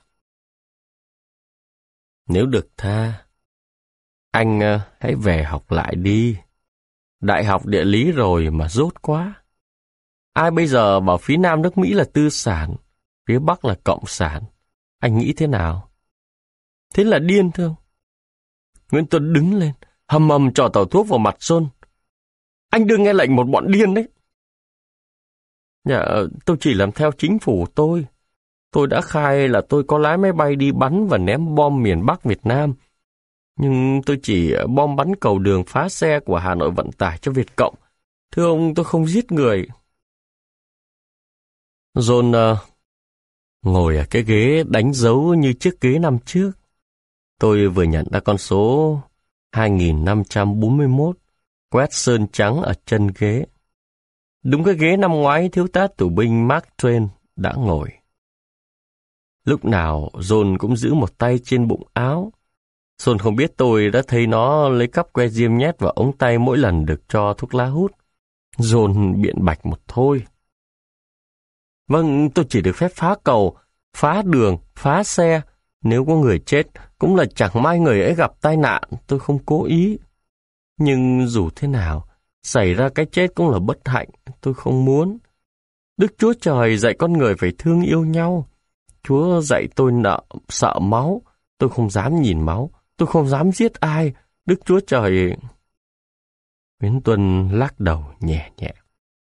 Nếu được tha, anh hãy về học lại đi. Đại học địa lý rồi mà dốt quá. Ai bây giờ bảo phía Nam nước Mỹ là tư sản, phía Bắc là cộng sản. Anh nghĩ thế nào? Thế là điên thương. Nguyễn Tuân đứng lên, hầm hầm trò tàu thuốc vào mặt John. Anh đừng nghe lệnh một bọn điên đấy. Dạ, tôi chỉ làm theo chính phủ tôi. Tôi đã khai là tôi có lái máy bay đi bắn và ném bom miền Bắc Việt Nam. Nhưng tôi chỉ bom bắn cầu đường phá xe của Hà Nội Vận tải cho Việt Cộng. Thưa ông, tôi không giết người. John uh, ngồi ở cái ghế đánh dấu như chiếc ghế năm trước. Tôi vừa nhận ra con số hai nghìn năm trăm bốn mươi mốt, quét sơn trắng ở chân ghế. Đúng cái ghế năm ngoái thiếu tá tù binh Mark Twain đã ngồi. Lúc nào John cũng giữ một tay trên bụng áo. John không biết tôi đã thấy nó lấy cắp que diêm nhét vào ống tay mỗi lần được cho thuốc lá hút. John biện bạch một thôi. Vâng, tôi chỉ được phép phá cầu, phá đường, phá xe. Nếu có người chết, cũng là chẳng may người ấy gặp tai nạn, tôi không cố ý. Nhưng dù thế nào, xảy ra cái chết cũng là bất hạnh, tôi không muốn. Đức Chúa Trời dạy con người phải thương yêu nhau. Chúa dạy tôi nợ, sợ máu, tôi không dám nhìn máu, tôi không dám giết ai. Đức Chúa Trời... Nguyễn Tuân lắc đầu nhẹ nhẹ.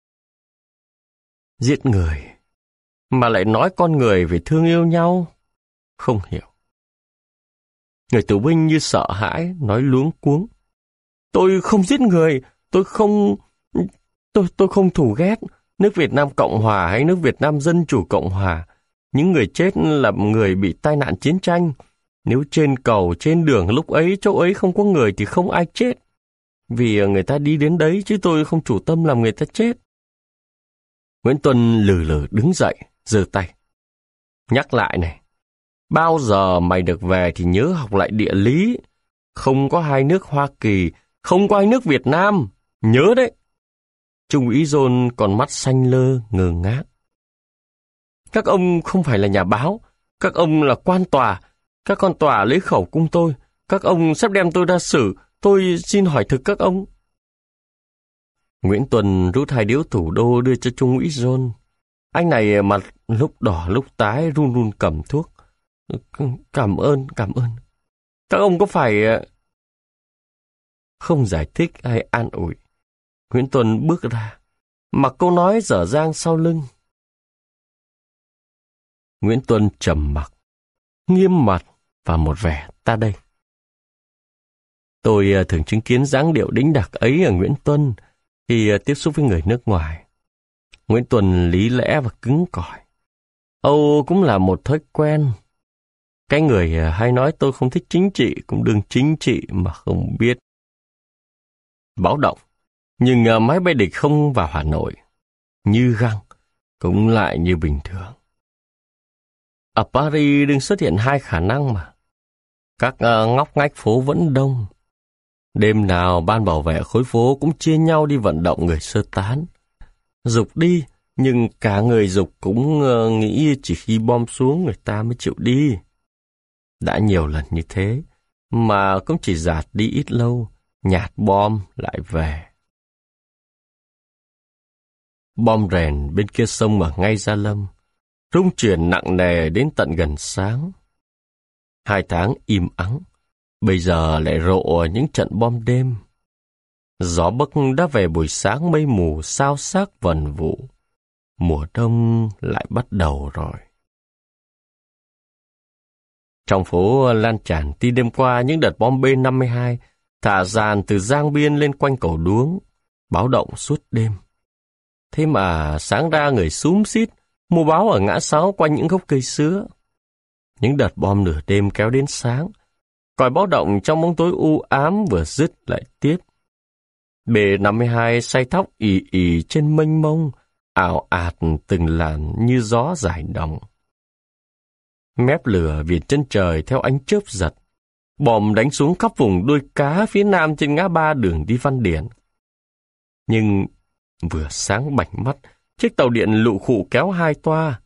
Giết người, mà lại nói con người phải thương yêu nhau, không hiểu. Người tù binh như sợ hãi, nói luống cuống. Tôi không giết người, tôi không... Tôi, tôi không thù ghét nước Việt Nam Cộng Hòa hay nước Việt Nam Dân Chủ Cộng Hòa. Những người chết là người bị tai nạn chiến tranh. Nếu trên cầu, trên đường lúc ấy, chỗ ấy không có người thì không ai chết. Vì người ta đi đến đấy chứ tôi không chủ tâm làm người ta chết. Nguyễn Tuân lừ lừ đứng dậy, giơ tay. Nhắc lại này, bao giờ mày được về thì nhớ học lại địa lý. Không có hai nước Hoa Kỳ, không có hai nước Việt Nam. Nhớ đấy. Trung úy John còn mắt xanh lơ, ngơ ngác. Các ông không phải là nhà báo, các ông là quan tòa. Các con tòa lấy khẩu cung tôi, các ông sắp đem tôi ra xử. Tôi xin hỏi thực các ông. Nguyễn Tuân rút hai điếu thủ đô đưa cho Trung úy John. Anh này mặt lúc đỏ lúc tái, run run cầm thuốc. Cảm ơn, cảm ơn. Các ông có phải... Không giải thích hay an ủi. Nguyễn Tuân bước ra, mặc câu nói dở dang sau lưng. Nguyễn Tuân trầm mặc, nghiêm mặt và một vẻ ta đây. Tôi thường chứng kiến dáng điệu đĩnh đạc ấy ở Nguyễn Tuân khi tiếp xúc với người nước ngoài. Nguyễn Tuần lý lẽ và cứng cỏi. Âu cũng là một thói quen. Cái người hay nói tôi không thích chính trị cũng đừng chính trị mà không biết. Báo động, nhưng máy bay địch không vào Hà Nội. Như găng, cũng lại như bình thường. Ở Paris đừng xuất hiện hai khả năng mà. Các uh, ngóc ngách phố vẫn đông. Đêm nào ban bảo vệ khối phố cũng chia nhau đi vận động người sơ tán. Dục đi, nhưng cả người dục cũng uh, nghĩ chỉ khi bom xuống người ta mới chịu đi. Đã nhiều lần như thế, mà cũng chỉ dạt đi ít lâu, nhạt bom lại về. Bom rèn bên kia sông ở ngay Gia Lâm, rung chuyển nặng nề đến tận gần sáng. Hai tháng im ắng, bây giờ lại rộ những trận bom đêm. Gió bấc đã về buổi sáng mây mù sao xác vần vụ. Mùa đông lại bắt đầu rồi. Trong phố lan tràn tí đêm qua những đợt bom B năm mươi hai thả dàn từ Giang Biên lên quanh cầu Đuống, báo động suốt đêm. Thế mà sáng ra người xúm xít, mua báo ở ngã sáu quanh những gốc cây sứa. Những đợt bom nửa đêm kéo đến sáng, còi báo động trong bóng tối u ám vừa dứt lại tiếp. B năm mươi hai say thóc ì ì trên mênh mông, ảo ạt từng làn như gió giải đồng. Mép lửa viền chân trời theo ánh chớp giật, bom đánh xuống khắp vùng đuôi cá phía nam trên ngã ba đường đi Văn Điển. Nhưng vừa sáng bảnh mắt, chiếc tàu điện lụ khụ kéo hai toa.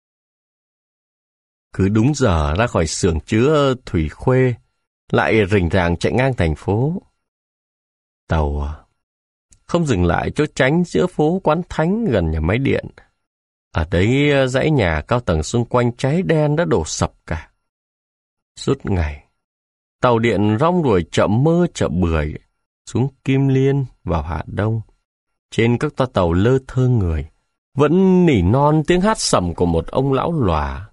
Cứ đúng giờ ra khỏi xưởng chứa Thủy Khuê, lại rình ràng chạy ngang thành phố. Tàu không dừng lại chỗ tránh giữa phố Quán Thánh gần nhà máy điện. Ở đấy dãy nhà cao tầng xung quanh cháy đen đã đổ sập cả. Suốt ngày, tàu điện rong ruổi chậm mơ chậm bưởi, xuống Kim Liên vào Hà Đông. Trên các toa tàu lơ thơ người, vẫn nỉ non tiếng hát sẩm của một ông lão lòa.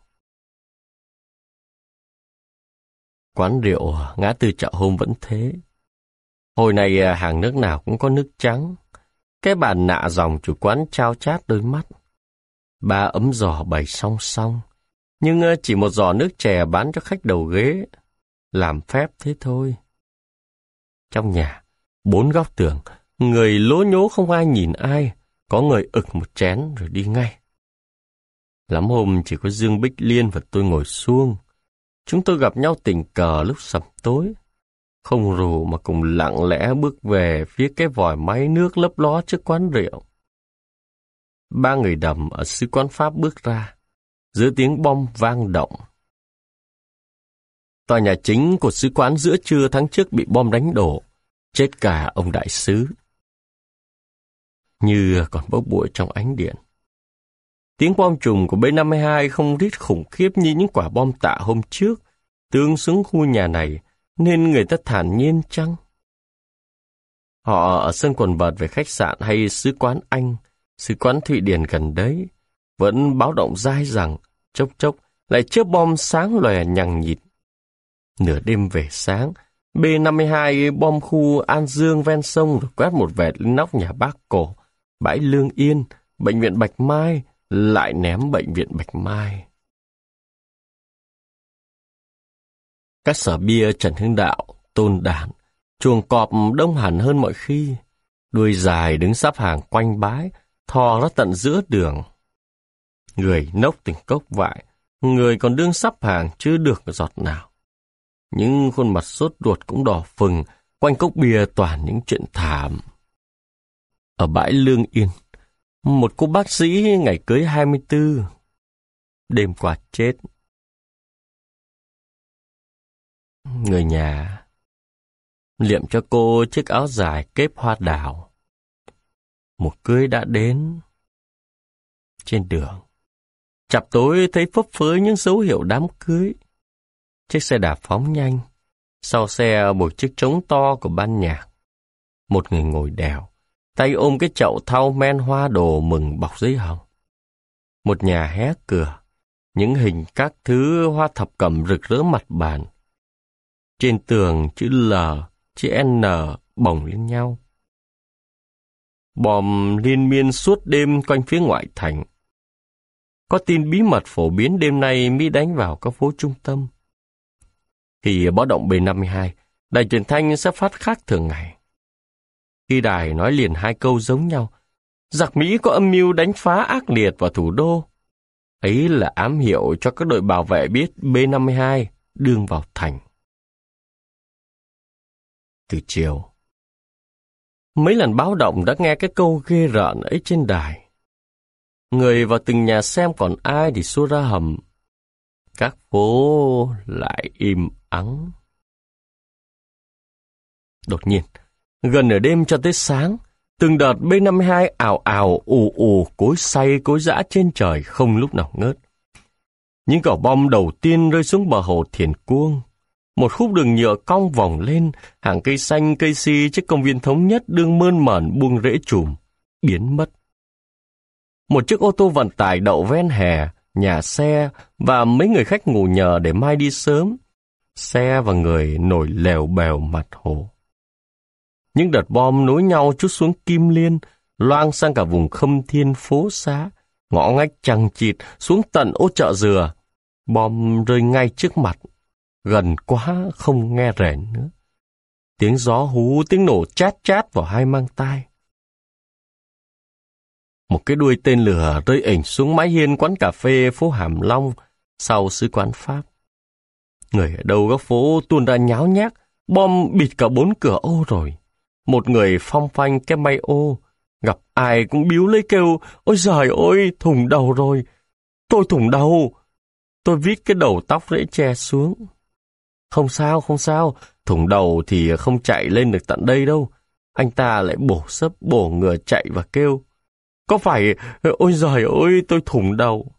Quán rượu ngã tư Chợ Hôm vẫn thế. Hồi này hàng nước nào cũng có nước trắng. Cái bàn nạ dòng chủ quán trao chát đôi mắt. Ba ấm giò bày song song, nhưng chỉ một giò nước chè bán cho khách đầu ghế. Làm phép thế thôi. Trong nhà, bốn góc tường, người lố nhố không ai nhìn ai, có người ực một chén rồi đi ngay. Lắm hôm chỉ có Dương Bích Liên và tôi ngồi suông. Chúng tôi gặp nhau tình cờ lúc sẩm tối. Không rủ mà cùng lặng lẽ bước về phía cái vòi máy nước lấp ló trước quán rượu. Ba người đầm ở sứ quán Pháp bước ra, giữa tiếng bom vang động. Tòa nhà chính của sứ quán giữa trưa tháng trước bị bom đánh đổ, chết cả ông đại sứ. Như còn bốc bụi trong ánh điện. Tiếng bom trùm của B năm mươi hai không rít khủng khiếp như những quả bom tạ hôm trước, tương xuống khu nhà này, nên người ta thản nhiên chăng? Họ ở sân quần vợt về khách sạn hay sứ quán Anh, sứ quán Thụy Điển gần đấy, vẫn báo động dai rằng, chốc chốc lại chớp bom sáng lòe nhằng nhịt. Nửa đêm về sáng, B năm mươi hai bom khu An Dương ven sông rồi quét một vệt lên nóc nhà Bác Cổ, bãi Lương Yên, bệnh viện Bạch Mai, lại ném bệnh viện Bạch Mai. Các sở bia Trần Hưng Đạo, Tôn Đản, chuồng cọp đông hẳn hơn mọi khi, đuôi dài đứng sắp hàng quanh bãi, thò ra tận giữa đường. Người nốc từng cốc vại, người còn đương sắp hàng chưa được giọt nào. Những khuôn mặt sốt ruột cũng đỏ phừng, quanh cốc bia toàn những chuyện thảm. Ở bãi Lương Yên, một cô bác sĩ ngày cưới hai mươi tư, đêm qua chết. Người nhà liệm cho cô chiếc áo dài kép hoa đào. Một cưới đã đến. Trên đường, chập tối thấy phấp phới những dấu hiệu đám cưới. Chiếc xe đạp phóng nhanh, sau xe một chiếc trống to của ban nhạc. Một người ngồi đèo, tay ôm cái chậu thau men hoa đồ mừng bọc giấy hồng. Một nhà hé cửa, những hình các thứ hoa thập cẩm rực rỡ mặt bàn. Trên tường chữ L, chữ N bồng lên nhau. bom liên miên suốt đêm quanh phía ngoại thành. Có tin bí mật phổ biến đêm nay Mỹ đánh vào các phố trung tâm. Khi báo động B năm mươi hai, đài truyền thanh sẽ phát khác thường ngày. Khi đài nói liền hai câu giống nhau, giặc Mỹ có âm mưu đánh phá ác liệt vào thủ đô. Ấy là ám hiệu cho các đội bảo vệ biết B năm mươi hai đương vào thành. Từ chiều, mấy lần báo động đã nghe cái câu ghê rợn ấy trên đài. Người vào từng nhà xem còn ai thì xô ra hầm. Các phố lại im ắng. Đột nhiên, gần nửa đêm cho tới sáng, từng đợt B năm mươi hai ào ào ù ù cối xay cối dã trên trời không lúc nào ngớt. Những quả bom đầu tiên rơi xuống bờ hồ Thiền Cuông. Một khúc đường nhựa cong vòng lên, hàng cây xanh cây si trước công viên Thống Nhất đương mơn mởn buông rễ chùm, biến mất. Một chiếc ô tô vận tải đậu ven hè, nhà xe và mấy người khách ngủ nhờ để mai đi sớm. Xe và người nổi lèo bèo mặt hồ. Những đợt bom nối nhau trút xuống Kim Liên, loang sang cả vùng Khâm Thiên phố xá, ngõ ngách chằng chịt xuống tận ô Chợ Dừa. Bom rơi ngay trước mặt, gần quá không nghe rền nữa. Tiếng gió hú, tiếng nổ chát chát vào hai mang tai. Một cái đuôi tên lửa rơi ỉnh xuống mái hiên quán cà phê phố Hàm Long sau sứ quán Pháp. Người ở đâu góc phố tuôn ra nháo nhác, bom bịt cả bốn cửa ô rồi. Một người phong phanh cái may ô, gặp ai cũng biếu lấy kêu, ôi giời ơi, thủng đầu rồi. Tôi thủng đầu. Tôi vít cái đầu tóc rễ che xuống. Không sao, không sao, thủng đầu thì không chạy lên được tận đây đâu. Anh ta lại bổ sấp bổ ngửa chạy và kêu, có phải, ôi giời ơi, tôi thủng đầu.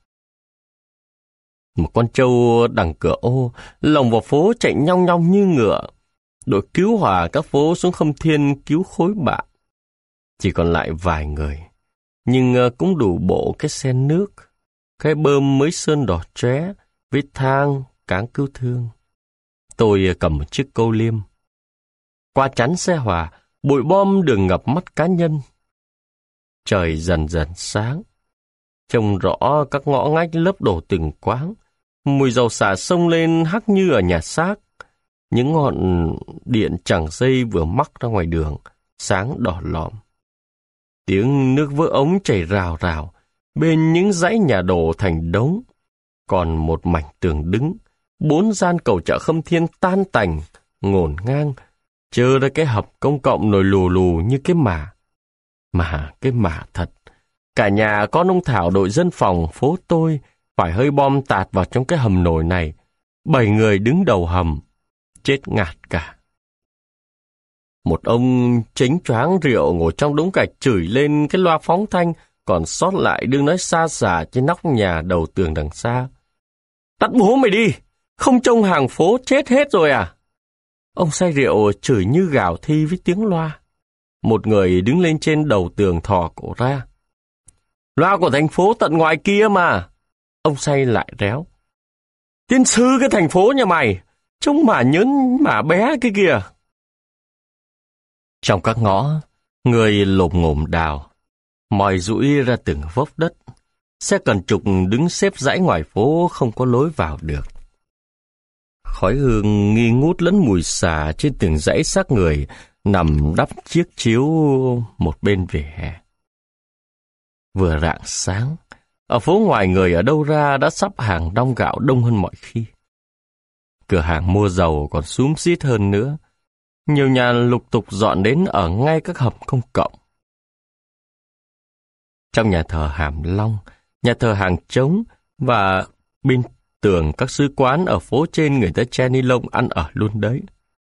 Một con trâu đằng cửa ô, lồng vào phố chạy nhong nhong như ngựa. Đội cứu hỏa các phố xuống Khâm Thiên cứu khối bạn. Chỉ còn lại vài người, nhưng cũng đủ bộ cái xe nước, cái bơm mới sơn đỏ chóe, vết thang, cáng cứu thương. Tôi cầm một chiếc câu liêm. Qua chắn xe hỏa, bụi bom đường ngập mắt cá nhân. Trời dần dần sáng. Trông rõ các ngõ ngách lấp đổ từng quáng. Mùi dầu xả sông lên hắc như ở nhà xác. Những ngọn điện chẳng dây vừa mắc ra ngoài đường, sáng đỏ lòm. Tiếng nước vỡ ống chảy rào rào, bên những dãy nhà đổ thành đống. Còn một mảnh tường đứng, bốn gian cầu chợ Khâm Thiên tan tành, ngổn ngang, chờ ra cái hầm công cộng nồi lù lù như cái mả. Mà cái mả thật, cả nhà con ông Thảo đội dân phòng phố tôi phải hơi bom tạt vào trong cái hầm nồi này. Bảy người đứng đầu hầm, chết ngạt cả. Một ông chính choáng rượu ngồi trong đống gạch chửi lên cái loa phóng thanh, còn sót lại đương nói xa xả trên nóc nhà đầu tường đằng xa. Tắt bố mày đi, không trông hàng phố chết hết rồi à? Ông say rượu chửi như gào thi với tiếng loa. Một người đứng lên trên đầu tường thò cổ ra. Loa của thành phố tận ngoài kia mà. Ông say lại réo. Tiên sư cái thành phố nhà mày, trông mà nhớn mà bé cái kìa. Trong các ngõ, người lồm ngồm đào, mòi rũi ra từng vốc đất. Xe cần trục đứng xếp dãy ngoài phố không có lối vào được. Khói hương nghi ngút lẫn mùi xà trên từng dãy xác người nằm đắp chiếc chiếu một bên vỉa hè. Vừa rạng sáng, ở phố ngoài người ở đâu ra đã sắp hàng đong gạo đông hơn mọi khi. Cửa hàng mua dầu còn xúm xít hơn nữa. Nhiều nhà lục tục dọn đến ở ngay các hầm công cộng. Trong nhà thờ Hàm Long, nhà thờ Hàng Trống và bên tường các sứ quán ở phố trên người ta che ni lông ăn ở luôn đấy.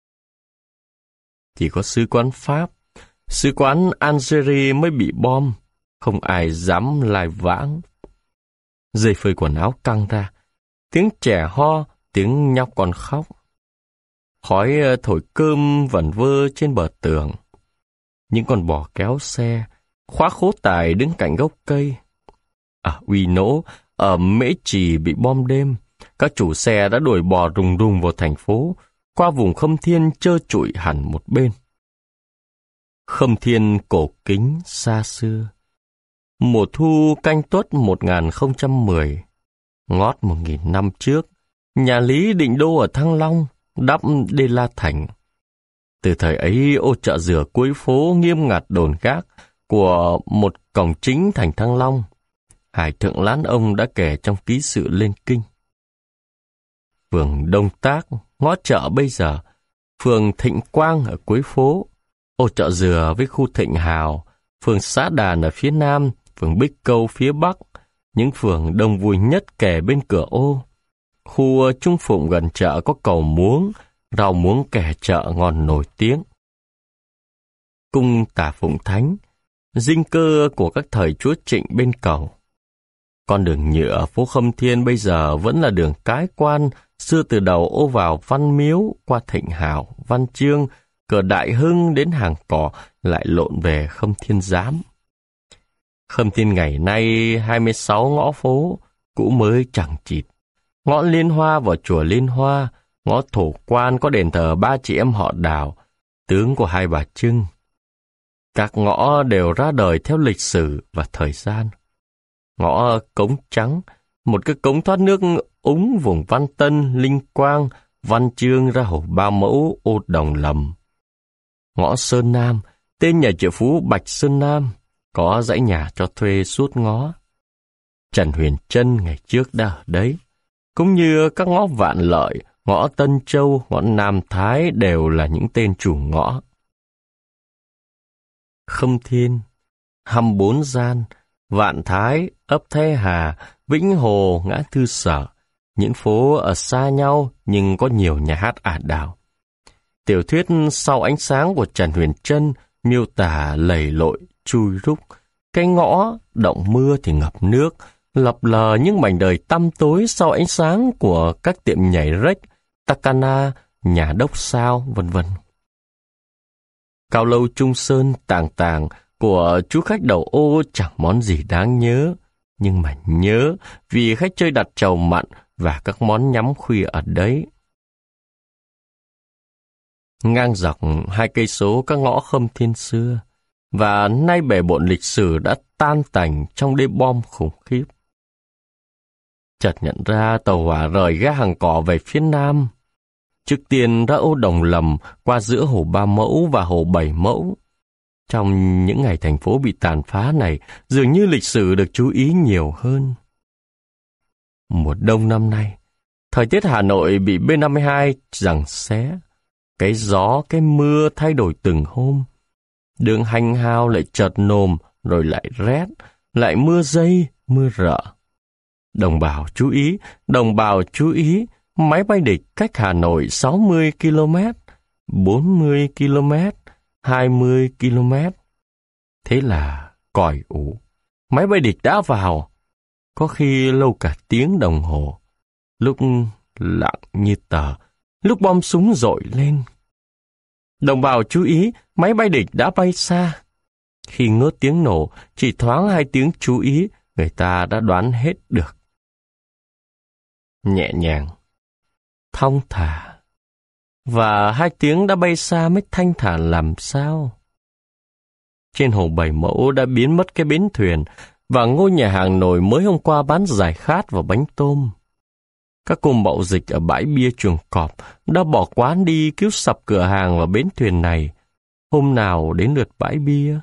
Chỉ có sứ quán Pháp, sứ quán Algeria mới bị bom, không ai dám lai vãng. Dây phơi quần áo căng ra, tiếng trẻ ho, tiếng nhóc con khóc. Khói thổi cơm vẩn vơ trên bờ tường. Những con bò kéo xe, khóa khố tài đứng cạnh gốc cây. Ở Uy Nỗ, ở Mễ Trì bị bom đêm, các chủ xe đã đuổi bò rùng rùng vào thành phố, qua vùng Khâm Thiên trơ trụi hẳn một bên. Khâm Thiên cổ kính xa xưa. Mùa thu Canh Tuất một nghìn không trăm mười, ngót một nghìn năm trước, nhà Lý định đô ở Thăng Long, đắp Đê La Thành. Từ thời ấy, ô Chợ Dừa cuối phố nghiêm ngặt đồn gác của một cổng chính thành Thăng Long. Hải Thượng Lãn Ông đã kể trong ký sự lên kinh. Phường Đông Tác, ngõ chợ bây giờ, phường Thịnh Quang ở cuối phố, ô Chợ Dừa với khu Thịnh Hào, phường Xã Đàn ở phía nam, phường Bích Câu phía bắc, những phường đông vui nhất kề bên cửa ô. Khu Trung Phụng gần chợ có cầu muống, rau muống kẻ chợ ngon nổi tiếng. Cung Tả Phụng Thánh, dinh cơ của các thời chúa Trịnh bên cầu. Con đường nhựa phố Khâm Thiên bây giờ vẫn là đường cái quan, xưa từ đầu ô vào Văn Miếu, qua Thịnh Hào, Văn Chương, cửa Đại Hưng đến Hàng Cỏ, lại lộn về Khâm Thiên Giám. Khâm Thiên ngày nay hai mươi sáu ngõ phố, cũ mới chẳng chịt. Ngõ Liên Hoa vào chùa Liên Hoa, ngõ Thổ Quan có đền thờ ba chị em họ Đào, tướng của hai bà Trưng. Các ngõ đều ra đời theo lịch sử và thời gian. Ngõ Cống Trắng, một cái cống thoát nước úng vùng Văn Tân, Linh Quang, Văn Chương ra hồ Ba Mẫu, ô Đồng Lầm. Ngõ Sơn Nam, tên nhà triệu phú Bạch Sơn Nam, có dãy nhà cho thuê suốt ngõ. Trần Huyền Trân ngày trước đã ở đấy, cũng như các ngõ Vạn Lợi, ngõ Tân Châu, ngõ Nam Thái đều là những tên chủ ngõ. Khâm Thiên, Hăm Bốn Gian, Vạn Thái, ấp Thái Hà, Vĩnh Hồ, ngã Tư Sở, những phố ở xa nhau nhưng có nhiều nhà hát ả đào. Tiểu thuyết Sau Ánh Sáng của Trần Huyền Trân miêu tả lầy lội, chui rúc, cái ngõ động mưa thì ngập nước, lập lờ những mảnh đời tăm tối sau ánh sáng của các tiệm nhảy rếch, Takana, nhà đốc sao, vân vân. Cao lâu Trung Sơn tàng tàng của chú khách đầu ô chẳng món gì đáng nhớ, nhưng mà nhớ vì khách chơi đặt trầu mặn và các món nhắm khuya ở đấy. Ngang dọc hai cây số các ngõ Khâm Thiên xưa, và nay bể bộn lịch sử đã tan tành trong đêm bom khủng khiếp. Chợt nhận ra tàu hỏa rời ga Hàng Cỏ về phía nam. Trước tiên ra ô Đồng Lầm qua giữa hồ Ba Mẫu và hồ Bảy Mẫu. Trong những ngày thành phố bị tàn phá này, dường như lịch sử được chú ý nhiều hơn. Mùa đông năm nay, thời tiết Hà Nội bị B năm mươi hai giằng xé. Cái gió, cái mưa thay đổi từng hôm. Đường hành hao lại chợt nồm, rồi lại rét, lại mưa dây, mưa rợ. Đồng bào chú ý, đồng bào chú ý, máy bay địch cách Hà Nội sáu mươi ki lô mét, bốn mươi ki lô mét, hai mươi ki lô mét. Thế là còi ủ, máy bay địch đã vào, có khi lâu cả tiếng đồng hồ, lúc lặng như tờ, lúc bom súng dội lên. Đồng bào chú ý, máy bay địch đã bay xa. Khi ngớt tiếng nổ, chỉ thoáng hai tiếng chú ý, người ta đã đoán hết được. Nhẹ nhàng, thong thả, và hai tiếng đã bay xa mới thanh thản làm sao. Trên hồ Bảy Mẫu đã biến mất cái bến thuyền, và ngôi nhà hàng nổi mới hôm qua bán giải khát và bánh tôm. Các cô mậu dịch ở bãi bia Chuồng Cọp đã bỏ quán đi cứu sập cửa hàng và bến thuyền này. Hôm nào đến lượt bãi bia.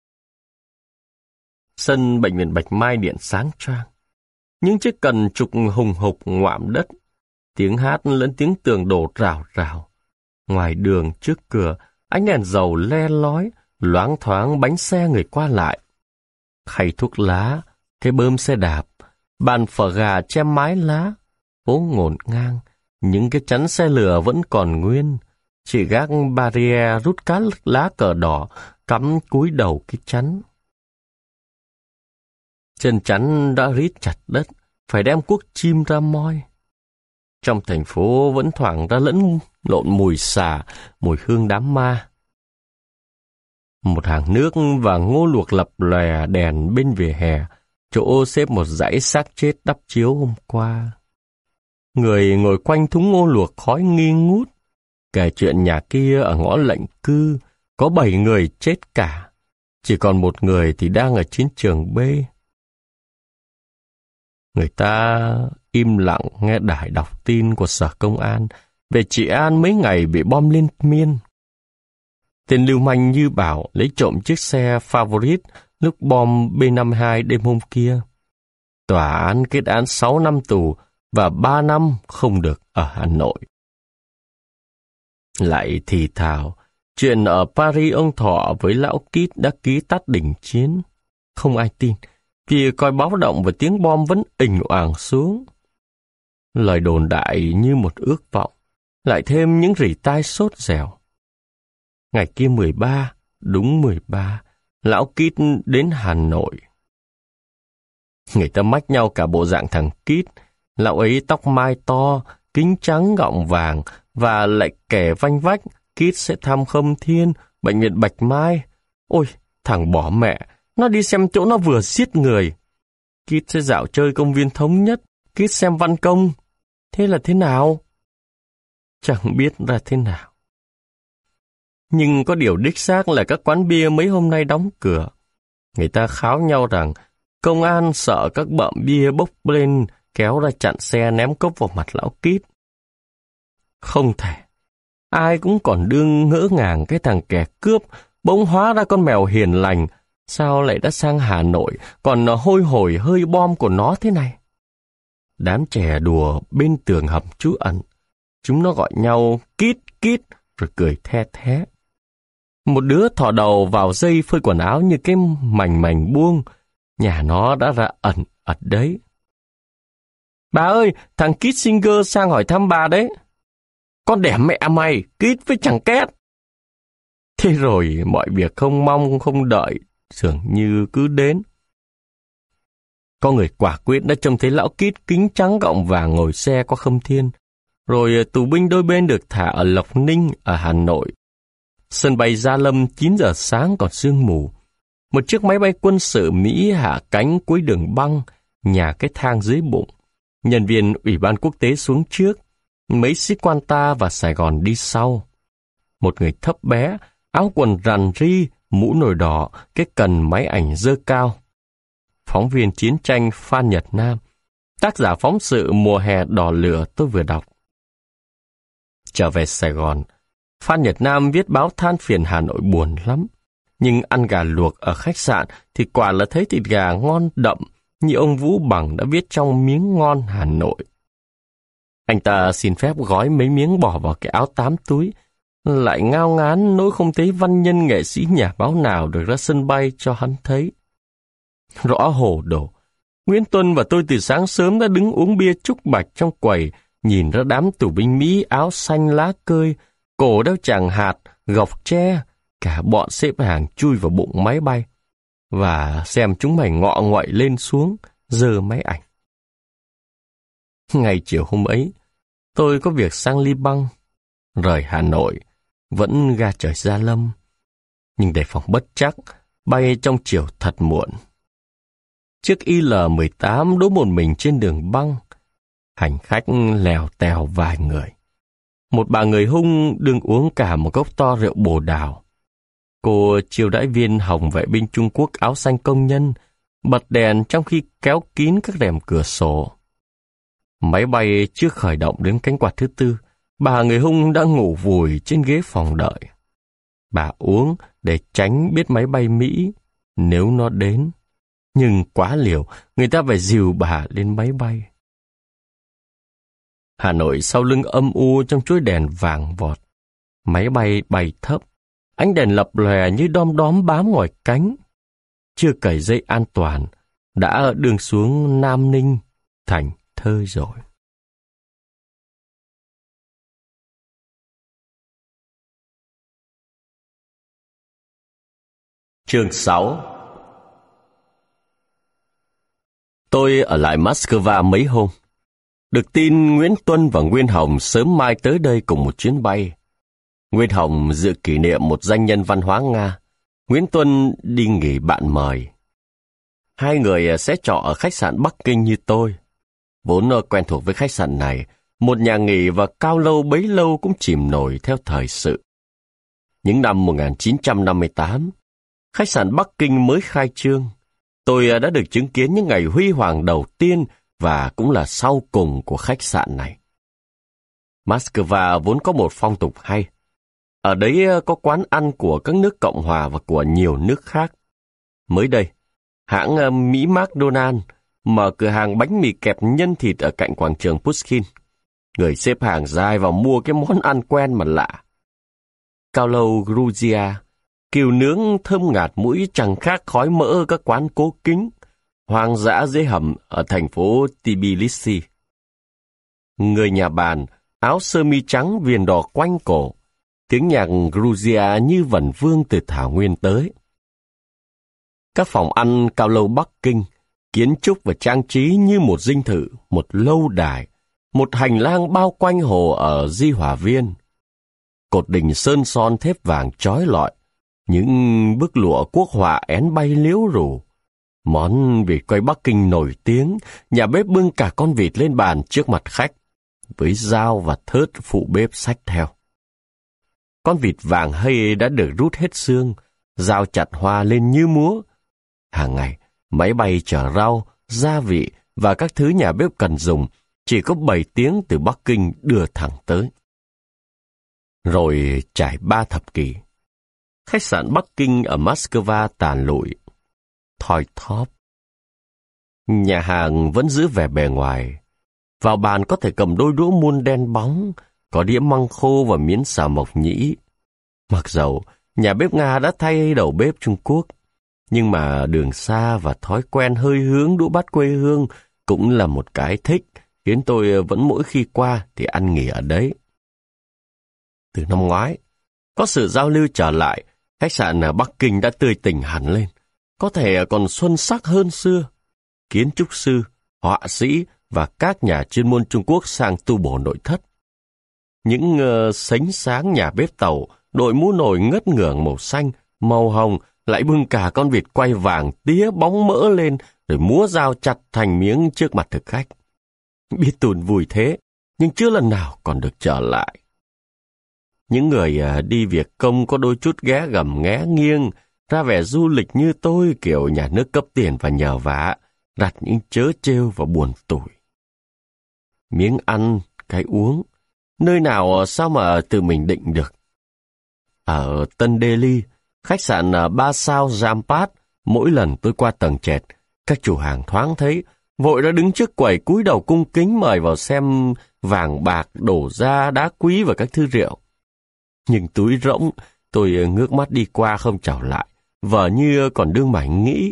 Sân bệnh viện Bạch Mai điện sáng choang. Những chiếc cần trục hùng hục ngoạm đất. Tiếng hát lẫn tiếng tường đổ rào rào. Ngoài đường trước cửa, ánh đèn dầu le lói, loáng thoáng bánh xe người qua lại. Khay thuốc lá, cái bơm xe đạp, bàn phở gà che mái lá. Phố ngổn ngang, những cái chắn xe lửa vẫn còn nguyên. Chị gác barrier rút cát lá cờ đỏ, cắm cúi đầu cái chắn. Chân chắn đã rít chặt đất, phải đem cuốc chim ra moi. Trong thành phố vẫn thoảng ra lẫn lộn mùi xả, mùi hương đám ma. Một hàng nước và ngô luộc lập lòe đèn bên vỉa hè, chỗ xếp một dãy xác chết đắp chiếu hôm qua. Người ngồi quanh thúng ngô luộc khói nghi ngút, kể chuyện nhà kia ở ngõ Lệnh Cư, Có bảy người chết cả, chỉ còn một người thì đang ở chiến trường B. Người ta im lặng nghe đài đọc tin của Sở Công an về chị An mấy ngày bị bom liên miên. Tên lưu manh Như Bảo lấy trộm chiếc xe Favorite lúc bom B năm mươi hai đêm hôm kia. Tòa án kết án sáu năm tù và ba năm không được ở Hà Nội. Lại thì thào, chuyện ở Paris ông Thọ với lão Kít đã ký tắt đình chiến. Không ai tin, vì coi báo động và tiếng bom vẫn ình oàng xuống. Lời đồn đại như một ước vọng, lại thêm những rỉ tai sốt dẻo. Ngày kia mười ba, đúng mười ba, lão Kít đến Hà Nội. Người ta mách nhau cả bộ dạng thằng Kít. Lão ấy tóc mai to, kính trắng gọng vàng, và lại kể vanh vách, Kít sẽ thăm Khâm Thiên, bệnh viện Bạch Mai. Ôi, thằng bỏ mẹ, nó đi xem chỗ nó vừa giết người. Kít sẽ dạo chơi công viên Thống Nhất, Kít xem văn công. Thế là thế nào? Chẳng biết ra thế nào. Nhưng có điều đích xác là các quán bia mấy hôm nay đóng cửa. Người ta kháo nhau rằng công an sợ các bợm bia bốc lên kéo ra chặn xe ném cốc vào mặt lão Kít. Không thể. Ai cũng còn đương ngỡ ngàng cái thằng kẻ cướp bỗng hóa ra con mèo hiền lành. Sao lại đã sang Hà Nội còn hôi hổi hơi bom của nó thế này? Đám trẻ đùa bên tường hầm trú ẩn. Chúng nó gọi nhau Kít Kít rồi cười the thé. Một đứa thò đầu vào dây phơi quần áo như cái mảnh mảnh buông. Nhà nó đã ra ẩn ẩn đấy. Bà ơi, thằng Kissinger sang hỏi thăm bà đấy. Con đẻ mẹ mày, Kít với chẳng két. Thế rồi mọi việc không mong không đợi, dường như cứ đến. Có người quả quyết đã trông thấy lão Kít kính trắng gọng vàng ngồi xe qua Khâm Thiên. Rồi tù binh đôi bên được thả ở Lộc Ninh ở Hà Nội. Sân bay Gia Lâm chín giờ sáng còn sương mù. Một chiếc máy bay quân sự Mỹ hạ cánh cuối đường băng, nhà cái thang dưới bụng. Nhân viên Ủy ban quốc tế xuống trước, mấy sĩ quan ta và Sài Gòn đi sau. Một người thấp bé, áo quần rằn ri, mũ nồi đỏ, cái cần máy ảnh dơ cao. Phóng viên chiến tranh Phan Nhật Nam, tác giả phóng sự Mùa hè đỏ lửa tôi vừa đọc. Trở về Sài Gòn, Phan Nhật Nam viết báo than phiền Hà Nội buồn lắm. Nhưng ăn gà luộc ở khách sạn thì quả là thấy thịt gà ngon đậm, như ông Vũ Bằng đã viết trong Miếng Ngon Hà Nội. Anh ta xin phép gói mấy miếng bỏ vào cái áo tám túi, lại ngao ngán nỗi không thấy văn nhân nghệ sĩ nhà báo nào được ra sân bay cho hắn thấy. Rõ hồ đồ, Nguyễn Tuân và tôi từ sáng sớm đã đứng uống bia trúc bạch trong quầy, nhìn ra đám tù binh Mỹ áo xanh lá cơi, cổ đeo chàng hạt, gọc tre, cả bọn xếp hàng chui vào bụng máy bay, và xem chúng mày ngọ nguậy lên xuống, giơ máy ảnh. Ngày chiều hôm ấy, tôi có việc sang Liban, rời Hà Nội, vẫn ga trời Gia Lâm, nhưng đề phòng bất chắc, bay trong chiều thật muộn. Chiếc I L mười tám đỗ một mình trên đường băng, hành khách lèo tèo vài người. Một bà người hung đương uống cả một cốc to rượu Bồ Đào. Cô chiêu đãi viên Hồng vệ binh Trung Quốc áo xanh công nhân, bật đèn trong khi kéo kín các rèm cửa sổ. Máy bay chưa khởi động đến cánh quạt thứ tư, bà người hung đã ngủ vùi trên ghế phòng đợi. Bà uống để tránh biết máy bay Mỹ nếu nó đến. Nhưng quá liều, người ta phải dìu bà lên máy bay. Hà Nội sau lưng âm u trong chuỗi đèn vàng vọt. Máy bay bay thấp, ánh đèn lập lòe như đom đóm bám ngoài cánh. Chưa cởi dây an toàn, đã đường xuống Nam Ninh, thành thơi rồi. Chương sáu. Tôi ở lại Moscow mấy hôm. Được tin Nguyễn Tuân và Nguyên Hồng sớm mai tới đây cùng một chuyến bay. Nguyên Hồng dự kỷ niệm một danh nhân văn hóa Nga. Nguyễn Tuân đi nghỉ bạn mời. Hai người sẽ trọ ở khách sạn Bắc Kinh như tôi. Vốn quen thuộc với khách sạn này, một nhà nghỉ và cao lâu bấy lâu cũng chìm nổi theo thời sự. Những năm một nghìn chín trăm năm mươi tám, khách sạn Bắc Kinh mới khai trương. Tôi đã được chứng kiến những ngày huy hoàng đầu tiên và cũng là sau cùng của khách sạn này. Moscow vốn có một phong tục hay. Ở đấy có quán ăn của các nước Cộng hòa và của nhiều nước khác. Mới đây, hãng Mỹ McDonald mở cửa hàng bánh mì kẹp nhân thịt ở cạnh quảng trường Pushkin. Người xếp hàng dài vào mua cái món ăn quen mà lạ. Cao lầu Georgia, cừu nướng thơm ngạt mũi chẳng khác khói mỡ ở các quán cố kính, hoang dã dưới hầm ở thành phố Tbilisi. Người nhà bàn, áo sơ mi trắng viền đỏ quanh cổ, tiếng nhạc Georgia như vần vương từ thảo nguyên tới. Các phòng ăn cao lầu Bắc Kinh, kiến trúc và trang trí như một dinh thự, một lâu đài, một hành lang bao quanh hồ ở Di Hòa Viên. Cột đình sơn son thép vàng chói lọi, những bức lụa quốc họa én bay liếu rù. Món vịt quay Bắc Kinh nổi tiếng, nhà bếp bưng cả con vịt lên bàn trước mặt khách, với dao và thớt phụ bếp xách theo. Con vịt vàng hay đã được rút hết xương, dao chặt hoa lên như múa. Hàng ngày, máy bay chở rau, gia vị và các thứ nhà bếp cần dùng chỉ có bảy tiếng từ Bắc Kinh đưa thẳng tới. Rồi trải ba thập kỷ, khách sạn Bắc Kinh ở Moscow tàn lụi, thoi thóp. Nhà hàng vẫn giữ vẻ bề ngoài. Vào bàn có thể cầm đôi đũa muôn đen bóng, có đĩa măng khô và miến xào mộc nhĩ. Mặc dầu nhà bếp Nga đã thay đầu bếp Trung Quốc, nhưng mà đường xa và thói quen hơi hướng đũa bát quê hương cũng là một cái thích, khiến tôi vẫn mỗi khi qua thì ăn nghỉ ở đấy. Từ năm ngoái, có sự giao lưu trở lại, khách sạn ở Bắc Kinh đã tươi tỉnh hẳn lên, có thể còn xuân sắc hơn xưa. Kiến trúc sư, họa sĩ và các nhà chuyên môn Trung Quốc sang tu bổ nội thất. Những uh, sánh sáng nhà bếp tàu, đội mũ nồi ngất ngưởng màu xanh, màu hồng, lại bưng cả con vịt quay vàng tía bóng mỡ lên, rồi múa dao chặt thành miếng trước mặt thực khách. Biết tùn vui thế, nhưng chưa lần nào còn được trở lại. Những người uh, đi việc công có đôi chút ghé gầm nghé nghiêng, ra vẻ du lịch như tôi, kiểu nhà nước cấp tiền và nhờ vả, đặt những trớ trêu và buồn tủi. Miếng ăn, cái uống, nơi nào sao mà tự mình định được. Ở Tân Delhi, khách sạn ba sao Jampat, mỗi lần tôi qua tầng trệt, các chủ hàng thoáng thấy, vội đã đứng trước quầy cúi đầu cung kính mời vào xem vàng bạc đổ ra, đá quý và các thứ rượu. Nhưng túi rỗng, tôi ngước mắt đi qua không chào lại, vờ như còn đương mải nghĩ.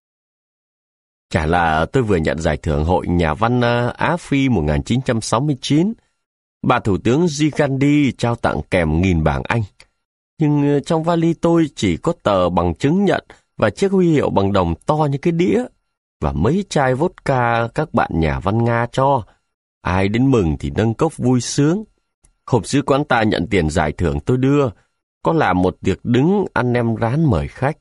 Chả là tôi vừa nhận giải thưởng Hội Nhà văn Á Phi một nghìn chín trăm sáu mươi chín. Bà Thủ tướng G. Gandhi trao tặng kèm nghìn bảng Anh. Nhưng trong vali tôi chỉ có tờ bằng chứng nhận và chiếc huy hiệu bằng đồng to như cái đĩa, và mấy chai vodka các bạn nhà văn Nga cho. Ai đến mừng thì nâng cốc vui sướng. Hộp sứ quán ta nhận tiền giải thưởng tôi đưa, có làm một tiệc đứng ăn nem rán mời khách.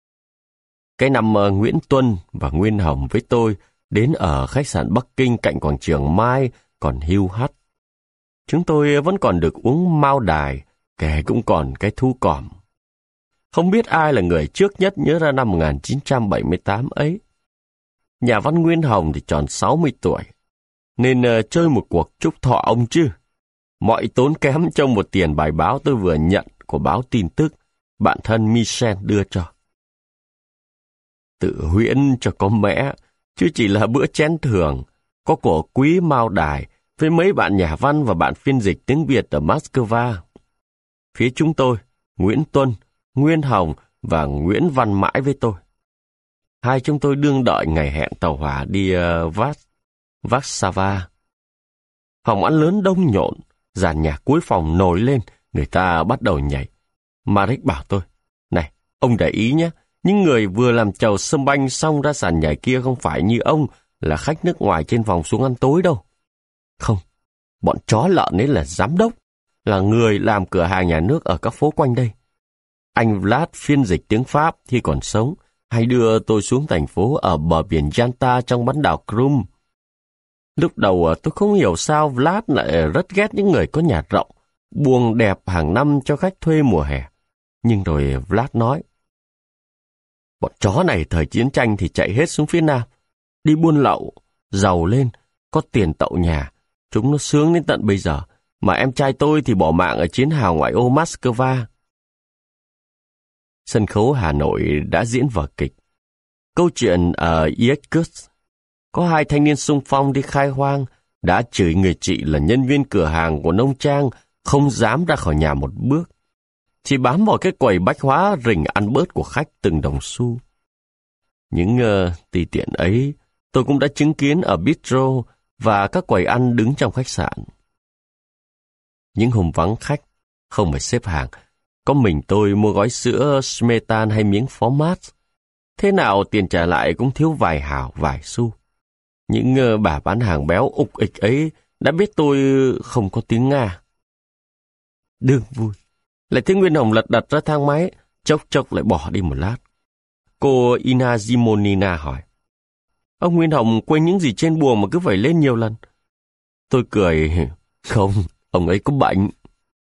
Cái năm uh, Nguyễn Tuân và Nguyên Hồng với tôi đến ở khách sạn Bắc Kinh cạnh quảng trường Mai còn hiu hắt. Chúng tôi vẫn còn được uống mao đài, kẻ cũng còn cái thu còm. Không biết ai là người trước nhất nhớ ra năm một nghìn chín trăm bảy mươi tám ấy. Nhà văn Nguyên Hồng thì tròn sáu mươi tuổi, nên uh, chơi một cuộc chúc thọ ông chứ. Mọi tốn kém trong một tiền bài báo tôi vừa nhận của báo tin tức, bạn thân Michel đưa cho. Tự huyễn cho có mẽ, chứ chỉ là bữa chén thường, có của quý mao đài với mấy bạn nhà văn và bạn phiên dịch tiếng Việt ở Moscow. Phía chúng tôi, Nguyễn Tuân, Nguyên Hồng và Nguyễn Văn Mãi với tôi. Hai chúng tôi đương đợi ngày hẹn tàu hỏa đi uh, Vas, Warsaw. Phòng ăn lớn đông nhộn, dàn nhạc cuối phòng nổi lên, người ta bắt đầu nhảy. Marek bảo tôi, này, ông để ý nhé, những người vừa làm chầu sâm banh xong ra sàn nhảy kia không phải như ông là khách nước ngoài trên phòng xuống ăn tối đâu. Không, bọn chó lợn ấy là giám đốc, là người làm cửa hàng nhà nước ở các phố quanh đây. Anh Vlad phiên dịch tiếng Pháp khi còn sống, hay đưa tôi xuống thành phố ở bờ biển Yalta trong bán đảo Crimea. Lúc đầu tôi không hiểu sao Vlad lại rất ghét những người có nhà rộng, buồng đẹp hàng năm cho khách thuê mùa hè. Nhưng rồi Vlad nói, bọn chó này thời chiến tranh thì chạy hết xuống phía Nam, đi buôn lậu, giàu lên, có tiền tậu nhà, chúng nó sướng đến tận bây giờ, mà em trai tôi thì bỏ mạng ở chiến hào ngoại ô Moscow. Sân khấu Hà Nội đã diễn vở kịch. Câu chuyện ở Irkutsk, có hai thanh niên xung phong đi khai hoang, đã chửi người chị là nhân viên cửa hàng của nông trang, không dám ra khỏi nhà một bước. Chỉ bám vào cái quầy bách hóa rình ăn bớt của khách từng đồng xu. Những uh, tùy tiện ấy, tôi cũng đã chứng kiến ở bistro và các quầy ăn đứng trong khách sạn. Những hôm vắng khách, không phải xếp hàng, có mình tôi mua gói sữa Smetan hay miếng phó mát. Thế nào tiền trả lại cũng thiếu vài hào, vài xu. Những uh, bà bán hàng béo ục ịch ấy đã biết tôi không có tiếng Nga. Đương vui, lại thấy Nguyên Hồng lật đật ra thang máy, chốc chốc lại bỏ đi một lát. Cô Ina Zimonina hỏi, ông Nguyên Hồng quên những gì trên buồng mà cứ phải lên nhiều lần? Tôi cười, không, ông ấy có bệnh.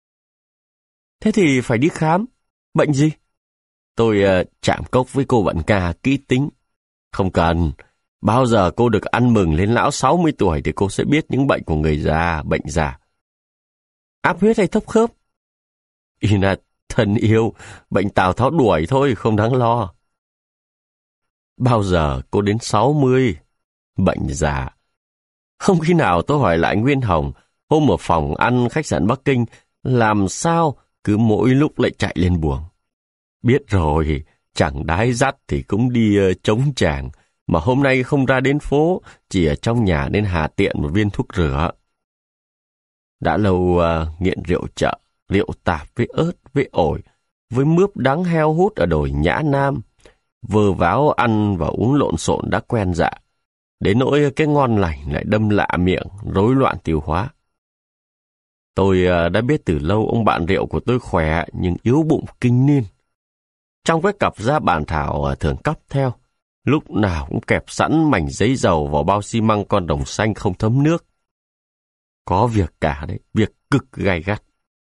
Thế thì phải đi khám. Bệnh gì? Tôi uh, chạm cốc với cô vận ca kỹ tính. Không cần, bao giờ cô được ăn mừng lên lão sáu mươi tuổi thì cô sẽ biết những bệnh của người già, bệnh già. Áp huyết hay thấp khớp? Ina thân yêu, bệnh Tào Tháo đuổi thôi, không đáng lo. Bao giờ cô đến sáu mươi? Bệnh già. Không khi nào tôi hỏi lại Nguyên Hồng, hôm ở phòng ăn khách sạn Bắc Kinh, làm sao cứ mỗi lúc lại chạy lên buồng. Biết rồi, chẳng đái dắt thì cũng đi uh, chống chàng, mà hôm nay không ra đến phố, chỉ ở trong nhà nên hà tiện một viên thuốc rửa. Đã lâu uh, nghiện rượu chợ, rượu tạp với ớt, với ổi, với mướp đắng heo hút ở đồi Nhã Nam, vơ váo ăn và uống lộn xộn đã quen dạ, đến nỗi cái ngon lành lại đâm lạ miệng, rối loạn tiêu hóa. Tôi uh, đã biết từ lâu ông bạn rượu của tôi khỏe nhưng yếu bụng kinh niên. Trong cái cặp da bản thảo thường cắp theo, lúc nào cũng kẹp sẵn mảnh giấy dầu vào bao xi măng con đồng xanh không thấm nước. Có việc cả đấy, việc cực gay gắt.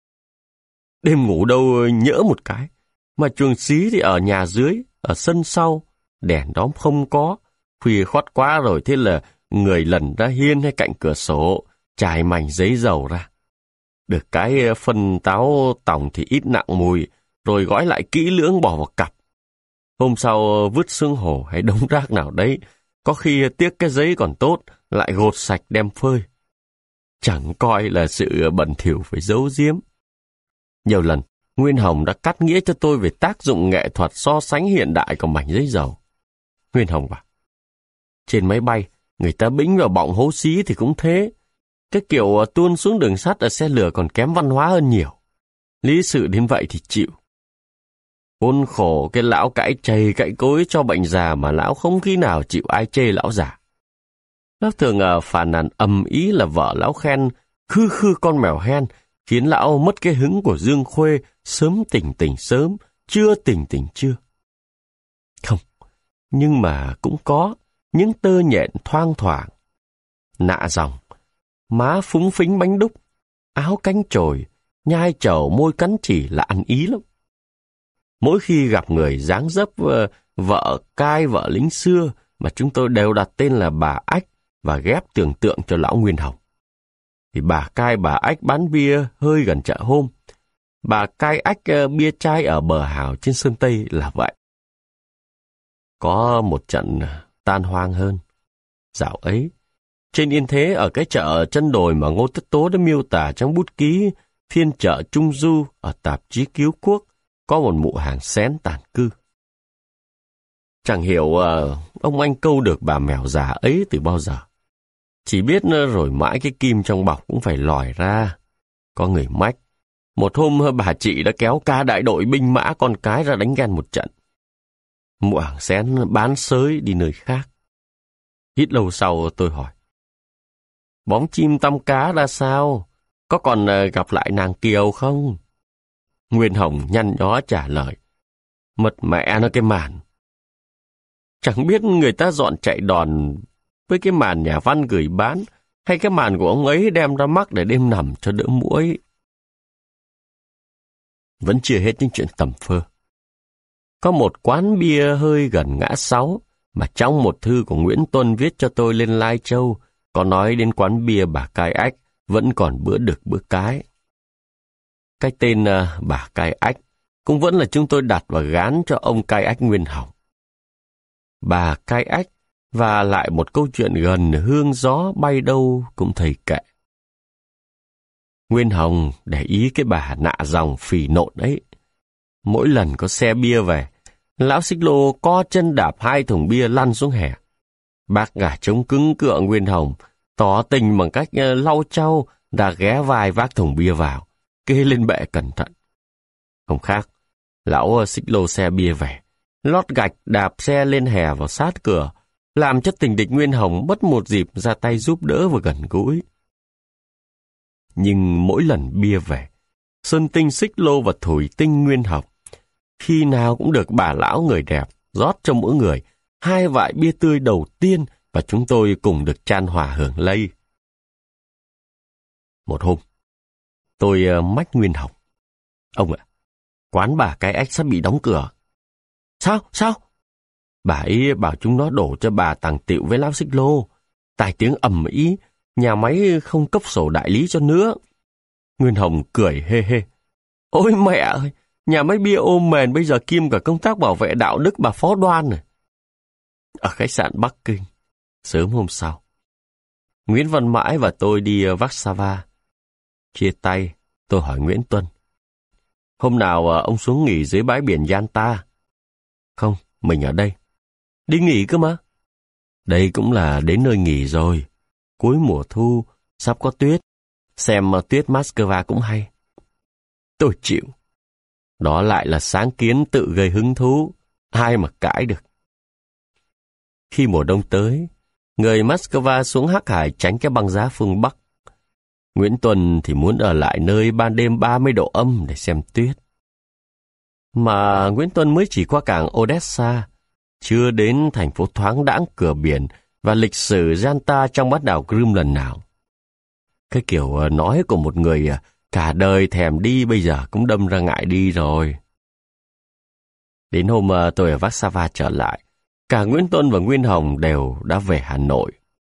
Đêm ngủ đâu nhỡ một cái, mà chuồng xí thì ở nhà dưới, ở sân sau, đèn đóm không có, khuya khoắt quá rồi thế là người lần ra hiên hay cạnh cửa sổ, trải mảnh giấy dầu ra. Được cái phân táo tòng thì ít nặng mùi, rồi gói lại kỹ lưỡng bỏ vào cặp. Hôm sau vứt xuống hồ hay đống rác nào đấy, có khi tiếc cái giấy còn tốt, lại gột sạch đem phơi. Chẳng coi là sự bẩn thỉu phải giấu giếm. Nhiều lần, Nguyên Hồng đã cắt nghĩa cho tôi về tác dụng nghệ thuật so sánh hiện đại của mảnh giấy dầu. Nguyên Hồng bảo, trên máy bay, người ta bĩnh vào bọng hố xí thì cũng thế. Cái kiểu tuôn xuống đường sắt ở xe lửa còn kém văn hóa hơn nhiều. Lý sự đến vậy thì chịu. Khốn khổ cái lão cãi chày cãi cối cho bệnh già mà lão không khi nào chịu ai chê lão già. Lão thường uh, phàn nàn ầm ý là vợ lão khen khư khư con mèo hen, khiến lão mất cái hứng của Dương Khuê, sớm tỉnh tỉnh sớm, chưa tỉnh tỉnh chưa. Không, nhưng mà cũng có những tơ nhện thoang thoảng. Nạ dòng, má phúng phính bánh đúc, áo cánh chồi, nhai trầu môi cắn chỉ là ăn ý lắm. Mỗi khi gặp người dáng dấp uh, vợ cai vợ lính xưa mà chúng tôi đều đặt tên là bà Ách và ghép tưởng tượng cho lão Nguyên Hồng. Thì bà cai bà Ách bán bia hơi gần chợ hôm. Bà cai Ách uh, bia chai ở bờ hào trên Sơn Tây là vậy. Có một trận tan hoang hơn. Dạo ấy, trên Yên Thế ở cái chợ chân đồi mà Ngô Tất Tố đã miêu tả trong bút ký phiên chợ Trung Du ở tạp chí Cứu Quốc, có một mụ hàng xén tàn cư. Chẳng hiểu uh, ông anh câu được bà mèo già ấy từ bao giờ. Chỉ biết uh, rồi mãi cái kim trong bọc cũng phải lòi ra. Có người mách. Một hôm uh, bà chị đã kéo cả đại đội binh mã con cái ra đánh ghen một trận. Mụ hàng xén bán sới đi nơi khác. Ít lâu sau tôi hỏi. Bóng chim tăm cá ra sao? Có còn uh, gặp lại nàng Kiều không? Nguyên Hồng nhăn nhó trả lời. Mật mẹ nó cái màn. Chẳng biết người ta dọn chạy đòn với cái màn nhà văn gửi bán, hay cái màn của ông ấy đem ra mắc để đêm nằm cho đỡ muỗi. Vẫn chưa hết những chuyện tầm phơ. Có một quán bia hơi gần ngã sáu mà trong một thư của Nguyễn Tuân viết cho tôi lên Lai Châu có nói đến quán bia bà Cai Ách vẫn còn bữa đực bữa cái. Cái tên uh, bà Cai Ách cũng vẫn là chúng tôi đặt và gán cho ông Cai Ách Nguyên Hồng. Bà Cai Ách và lại một câu chuyện gần hương gió bay đâu cũng thầy kệ. Nguyên Hồng để ý cái bà nạ dòng phì nộn ấy. Mỗi lần có xe bia về, lão Xích Lô co chân đạp hai thùng bia lăn xuống hè. Bác gà trống cứng cựa Nguyên Hồng, tỏ tình bằng cách lau chau, đã ghé vai vác thùng bia vào, kê lên bệ cẩn thận. Không khác, lão Xích Lô xe bia về, lót gạch đạp xe lên hè vào sát cửa, làm cho tình địch Nguyên Hồng bất một dịp ra tay giúp đỡ và gần gũi. Nhưng mỗi lần bia về, Sơn Tinh Xích Lô và Thủy Tinh Nguyên Hồng khi nào cũng được bà lão người đẹp rót cho mỗi người hai vại bia tươi đầu tiên và chúng tôi cùng được chan hòa hưởng lây. Một hôm, tôi uh, mách Nguyên Hồng. Ông ạ, quán bà Cái Ách sắp bị đóng cửa. Sao? Sao? Bà ấy bảo chúng nó đổ cho bà Tàng Tịu với lão Xích Lô. Tai tiếng ầm ĩ, nhà máy không cấp sổ đại lý cho nữa. Nguyên Hồng cười hê hê. Ôi mẹ ơi, nhà máy bia ôm mền bây giờ kiêm cả công tác bảo vệ đạo đức bà Phó Đoan này. Ở khách sạn Bắc Kinh, sớm hôm sau, Nguyễn Văn Mãi và tôi đi Warsaw. Chia tay, tôi hỏi Nguyễn Tuân. Hôm nào ông xuống nghỉ dưới bãi biển Yalta? Không, mình ở đây. Đi nghỉ cơ mà. Đây cũng là đến nơi nghỉ rồi. Cuối mùa thu, sắp có tuyết. Xem tuyết Moscow cũng hay. Tôi chịu. Đó lại là sáng kiến tự gây hứng thú. Ai mà cãi được. Khi mùa đông tới, người Moscow xuống Hắc Hải tránh cái băng giá phương Bắc. Nguyễn Tuân thì muốn ở lại nơi ban đêm ba mươi độ âm để xem tuyết. Mà Nguyễn Tuân mới chỉ qua cảng Odessa, chưa đến thành phố thoáng đãng cửa biển và lịch sử Yalta trong bán đảo Crimea lần nào. Cái kiểu nói của một người cả đời thèm đi bây giờ cũng đâm ra ngại đi rồi. Đến hôm tôi ở Warsaw trở lại, cả Nguyễn Tuân và Nguyên Hồng đều đã về Hà Nội.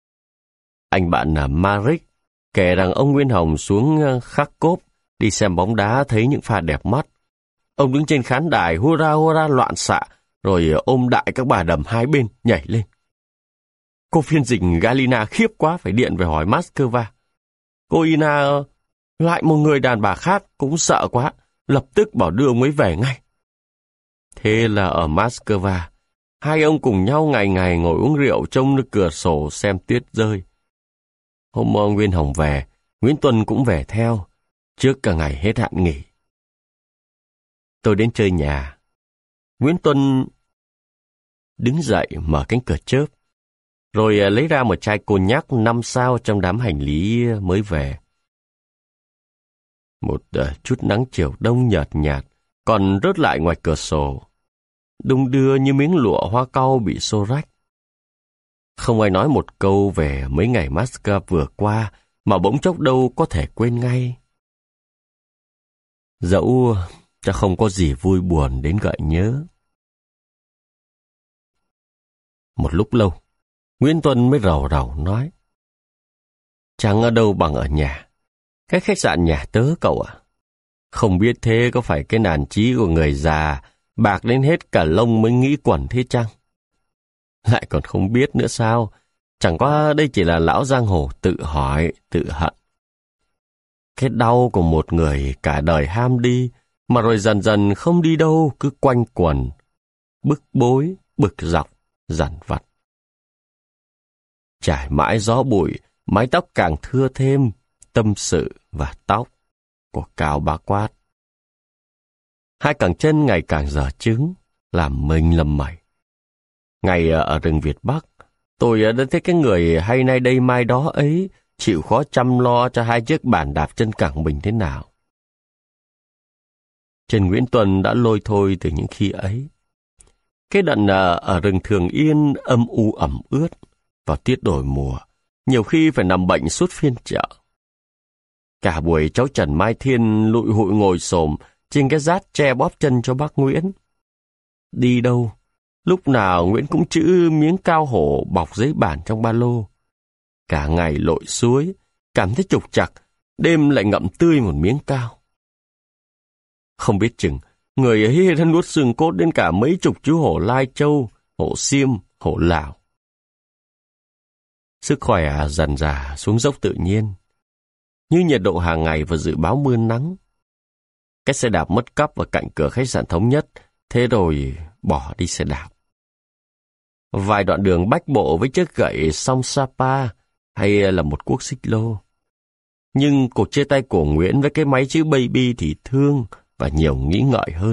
Anh bạn Marek kể rằng ông Nguyên Hồng xuống Kharkov đi xem bóng đá thấy những pha đẹp mắt. Ông đứng trên khán đài hurra hurra loạn xạ, rồi ôm đại các bà đầm hai bên nhảy lên. Cô phiên dịch Galina khiếp quá phải điện về hỏi Moscow. Cô Ina lại một người đàn bà khác cũng sợ quá, lập tức bảo đưa ông ấy về ngay. Thế là ở Moscow, hai ông cùng nhau ngày ngày ngồi uống rượu trông nước cửa sổ xem tuyết rơi. Hôm Nguyên Hồng về, Nguyễn Tuân cũng về theo, trước cả ngày hết hạn nghỉ. Tôi đến chơi nhà. Nguyễn Tuân đứng dậy mở cánh cửa chớp, rồi lấy ra một chai cognac năm sao trong đám hành lý mới về. Một uh, chút nắng chiều đông nhợt nhạt còn rớt lại ngoài cửa sổ, đung đưa như miếng lụa hoa cau bị xô rách. Không ai nói một câu về mấy ngày Moscow vừa qua mà bỗng chốc đâu có thể quên ngay. Dẫu chắc không có gì vui buồn đến gợi nhớ. Một lúc lâu, Nguyễn Tuân mới rầu rầu nói. Chẳng ở đâu bằng ở nhà. Cái khách sạn nhà tớ cậu ạ. Không biết thế có phải cái nản chí của người già bạc đến hết cả lông mới nghĩ quẩn thế chăng? Lại còn không biết nữa sao? Chẳng qua đây chỉ là lão giang hồ tự hỏi, tự hận. Cái đau của một người cả đời ham đi, mà rồi dần dần không đi đâu, cứ quanh quẩn, bức bối, bực dọc, dằn vặt. Trải mãi gió bụi, mái tóc càng thưa thêm, tâm sự và tóc của Cao Bá Quát. Hai cẳng chân ngày càng dở chứng, làm mình lầm mẩy. Ngày ở rừng Việt Bắc, tôi đã thấy cái người hay nay đây mai đó ấy chịu khó chăm lo cho hai chiếc bàn đạp chân cẳng mình thế nào. Trần Nguyễn Tuân đã lôi thôi từ những khi ấy. Cái đận ở rừng Thường Yên âm u ẩm ướt, vào tiết đổi mùa, nhiều khi phải nằm bệnh suốt phiên chợ. Cả buổi cháu Trần Mai Thiên lụi hụi ngồi xổm trên cái rát che bóp chân cho bác Nguyễn. Đi đâu, lúc nào Nguyễn cũng trữ miếng cao hổ bọc giấy bản trong ba lô. Cả ngày lội suối, cảm thấy trục trặc, đêm lại ngậm tươi một miếng cao. Không biết chừng, người ấy đã nuốt xương cốt đến cả mấy chục chú hổ Lai Châu, hổ Xiêm, hổ Lào. Sức khỏe dần dà xuống dốc tự nhiên, như nhiệt độ hàng ngày và dự báo mưa nắng. Cái xe đạp mất cắp ở cạnh cửa khách sạn Thống Nhất, thế rồi bỏ đi xe đạp. Vài đoạn đường bách bộ với chiếc gậy song Sapa hay là một cuốc xích lô. Nhưng cuộc chia tay của Nguyễn với cái máy chữ baby thì thương và nhiều nghĩ ngợi hơn.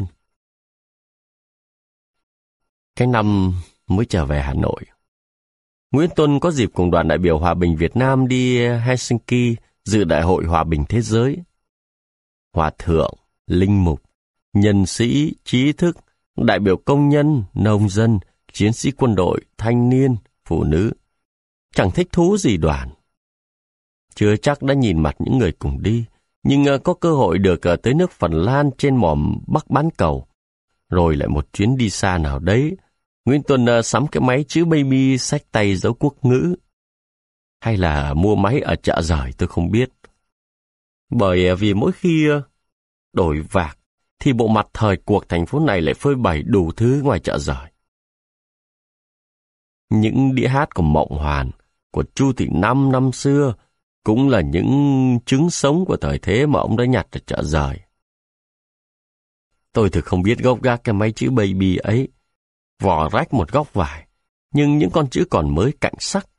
Cái năm mới trở về Hà Nội, Nguyễn Tuân có dịp cùng đoàn đại biểu Hòa bình Việt Nam đi Helsinki dự Đại hội Hòa bình Thế giới. Hòa thượng, linh mục, nhân sĩ, trí thức, đại biểu công nhân, nông dân, chiến sĩ quân đội, thanh niên, phụ nữ, chẳng thích thú gì đoàn. Chưa chắc đã nhìn mặt những người cùng đi, nhưng có cơ hội được tới nước Phần Lan trên mỏm Bắc bán cầu, rồi lại một chuyến đi xa nào đấy. Nguyễn Tuân sắm cái máy chữ baby xách tay dấu quốc ngữ. Hay là mua máy ở chợ rời tôi không biết. Bởi vì mỗi khi đổi vạc, thì bộ mặt thời cuộc thành phố này lại phơi bày đủ thứ ngoài chợ rời. Những đĩa hát của Mộng Hoàn, của Chu Thị Năm năm xưa, cũng là những trứng sống của thời thế mà ông đã nhặt ở chợ rời. Tôi thực không biết gốc gác cái máy chữ baby ấy, vỏ rách một góc vải, nhưng những con chữ còn mới cạnh sắc.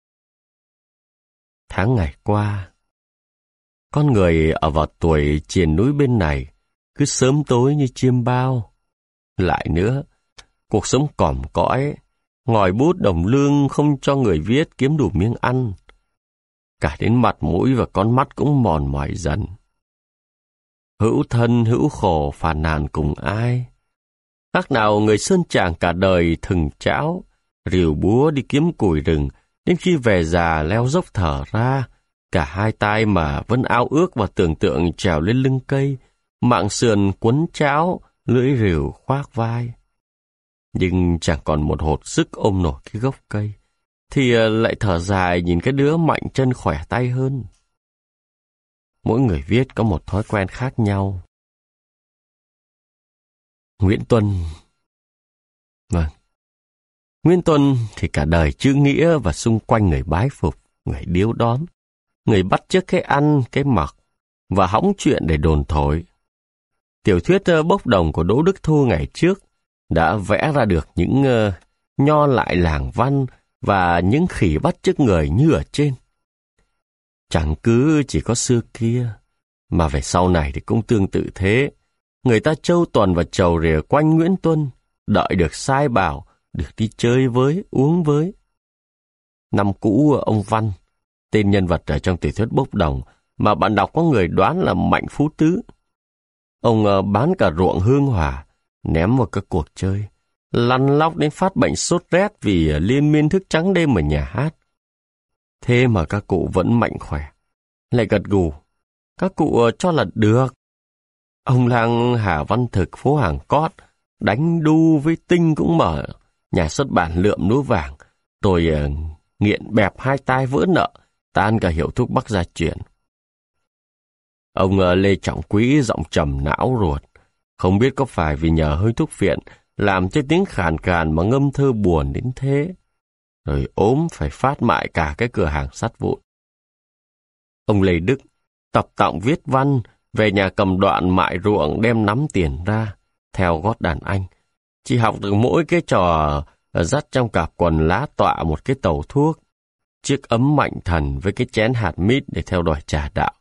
Tháng ngày qua, con người ở vào tuổi triền núi bên này, cứ sớm tối như chiêm bao. Lại nữa, cuộc sống còm cõi, ngòi bút đồng lương không cho người viết kiếm đủ miếng ăn. Cả đến mặt mũi và con mắt cũng mòn mỏi dần. Hữu thân hữu khổ phàn nàn cùng ai. Khác nào người sơn tràng cả đời thừng cháo, rìu búa đi kiếm củi rừng, đến khi về già leo dốc thở ra, cả hai tay mà vẫn ao ước và tưởng tượng trèo lên lưng cây, mạng sườn quấn cháo, lưỡi rìu khoác vai. Nhưng chẳng còn một hột sức ôm nổi cái gốc cây, thì lại thở dài nhìn cái đứa mạnh chân khỏe tay hơn. Mỗi người viết có một thói quen khác nhau. Nguyễn Tuân Vâng, Nguyễn Tuân thì cả đời chữ nghĩa và xung quanh người bái phục, người điếu đóm, người bắt chước cái ăn, cái mặc, và hõng chuyện để đồn thổi. Tiểu thuyết Bốc Đồng của Đỗ Đức Thu ngày trước đã vẽ ra được những uh, nho lại làng văn và những khỉ bắt chước người như ở trên. Chẳng cứ chỉ có xưa kia, mà về sau này thì cũng tương tự thế. Người ta trâu tuần và trầu rìa quanh Nguyễn Tuân, đợi được sai bảo, được đi chơi với, uống với. Năm cũ ông Văn, tên nhân vật ở trong tiểu thuyết Bốc Đồng, mà bạn đọc có người đoán là Mạnh Phú Tứ. Ông uh, bán cả ruộng hương hỏa, ném vào các cuộc chơi, lăn lóc đến phát bệnh sốt rét vì uh, liên miên thức trắng đêm ở nhà hát. Thế mà các cụ vẫn mạnh khỏe, lại gật gù. Các cụ uh, cho là được. Ông lang Hà Văn Thực phố Hàng Cót, đánh đu với Tinh cũng mở nhà xuất bản Lượm Núi Vàng, rồi uh, nghiện bẹp hai tai vỡ nợ, tan cả hiệu thuốc Bắc gia truyền. Ông uh, Lê Trọng Quý giọng trầm não ruột, không biết có phải vì nhờ hơi thuốc phiện làm cho tiếng khàn khàn mà ngâm thơ buồn đến thế, rồi ốm phải phát mại cả cái cửa hàng sắt vụn. Ông Lê Đức tập tọng viết văn, về nhà cầm đoạn mại ruộng đem nắm tiền ra, theo gót đàn anh. Chỉ học được mỗi cái trò dắt trong cặp quần lá tọa một cái tàu thuốc, chiếc ấm mạnh thần với cái chén hạt mít để theo đòi trà đạo.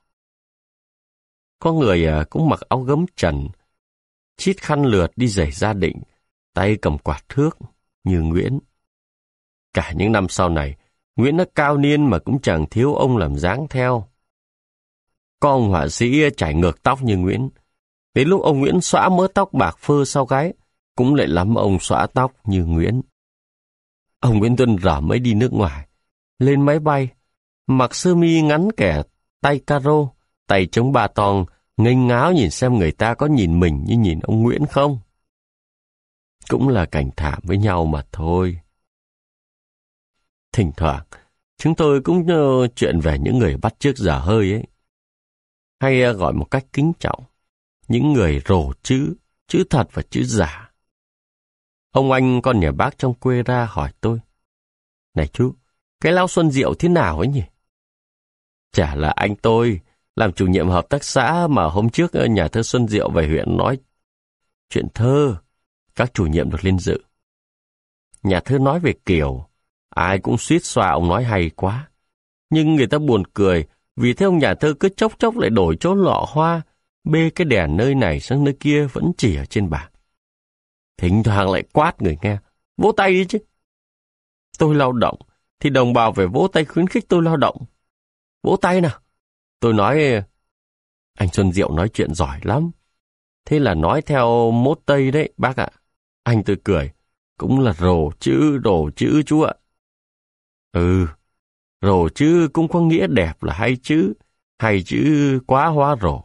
Có người cũng mặc áo gấm trần, chít khăn lượt đi giày gia định, tay cầm quạt thước như Nguyễn. Cả những năm sau này, Nguyễn đã cao niên mà cũng chẳng thiếu ông làm dáng theo. Có ông họa sĩ chải ngược tóc như Nguyễn. Đến lúc ông Nguyễn xõa mớ tóc bạc phơ sau gáy, cũng lại lắm ông xõa tóc như Nguyễn. Ông Nguyễn Tuân rở mới đi nước ngoài, lên máy bay, mặc sơ mi ngắn kẻ tay caro, tay chống ba tong, nghênh ngáo nhìn xem người ta có nhìn mình như nhìn ông Nguyễn không. Cũng là cảnh thảm với nhau mà thôi. Thỉnh thoảng, chúng tôi cũng nhớ chuyện về những người bắt chước dở hơi ấy. Hay gọi một cách kính trọng, những người rồ chữ, chữ thật và chữ giả. Ông anh con nhà bác trong quê ra hỏi tôi: "Này chú, cái Lão Xuân Diệu thế nào ấy nhỉ?" Chả là anh tôi, làm chủ nhiệm hợp tác xã mà hôm trước nhà thơ Xuân Diệu về huyện nói chuyện thơ, các chủ nhiệm được lên dự. Nhà thơ nói về kiểu, ai cũng suýt xoa ông nói hay quá. Nhưng người ta buồn cười, vì thế ông nhà thơ cứ chốc chốc lại đổi chỗ lọ hoa, bê cái đèn nơi này sang nơi kia vẫn chỉ ở trên bảng. Thỉnh thoảng lại quát người nghe: "Vỗ tay đi chứ." Tôi lao động, thì đồng bào phải vỗ tay khuyến khích tôi lao động. Vỗ tay nào. Tôi nói: "Anh Xuân Diệu nói chuyện giỏi lắm. Thế là nói theo mốt Tây đấy, bác ạ." Anh tôi cười: "Cũng là rồ chữ, rồ chữ chú ạ." Ừ, rồ chữ cũng có nghĩa đẹp là hay chữ, hay chữ quá hóa rồ.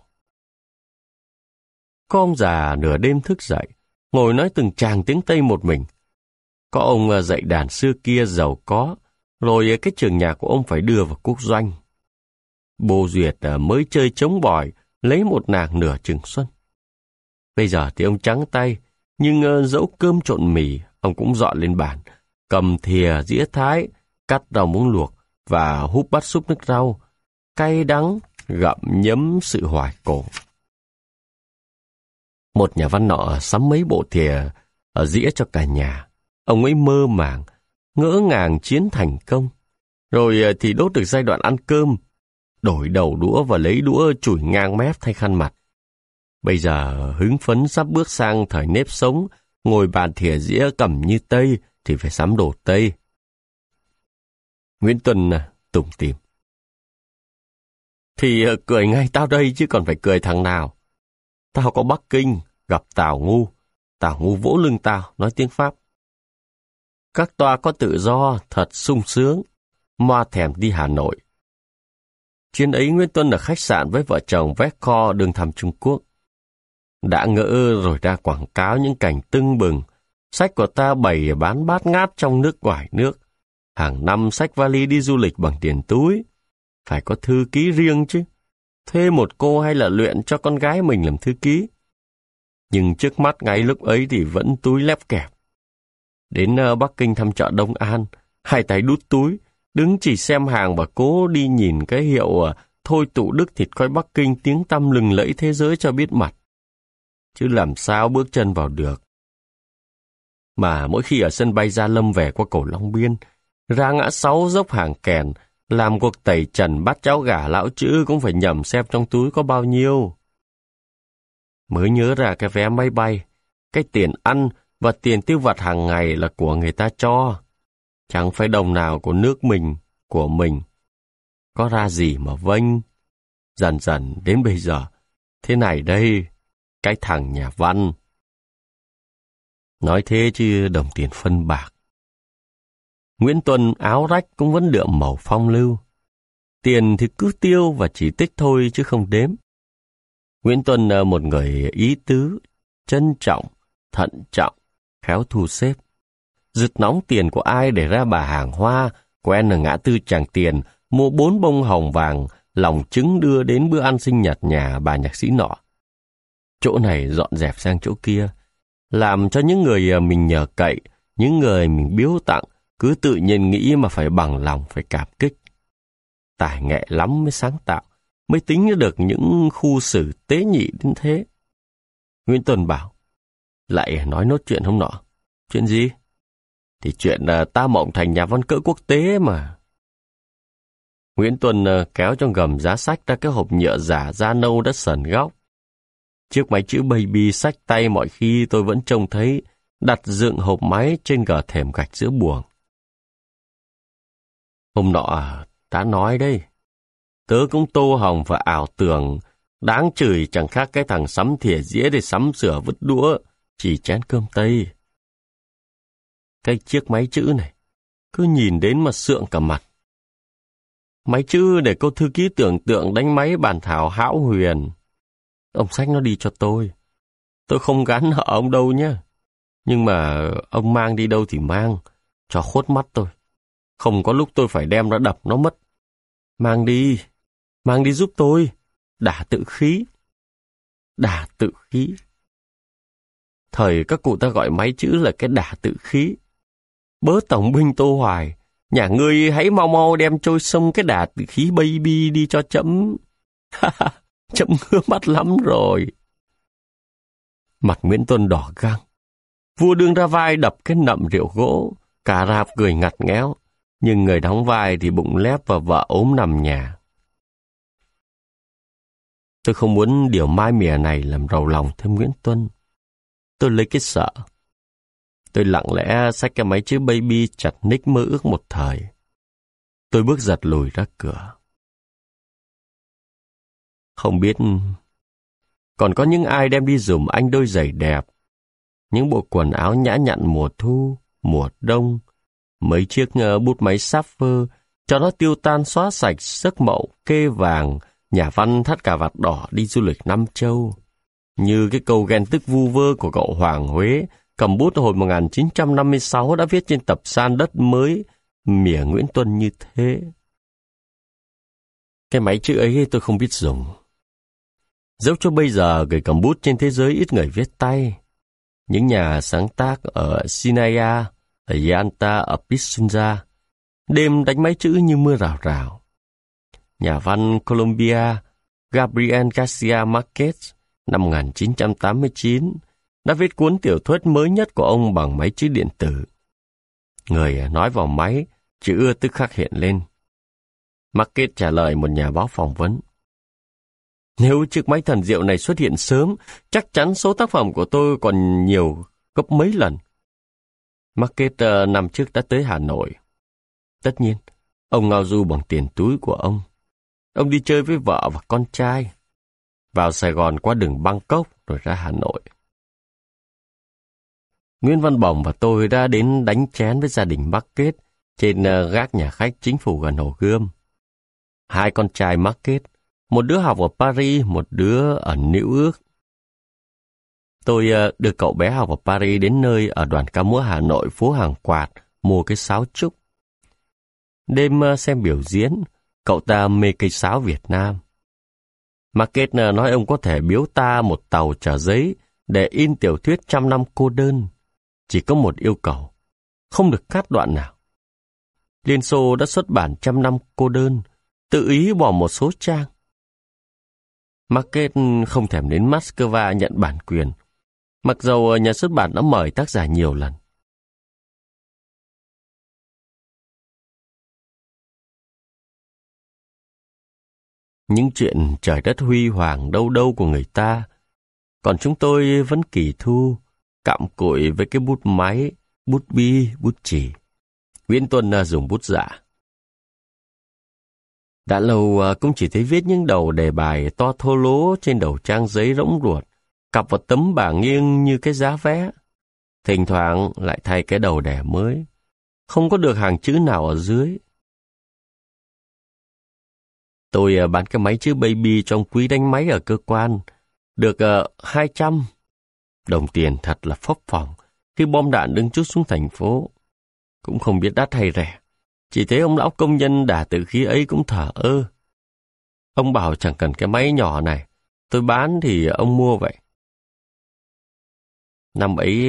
Có ông già nửa đêm thức dậy, ngồi nói từng tràng tiếng Tây một mình. Có ông dạy đàn xưa kia giàu có, rồi cái trường nhạc của ông phải đưa vào quốc doanh. Bồ Duyệt mới chơi trống bòi, lấy một nàng nửa chừng xuân. Bây giờ thì ông trắng tay, nhưng dẫu cơm trộn mì, ông cũng dọn lên bàn, cầm thìa dĩa thái, cắt rau muống luộc và húp bát súp nước rau, cay đắng, gặm nhấm sự hoài cổ. Một nhà văn nọ sắm mấy bộ thìa ở dĩa cho cả nhà. Ông ấy mơ màng, ngỡ ngàng chiến thành công. Rồi thì đốt được giai đoạn ăn cơm, đổi đầu đũa và lấy đũa chùi ngang mép thay khăn mặt. Bây giờ hứng phấn sắp bước sang thời nếp sống, ngồi bàn thìa dĩa cầm như Tây thì phải sắm đồ Tây. Nguyễn Tuân tủm tỉm: "Thì cười ngay tao đây chứ còn phải cười thằng nào. Tao có Bắc Kinh, gặp Tào Ngu. Tào Ngu vỗ lưng tao, nói tiếng Pháp. Các toa có tự do, thật sung sướng. Moa thèm đi Hà Nội." Chuyến ấy Nguyễn Tuân ở khách sạn với vợ chồng Vecco đường thăm Trung Quốc. Đã ngỡ rồi ra quảng cáo những cảnh tưng bừng. Sách của ta bày bán bát ngát trong nước ngoài nước. Hàng năm xách vali đi du lịch bằng tiền túi. Phải có thư ký riêng chứ. Thuê một cô hay là luyện cho con gái mình làm thư ký. Nhưng trước mắt ngay lúc ấy thì vẫn túi lép kẹp. Đến Bắc Kinh thăm chợ Đông An, hai tay đút túi, đứng chỉ xem hàng và cố đi nhìn cái hiệu thôi tụ đức thịt coi Bắc Kinh tiếng tăm lừng lẫy thế giới cho biết mặt. Chứ làm sao bước chân vào được. Mà mỗi khi ở sân bay Gia Lâm về qua cầu Long Biên, ra ngã sáu dốc Hàng Kèn, làm cuộc tẩy trần bắt cháu gà lão chữ cũng phải nhầm xem trong túi có bao nhiêu. Mới nhớ ra cái vé máy bay, cái tiền ăn và tiền tiêu vặt hàng ngày là của người ta cho. Chẳng phải đồng nào của nước mình, của mình. Có ra gì mà vênh. Dần dần đến bây giờ, thế này đây, cái thằng nhà văn. Nói thế chứ đồng tiền phân bạc. Nguyễn Tuân áo rách cũng vẫn đượm màu phong lưu. Tiền thì cứ tiêu và chỉ tích thôi chứ không đếm. Nguyễn Tuân là một người ý tứ, trân trọng, thận trọng, khéo thu xếp. Rực nóng tiền của ai để ra bà hàng hoa, quen ở ngã tư Tràng Tiền, mua bốn bông hồng vàng, lòng trứng đưa đến bữa ăn sinh nhật nhà bà nhạc sĩ nọ. Chỗ này dọn dẹp sang chỗ kia, làm cho những người mình nhờ cậy, những người mình biếu tặng, cứ tự nhiên nghĩ mà phải bằng lòng, phải cảm kích. Tài nghệ lắm mới sáng tạo, mới tính được những khu xử tế nhị đến thế. Nguyễn Tuân bảo: "Lại nói nốt chuyện hôm nọ." "Chuyện gì?" "Thì chuyện uh, ta mộng thành nhà văn cỡ quốc tế mà." Nguyễn Tuân uh, kéo trong gầm giá sách ra cái hộp nhựa giả da nâu đã sờn góc. Chiếc máy chữ baby sách tay mọi khi tôi vẫn trông thấy, đặt dựng hộp máy trên gờ thềm gạch giữa buồng. Hôm nọ ta nói đây, tớ cũng tô hồng và ảo tưởng, đáng chửi chẳng khác cái thằng sắm thìa dĩa để sắm sửa vứt đũa, chỉ chén cơm Tây. Cái chiếc máy chữ này, cứ nhìn đến mà sượng cả mặt. Máy chữ để cô thư ký tưởng tượng đánh máy bàn thảo hão huyền. ông xách nó đi cho tôi. Tôi không gán nợ ông đâu nhé. Nhưng mà ông mang đi đâu thì mang, cho khuất mắt tôi. Không có lúc tôi phải đem nó đập nó mất. Mang đi, mang đi giúp tôi. Đả tự khí. Đả tự khí. Thời các cụ ta gọi máy chữ là cái đả tự khí. Bớ tổng binh Tô Hoài, nhà ngươi hãy mau mau đem trôi sông cái đả tự khí baby đi cho chấm. Chấm ngứa mắt lắm rồi. Mặt Nguyễn Tuân đỏ găng. Vua đương ra vai đập cái nậm rượu gỗ, cả rạp cười ngặt nghẽo, nhưng người đóng vai thì bụng lép và vợ ốm nằm nhà. Tôi không muốn điều mai mìa này làm rầu lòng thêm Nguyễn Tuân. Tôi lấy cái sợ. Tôi lặng lẽ xách cái máy chữ baby chặt ních mơ ước một thời. Tôi bước giật lùi ra cửa. Không biết còn có những ai đem đi dùm anh đôi giày đẹp, những bộ quần áo nhã nhặn mùa thu, mùa đông, mấy chiếc bút máy sapphire cho nó tiêu tan xóa sạch giấc mộng kê vàng, nhà văn thắt cà vạt đỏ đi du lịch Nam Châu. Như cái câu ghen tức vu vơ của cậu Hoàng Huế, cầm bút hồi một nghìn chín trăm năm mươi sáu đã viết trên tập san Đất Mới, mỉa Nguyễn Tuân như thế. Cái máy chữ ấy tôi không biết dùng. Dẫu cho bây giờ người cầm bút trên thế giới ít người viết tay. Những nhà sáng tác ở Sinaya, ở Yanta, ở Pisunza, đêm đánh máy chữ như mưa rào rào. Nhà văn Colombia, Gabriel Garcia Marquez, năm một nghìn chín trăm tám mươi chín, đã viết cuốn tiểu thuyết mới nhất của ông bằng máy chữ điện tử. Người nói vào máy, chữ tức khắc hiện lên. Marquez trả lời một nhà báo phỏng vấn. Nếu chiếc máy thần diệu này xuất hiện sớm, chắc chắn số tác phẩm của tôi còn nhiều gấp mấy lần. Marquez uh, năm trước đã tới Hà Nội. Tất nhiên, ông ngao du bằng tiền túi của ông. Ông đi chơi với vợ và con trai. Vào Sài Gòn qua đường Bangkok rồi ra Hà Nội. Nguyễn Văn Bồng và tôi đã đến đánh chén với gia đình Marquez trên uh, gác nhà khách chính phủ gần Hồ Gươm. Hai con trai Marquez, một đứa học ở Paris, một đứa ở New York. Tôi uh, đưa cậu bé học ở Paris đến nơi ở đoàn ca múa Hà Nội, phố Hàng Quạt, mua cái sáo trúc. Đêm uh, xem biểu diễn, cậu ta mê cây sáo Việt Nam. Marquez uh, nói ông có thể biếu ta một tàu chở giấy để in tiểu thuyết Trăm Năm Cô Đơn. Chỉ có một yêu cầu, không được cắt đoạn nào. Liên Xô đã xuất bản Trăm Năm Cô Đơn, tự ý bỏ một số trang. Marquez không thèm đến Moscow nhận bản quyền, mặc dầu nhà xuất bản đã mời tác giả nhiều lần. Những chuyện trời đất huy hoàng đâu đâu của người ta, còn chúng tôi vẫn kỳ thu, cặm cụi với cái bút máy, bút bi, bút chì. Nguyễn Tuân dùng bút dạ. Đã lâu cũng chỉ thấy viết những đầu đề bài to thô lố trên đầu trang giấy rỗng ruột, cặp vào tấm bảng nghiêng như cái giá vé. Thỉnh thoảng lại thay cái đầu đề mới, không có được hàng chữ nào ở dưới. Tôi bán cái máy chữ baby trong quý đánh máy ở cơ quan, được uh, hai trăm. Đồng tiền thật là phấp phồng khi bom đạn đứng chút xuống thành phố. Cũng không biết đắt hay rẻ. Chỉ thấy ông lão công nhân đả tự khí ấy cũng thở ơ. Ông bảo chẳng cần cái máy nhỏ này, tôi bán thì ông mua vậy. Năm ấy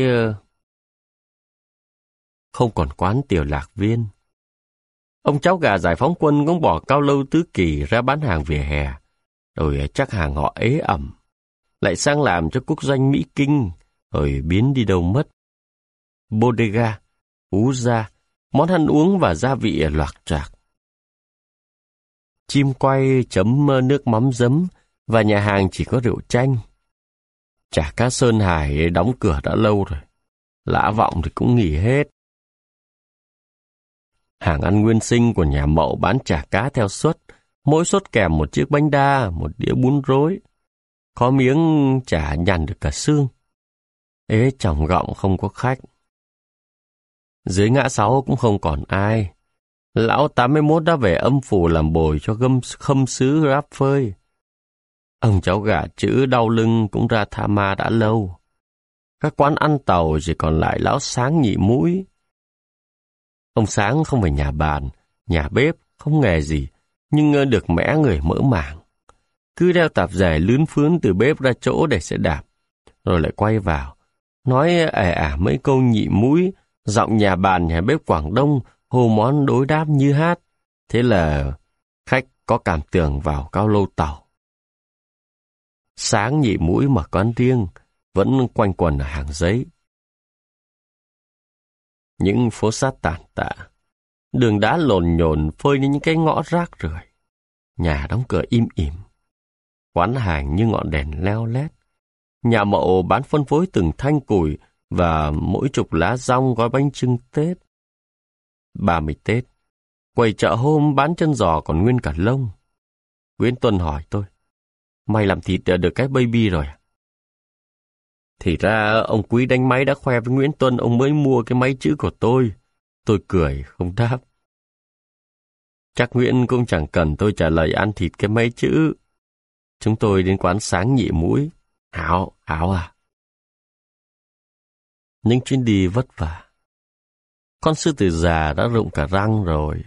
không còn quán Tiểu Lạc Viên. Ông cháu gà giải phóng quân cũng bỏ Cao Lâu Tứ Kỳ ra bán hàng vỉa hè, rồi chắc hàng họ ế ẩm. Lại sang làm cho quốc doanh Mỹ Kinh, rồi biến đi đâu mất. Bodega, ú gia, món ăn uống và gia vị loạc choạc. Chim quay chấm nước mắm giấm và nhà hàng chỉ có rượu chanh. Chả cá Sơn Hải đóng cửa đã lâu rồi. Lã Vọng thì cũng nghỉ hết. Hàng ăn nguyên sinh của nhà Mậu bán chả cá theo suất, mỗi suất kèm một chiếc bánh đa, một đĩa bún rối. Có miếng chả nhằn được cả xương. Ế chỏng gọng không có khách. Dưới ngã sáu cũng không còn ai. Lão tám mươi mốt đã về âm phủ làm bồi cho gâm khâm sứ ráp phơi. Ông cháu gà chữ đau lưng cũng ra Tha Ma đã lâu. Các quán ăn tàu chỉ còn lại lão Sáng nhị mũi. Ông Sáng không phải nhà bàn, nhà bếp, không nghề gì, nhưng được mẽ người mỡ màng. Cứ đeo tạp dề lướn phướn từ bếp ra chỗ để xe đạp, rồi lại quay vào. Nói ẻ ả mấy câu nhị mũi, giọng nhà bàn nhà bếp Quảng Đông, hồ món đối đáp như hát. Thế là khách có cảm tưởng vào cao lô tàu. Sáng nhị mũi mở quán riêng, vẫn quanh quần ở Hàng Giấy. Những phố xá tàn tạ, đường đá lồn nhồn phơi lên những cái ngõ rác rưởi, nhà đóng cửa im ỉm, quán hàng như ngọn đèn leo lét, nhà mậu bán phân phối từng thanh củi và mỗi chục lá dong gói bánh chưng Tết. Ba mươi Tết, quầy chợ hôm bán chân giò còn nguyên cả lông. Nguyễn Tuân hỏi tôi, mày làm thịt được cái baby rồi à? Thì ra ông Quý đánh máy đã khoe với Nguyễn Tuân ông mới mua cái máy chữ của tôi. Tôi cười không đáp. Chắc Nguyễn cũng chẳng cần tôi trả lời ăn thịt cái máy chữ. Chúng tôi đến quán Sáng nhị mũi. Hảo, Hảo à? Những chuyến đi vất vả. Con sư tử già đã rụng cả răng rồi.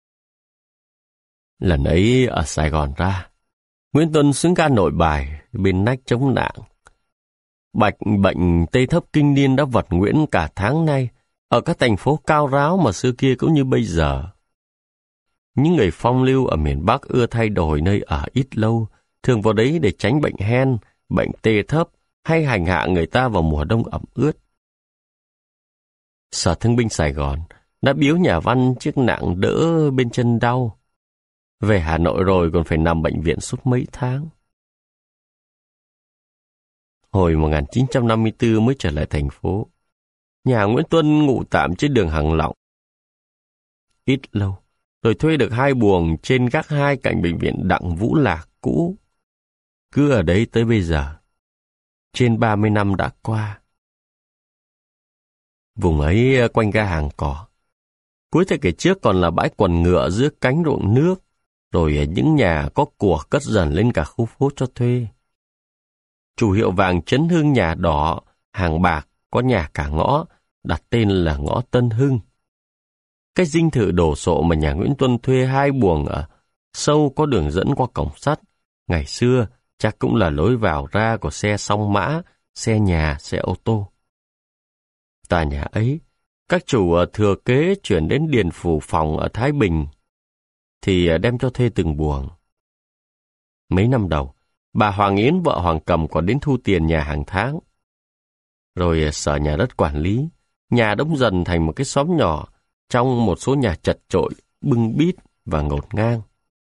Lần ấy ở Sài Gòn ra, Nguyễn Tuân xứng ca nội bài bên nách chống nạn. Bạch bệnh tê thấp kinh niên đã vật Nguyễn cả tháng nay ở các thành phố cao ráo mà xưa kia cũng như bây giờ. Những người phong lưu ở miền Bắc ưa thay đổi nơi ở ít lâu, thường vào đấy để tránh bệnh hen, bệnh tê thấp hay hành hạ người ta vào mùa đông ẩm ướt. Sở Thương binh Sài Gòn đã biếu nhà văn chiếc nạng đỡ bên chân đau. Về Hà Nội rồi còn phải nằm bệnh viện suốt mấy tháng. Hồi một nghìn chín trăm năm mươi tư mới trở lại thành phố. Nhà Nguyễn Tuân ngụ tạm trên đường Hàng Lọng. Ít lâu, rồi thuê được hai buồng trên gác hai cạnh bệnh viện Đặng Vũ Lạc cũ. Cứ ở đấy tới bây giờ. Trên ba mươi năm đã qua. Vùng ấy quanh ga Hàng Cỏ. Cuối thế kỷ trước còn là bãi quần ngựa giữa cánh ruộng nước, rồi những nhà có của cất dần lên cả khu phố cho thuê. Chủ hiệu vàng Trấn Hưng nhà đỏ, Hàng Bạc có nhà cả ngõ, đặt tên là ngõ Tân Hưng. Cái dinh thự đồ sộ mà nhà Nguyễn Tuân thuê hai buồng ở sâu có đường dẫn qua cổng sắt, ngày xưa chắc cũng là lối vào ra của xe song mã, xe nhà, xe ô tô. Tòa nhà ấy, các chủ thừa kế chuyển đến Điền Phủ Phòng ở Thái Bình, thì đem cho thuê từng buồng. Mấy năm đầu, bà Hoàng Yến vợ Hoàng Cầm còn đến thu tiền nhà hàng tháng. Rồi sở nhà đất quản lý, nhà đóng dần thành một cái xóm nhỏ trong một số nhà chật chội, bưng bít và ngổn ngang.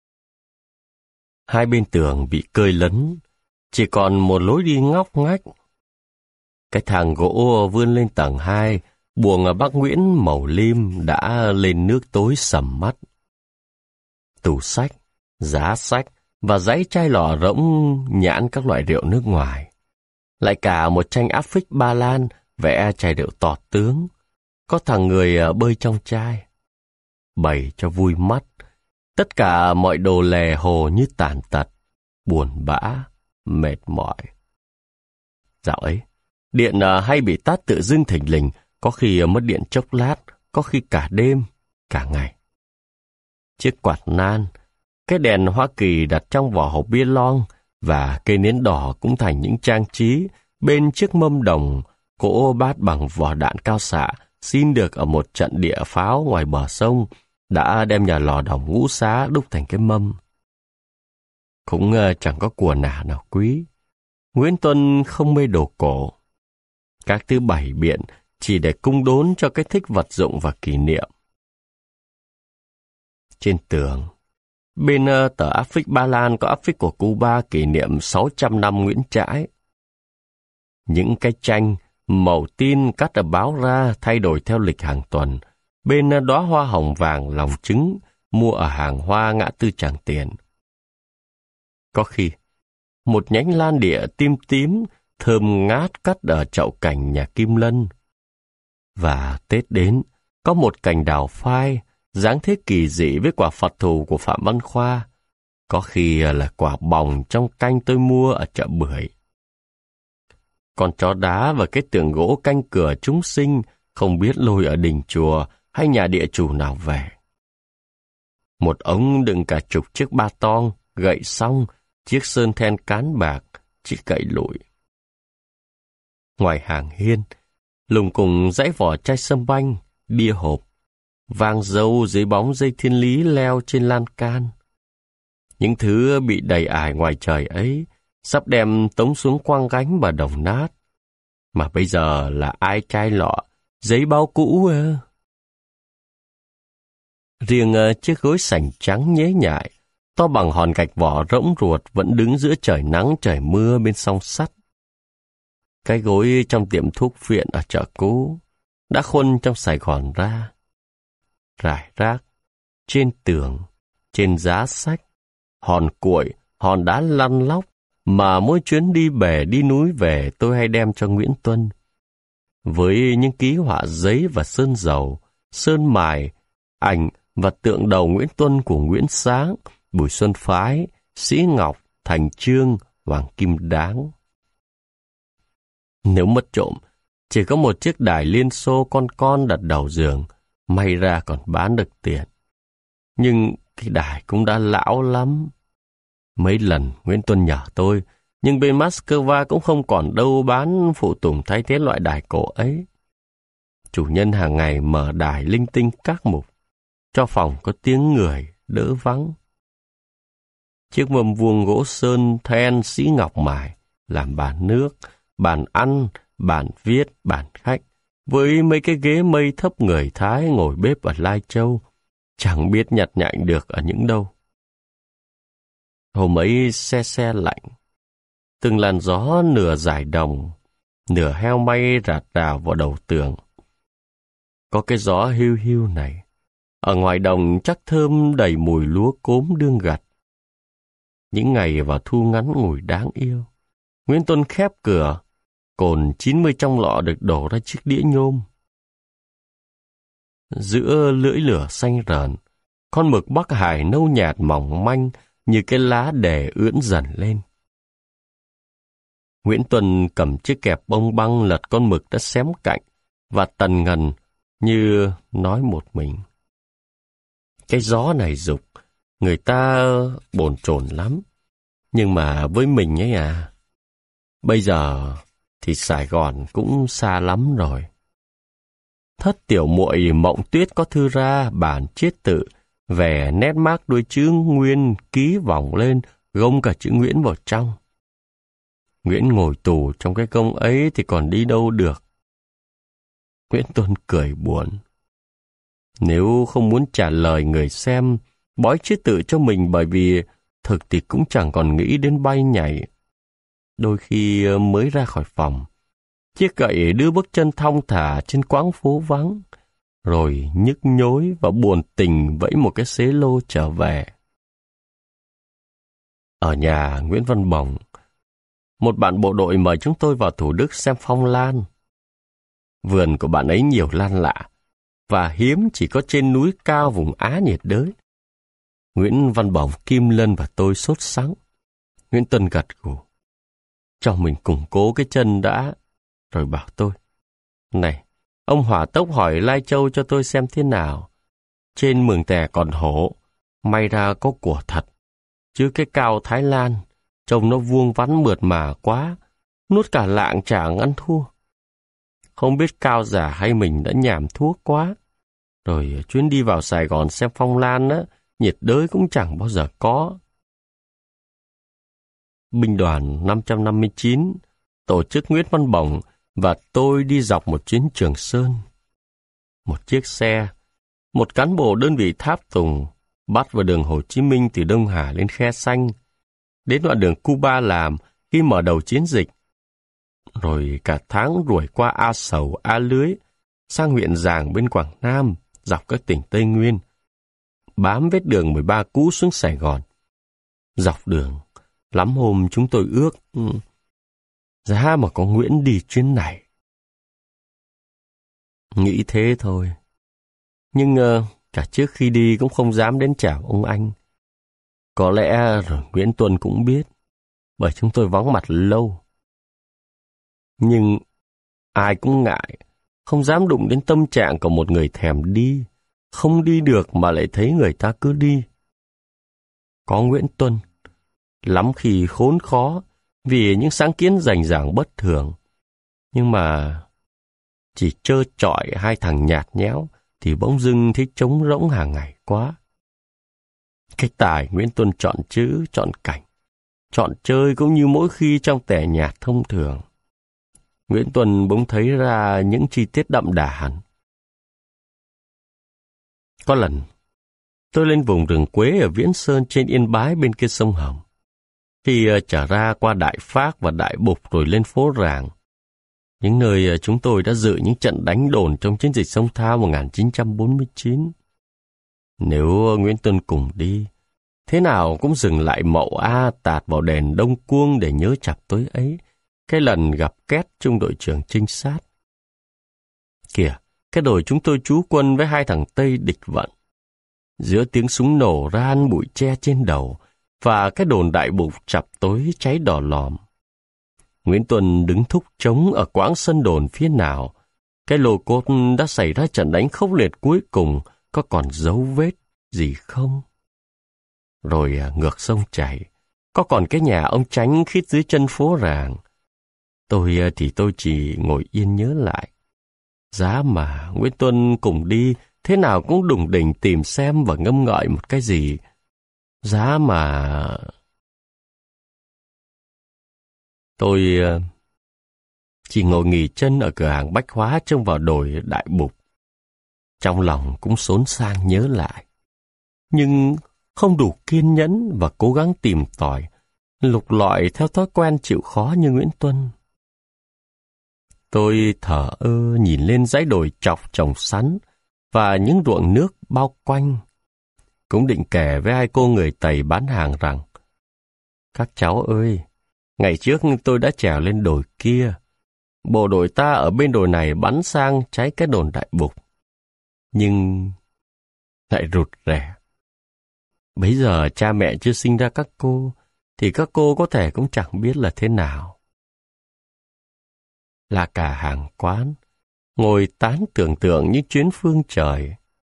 Hai bên tường bị cơi lấn, chỉ còn một lối đi ngóc ngách. Cái thang gỗ vươn lên tầng hai, buồng ở Bắc Nguyễn màu lim đã lên nước tối sầm mắt. Tủ sách, giá sách và dãy chai lọ rỗng nhãn các loại rượu nước ngoài. Lại cả một tranh áp phích Ba Lan vẽ chai rượu tọt tướng, có thằng người bơi trong chai. Bày cho vui mắt, tất cả mọi đồ lè hồ như tàn tật, buồn bã, mệt mỏi. Dạo ấy, điện hay bị tắt tự dưng thình lình, có khi mất điện chốc lát, có khi cả đêm, cả ngày. Chiếc quạt nan, cái đèn Hoa Kỳ đặt trong vỏ hộp bia lon và cây nến đỏ cũng thành những trang trí bên chiếc mâm đồng, cỗ bát bằng vỏ đạn cao xạ xin được ở một trận địa pháo ngoài bờ sông đã đem nhà lò đồng Ngũ Xá đúc thành cái mâm. Cũng chẳng có của nả nào quý. Nguyễn Tuân không mê đồ cổ. Các thứ bày biện chỉ để cung đốn cho cái thích vật dụng và kỷ niệm. Trên tường, bên uh, tờ áp phích Ba Lan có áp phích của Cuba kỷ niệm sáu trăm năm Nguyễn Trãi. Những cái tranh, màu tin cắt ở báo ra thay đổi theo lịch hàng tuần. Bên uh, đóa hoa hồng vàng lòng trứng mua ở hàng hoa ngã tư Tràng Tiền. Có khi, một nhánh lan địa tím tím thơm ngát cắt ở chậu cảnh nhà Kim Lân. Và Tết đến, có một cành đào phai dáng thế kỳ dị với quả Phật thù của Phạm Văn Khoa. Có khi là quả bòng trong canh tôi mua ở chợ Bưởi. Con chó đá và cái tượng gỗ canh cửa chúng sinh không biết lôi ở đình chùa hay nhà địa chủ nào về. Một ống đựng cả chục chiếc ba tong, gậy song, chiếc sơn then cán bạc, chiếc gậy lụi. Ngoài hàng hiên, lùng cùng dãy vỏ chai sâm banh, bia hộp, vang dâu dưới bóng dây thiên lý leo trên lan can. Những thứ bị đầy ải ngoài trời ấy sắp đem tống xuống quăng gánh và đồng nát. Mà bây giờ là ai chai lọ, giấy bao cũ à. Riêng uh, chiếc gối sành trắng nhế nhại, to bằng hòn gạch vỏ rỗng ruột vẫn đứng giữa trời nắng trời mưa bên song sắt. Cái gối trong tiệm thuốc viện ở chợ cũ đã khuân trong Sài Gòn ra. Rải rác, trên tường, trên giá sách, hòn cuội, hòn đá lăn lóc mà mỗi chuyến đi bể đi núi về tôi hay đem cho Nguyễn Tuân. Với những ký họa giấy và sơn dầu, sơn mài, ảnh và tượng đầu Nguyễn Tuân của Nguyễn Sáng, Bùi Xuân Phái, Sĩ Ngọc, Thành Chương, Hoàng Kim Đáng. Nếu mất trộm, chỉ có một chiếc đài Liên Xô con con đặt đầu giường, may ra còn bán được tiền. Nhưng cái đài cũng đã lão lắm. Mấy lần Nguyễn Tuân nhờ tôi, nhưng bên Moscow cũng không còn đâu bán phụ tùng thay thế loại đài cổ ấy. Chủ nhân hàng ngày mở đài linh tinh các mục, cho phòng có tiếng người, đỡ vắng. Chiếc mâm vuông gỗ sơn then Sĩ Ngọc mài, làm bàn nước, bàn ăn, bàn viết, bàn khách, với mấy cái ghế mây thấp người Thái ngồi bếp ở Lai Châu, chẳng biết nhặt nhạnh được ở những đâu. Hôm ấy se se lạnh, từng làn gió nửa giải đồng, nửa heo may rạt rào vào đầu tường. Có cái gió hiu hiu này, ở ngoài đồng chắc thơm đầy mùi lúa cốm đương gặt. Những ngày vào thu ngắn ngủi đáng yêu, Nguyễn Tuân khép cửa, cồn chín mươi trong lọ được đổ ra chiếc đĩa nhôm. Giữa lưỡi lửa xanh rờn, con mực Bắc Hải nâu nhạt mỏng manh như cái lá đề ưỡn dần lên. Nguyễn Tuân cầm chiếc kẹp bông băng lật con mực đã xém cạnh và tần ngần như nói một mình. Cái gió này rục, người ta bồn chồn lắm. Nhưng mà với mình ấy à, bây giờ thì Sài Gòn cũng xa lắm rồi. Thất tiểu muội Mộng Tuyết có thư ra bản chiết tự, về nét mác đuôi chữ Nguyên ký vòng lên, gông cả chữ Nguyễn vào trong. Nguyễn ngồi tù trong cái công ấy thì còn đi đâu được. Nguyễn Tuân cười buồn. Nếu không muốn trả lời người xem, bói chiết tự cho mình, bởi vì thực thì cũng chẳng còn nghĩ đến bay nhảy. Đôi khi mới ra khỏi phòng, chiếc gậy đưa bước chân thong thả trên quãng phố vắng, rồi nhức nhối và buồn tình vẫy một cái xế lô trở về. Ở nhà Nguyễn Văn Bồng, một bạn bộ đội mời chúng tôi vào Thủ Đức xem phong lan. Vườn của bạn ấy nhiều lan lạ, và hiếm chỉ có trên núi cao vùng Á nhiệt đới. Nguyễn Văn Bồng, Kim Lân và tôi sốt sắng. Nguyễn Tuân gật gù, cho mình củng cố cái chân đã, rồi bảo tôi: Này, ông hỏa tốc hỏi Lai Châu cho tôi xem thế nào. Trên Mường Tè còn hổ, may ra có của thật. Chứ cái cao Thái Lan, trông nó vuông vắn mượt mà quá, nuốt cả lạng chả ăn thua. Không biết cao giả hay mình đã nhảm thuốc quá. Rồi chuyến đi vào Sài Gòn xem phong lan á, nhiệt đới cũng chẳng bao giờ có. Binh đoàn năm trăm năm mươi chín tổ chức Nguyễn Văn Bồng và tôi đi dọc một chuyến Trường Sơn. Một chiếc xe, một cán bộ đơn vị tháp tùng bắt vào đường Hồ Chí Minh từ Đông Hà lên Khe Xanh, đến đoạn đường Cuba làm khi mở đầu chiến dịch, rồi cả tháng đuổi qua A Sầu, A Lưới, sang huyện Giàng bên Quảng Nam, dọc các tỉnh Tây Nguyên, bám vết đường mười ba cũ xuống Sài Gòn. Dọc đường, lắm hôm chúng tôi ước, giá mà có Nguyễn đi chuyến này. Nghĩ thế thôi. Nhưng uh, cả trước khi đi cũng không dám đến chào ông anh. Có lẽ rồi Nguyễn Tuân cũng biết, bởi chúng tôi vắng mặt lâu. Nhưng ai cũng ngại, không dám đụng đến tâm trạng của một người thèm đi, không đi được mà lại thấy người ta cứ đi. Có Nguyễn Tuân, lắm khi khốn khó vì những sáng kiến rành ràng bất thường. Nhưng mà chỉ trơ trọi hai thằng nhạt nhẽo thì bỗng dưng thấy trống rỗng hàng ngày quá. Cái tài Nguyễn Tuân chọn chữ, chọn cảnh, chọn chơi cũng như mỗi khi trong tẻ nhạt thông thường. Nguyễn Tuân bỗng thấy ra những chi tiết đậm đà hẳn. Có lần, tôi lên vùng rừng quế ở Viễn Sơn trên Yên Bái bên kia sông Hồng. Khi trở ra qua Đại Phác và Đại Bục rồi lên phố Ràng, những nơi chúng tôi đã dự những trận đánh đồn trong chiến dịch sông Thao một nghìn chín trăm bốn mươi chín. Nếu Nguyễn Tuân cùng đi, thế nào cũng dừng lại Mậu A tạt vào đền Đông Cuông để nhớ chập tối ấy, cái lần gặp Két trung đội trưởng trinh sát. Kìa, cái đồi chúng tôi trú quân với hai thằng Tây địch vận. Giữa tiếng súng nổ ran bụi tre trên đầu và cái đồn Đại Bục chập tối cháy đỏ lòm. Nguyễn Tuân đứng thúc trống ở quãng sân đồn phía nào. Cái lô cốt đã xảy ra trận đánh khốc liệt cuối cùng có còn dấu vết gì không? Rồi ngược sông chảy, có còn cái nhà ông Chánh khít dưới chân phố Ràng. Tôi thì tôi chỉ ngồi yên nhớ lại. Giá mà Nguyễn Tuân cùng đi, thế nào cũng đùng đỉnh tìm xem và ngâm ngợi một cái gì. Giá mà... Tôi chỉ ngồi nghỉ chân ở cửa hàng bách hóa trông vào đồi Đại Bục. Trong lòng cũng xốn sang nhớ lại. Nhưng không đủ kiên nhẫn và cố gắng tìm tòi, lục lọi theo thói quen chịu khó như Nguyễn Tuân. Tôi thở ơ nhìn lên dãy đồi chọc trồng sắn và những ruộng nước bao quanh. Cũng định kể với hai cô người Tây bán hàng rằng: các cháu ơi, ngày trước tôi đã trèo lên đồi kia. Bộ đội ta ở bên đồi này bắn sang cháy cái đồn Đại Bục. Nhưng lại rụt rè. Bấy giờ cha mẹ chưa sinh ra các cô, thì các cô có thể cũng chẳng biết là thế nào. Là cả hàng quán, ngồi tán tưởng tượng những chuyến phương trời.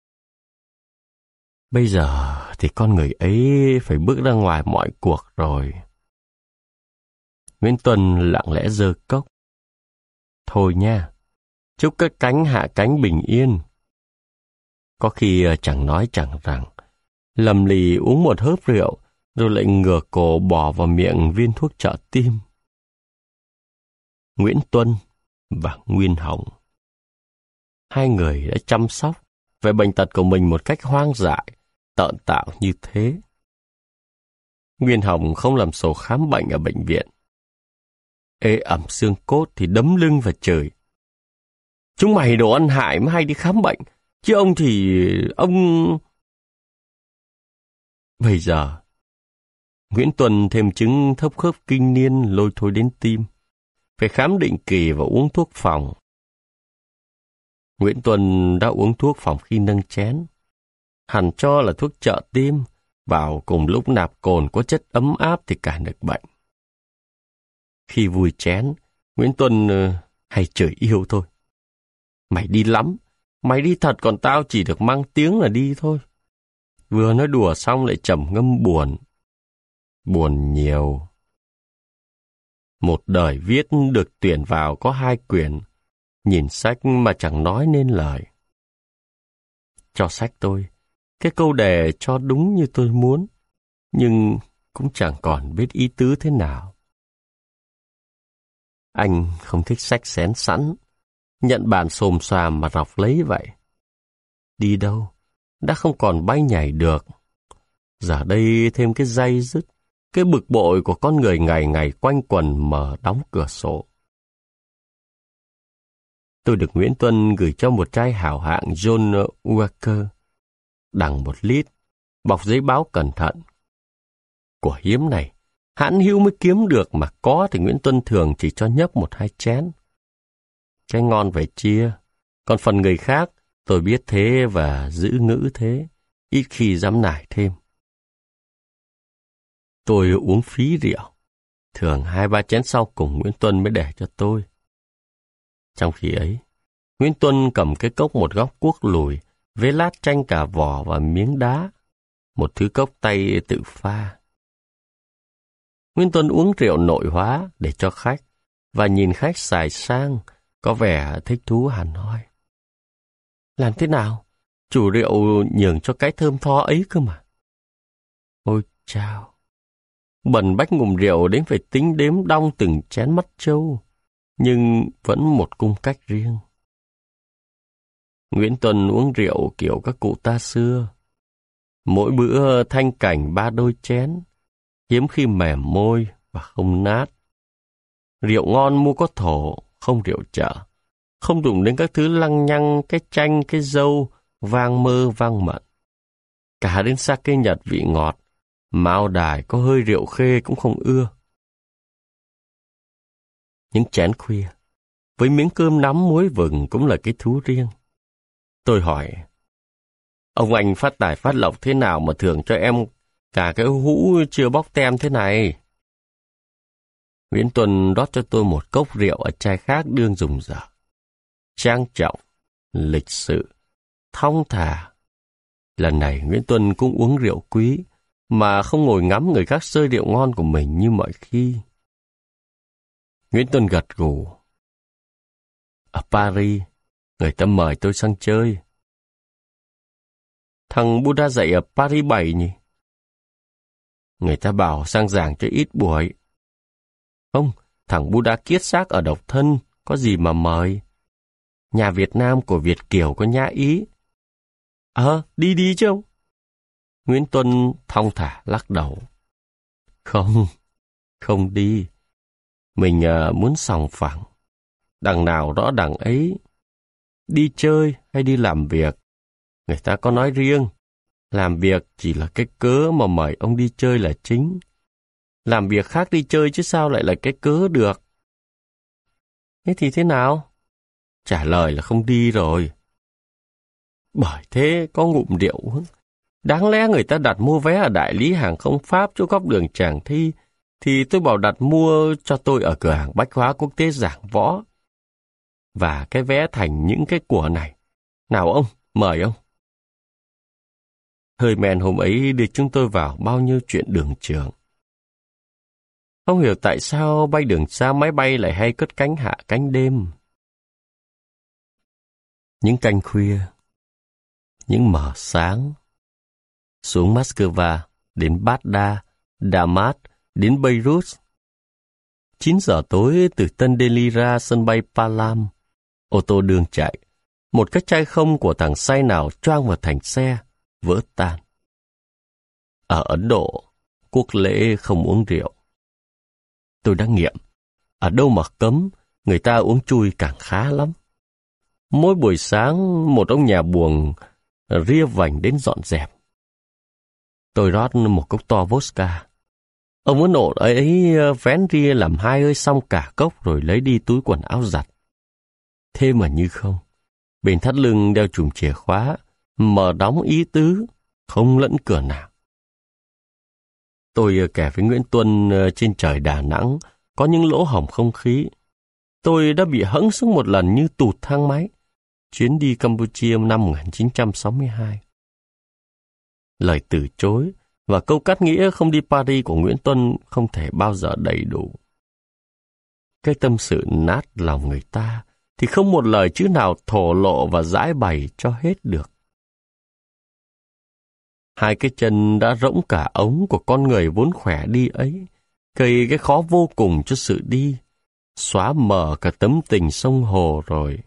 Bây giờ thì con người ấy phải bước ra ngoài mọi cuộc rồi. Nguyễn Tuân lặng lẽ giơ cốc. Thôi nha, chúc các cánh hạ cánh bình yên. Có khi chẳng nói chẳng rằng, lầm lì uống một hớp rượu, rồi lại ngửa cổ bỏ vào miệng viên thuốc trợ tim. Nguyễn Tuân và Nguyên Hồng. Hai người đã chăm sóc về bệnh tật của mình một cách hoang dại, tợn tạo như thế. Nguyên Hồng không làm sổ khám bệnh ở bệnh viện. Ê ẩm xương cốt thì đấm lưng và chửi: chúng mày đồ ăn hại mới hay đi khám bệnh, chứ ông thì... ông... Bây giờ, Nguyễn Tuân thêm chứng thấp khớp kinh niên lôi thôi đến tim, phải khám định kỳ và uống thuốc phòng. Nguyễn Tuân đã uống thuốc phòng khi nâng chén. Hẳn cho là thuốc trợ tim, vào cùng lúc nạp cồn có chất ấm áp thì cản được bệnh. Khi vui chén, Nguyễn Tuân uh, hay chửi yêu thôi. Mày đi lắm, mày đi thật, còn tao chỉ được mang tiếng là đi thôi. Vừa nói đùa xong lại trầm ngâm buồn. Buồn nhiều. Một đời viết được tuyển vào có hai quyển, nhìn sách mà chẳng nói nên lời. Cho sách tôi, cái câu đề cho đúng như tôi muốn, nhưng cũng chẳng còn biết ý tứ thế nào. Anh không thích sách xén sẵn, nhận bản xồm xoàm mà rọc lấy vậy. Đi đâu, đã không còn bay nhảy được. Giờ đây thêm cái day dứt, cái bực bội của con người ngày ngày quanh quần mở đóng cửa sổ. Tôi được Nguyễn Tuân gửi cho một chai hảo hạng John Walker, đằng một lít, bọc giấy báo cẩn thận. Của hiếm này, hãn hữu mới kiếm được, mà có thì Nguyễn Tuân thường chỉ cho nhấp một hai chén. Cái ngon phải chia, còn phần người khác tôi biết thế và giữ ngữ thế, ít khi dám nải thêm. Tôi uống phí rượu. Thường hai ba chén sau cùng Nguyễn Tuân mới để cho tôi. Trong khi ấy, Nguyễn Tuân cầm cái cốc một góc cuốc lùi, với lát chanh cả vỏ và miếng đá, một thứ cốc tay tự pha. Nguyễn Tuân uống rượu nội hóa để cho khách, và nhìn khách xài sang, có vẻ thích thú hẳn hoi. Làm thế nào? Chủ rượu nhường cho cái thơm tho ấy cơ mà. Ôi chao! Bần bách ngụm rượu đến phải tính đếm đong từng chén mắt trâu, nhưng vẫn một cung cách riêng. Nguyễn Tuân uống rượu kiểu các cụ ta xưa. Mỗi bữa thanh cảnh ba đôi chén, hiếm khi mềm môi và không nát. Rượu ngon mua có thổ, không rượu chợ. Không đụng đến các thứ lăng nhăng, cái chanh, cái dâu, vang mơ vang mận. Cả đến sake Nhật vị ngọt, Mao Đài có hơi rượu khê cũng không ưa. Những chén khuya, với miếng cơm nắm muối vừng cũng là cái thú riêng. Tôi hỏi, ông anh phát tài phát lộc thế nào mà thưởng cho em cả cái hũ chưa bóc tem thế này? Nguyễn Tuân rót cho tôi một cốc rượu ở chai khác đương dùng dở. Trang trọng, lịch sự, thong thả. Lần này Nguyễn Tuân cũng uống rượu quý, mà không ngồi ngắm người khác sơi rượu ngon của mình như mọi khi. Nguyễn Tuân gật gù. Ở Paris, người ta mời tôi sang chơi. Thằng Buddha dạy ở Paris bảy nhỉ? Người ta bảo sang giảng cho ít buổi. Không, thằng Buddha kiết xác ở độc thân, có gì mà mời. Nhà Việt Nam của Việt Kiều có nhã ý. Ờ, đi đi chứ ông. Nguyễn Tuân thong thả lắc đầu. Không, không đi. Mình uh, muốn sòng phẳng. Đằng nào rõ đằng ấy. Đi chơi hay đi làm việc, người ta có nói riêng. Làm việc chỉ là cái cớ mà mời ông đi chơi là chính. Làm việc khác đi chơi chứ sao lại là cái cớ được. Thế thì thế nào? Trả lời là không đi rồi. Bởi thế có ngụm rượu uống. Đáng lẽ người ta đặt mua vé ở đại lý hàng không Pháp chỗ góc đường Tràng Thi, thì tôi bảo đặt mua cho tôi ở cửa hàng bách hóa quốc tế Giảng Võ. Và cái vé thành những cái của này. Nào ông, mời ông. Hơi men hôm ấy đưa chúng tôi vào bao nhiêu chuyện đường trường. Không hiểu tại sao bay đường xa máy bay lại hay cất cánh hạ cánh đêm. Những canh khuya, những mờ sáng. Xuống Moscow, đến Baghdad, Damas, đến Beirut. chín giờ tối từ Tân Delhi ra sân bay Palam. Ô tô đường chạy. Một cái chai không của thằng say nào choang vào thành xe, vỡ tan. Ở Ấn Độ, quốc lễ không uống rượu. Tôi đã nghiệm. Ở đâu mà cấm, người ta uống chui càng khá lắm. Mỗi buổi sáng, một ông nhà buồng ria vành đến dọn dẹp. Tôi rót một cốc to vodka. Ông Ấn Độ ấy vén ria làm hai hơi xong cả cốc rồi lấy đi túi quần áo giặt. Thế mà như không. Bên thắt lưng đeo chùm chìa khóa, mở đóng ý tứ, không lẫn cửa nào. Tôi kể với Nguyễn Tuân trên trời Đà Nẵng có những lỗ hổng không khí. Tôi đã bị hẫng xuống một lần như tụt thang máy. Chuyến đi Campuchia năm một nghìn chín trăm sáu mươi hai. Lời từ chối và câu cắt nghĩa không đi Paris của Nguyễn Tuân không thể bao giờ đầy đủ. Cái tâm sự nát lòng người ta thì không một lời chữ nào thổ lộ và giải bày cho hết được. Hai cái chân đã rỗng cả ống của con người vốn khỏe đi ấy, gây cái khó vô cùng cho sự đi, xóa mờ cả tấm tình sông hồ rồi.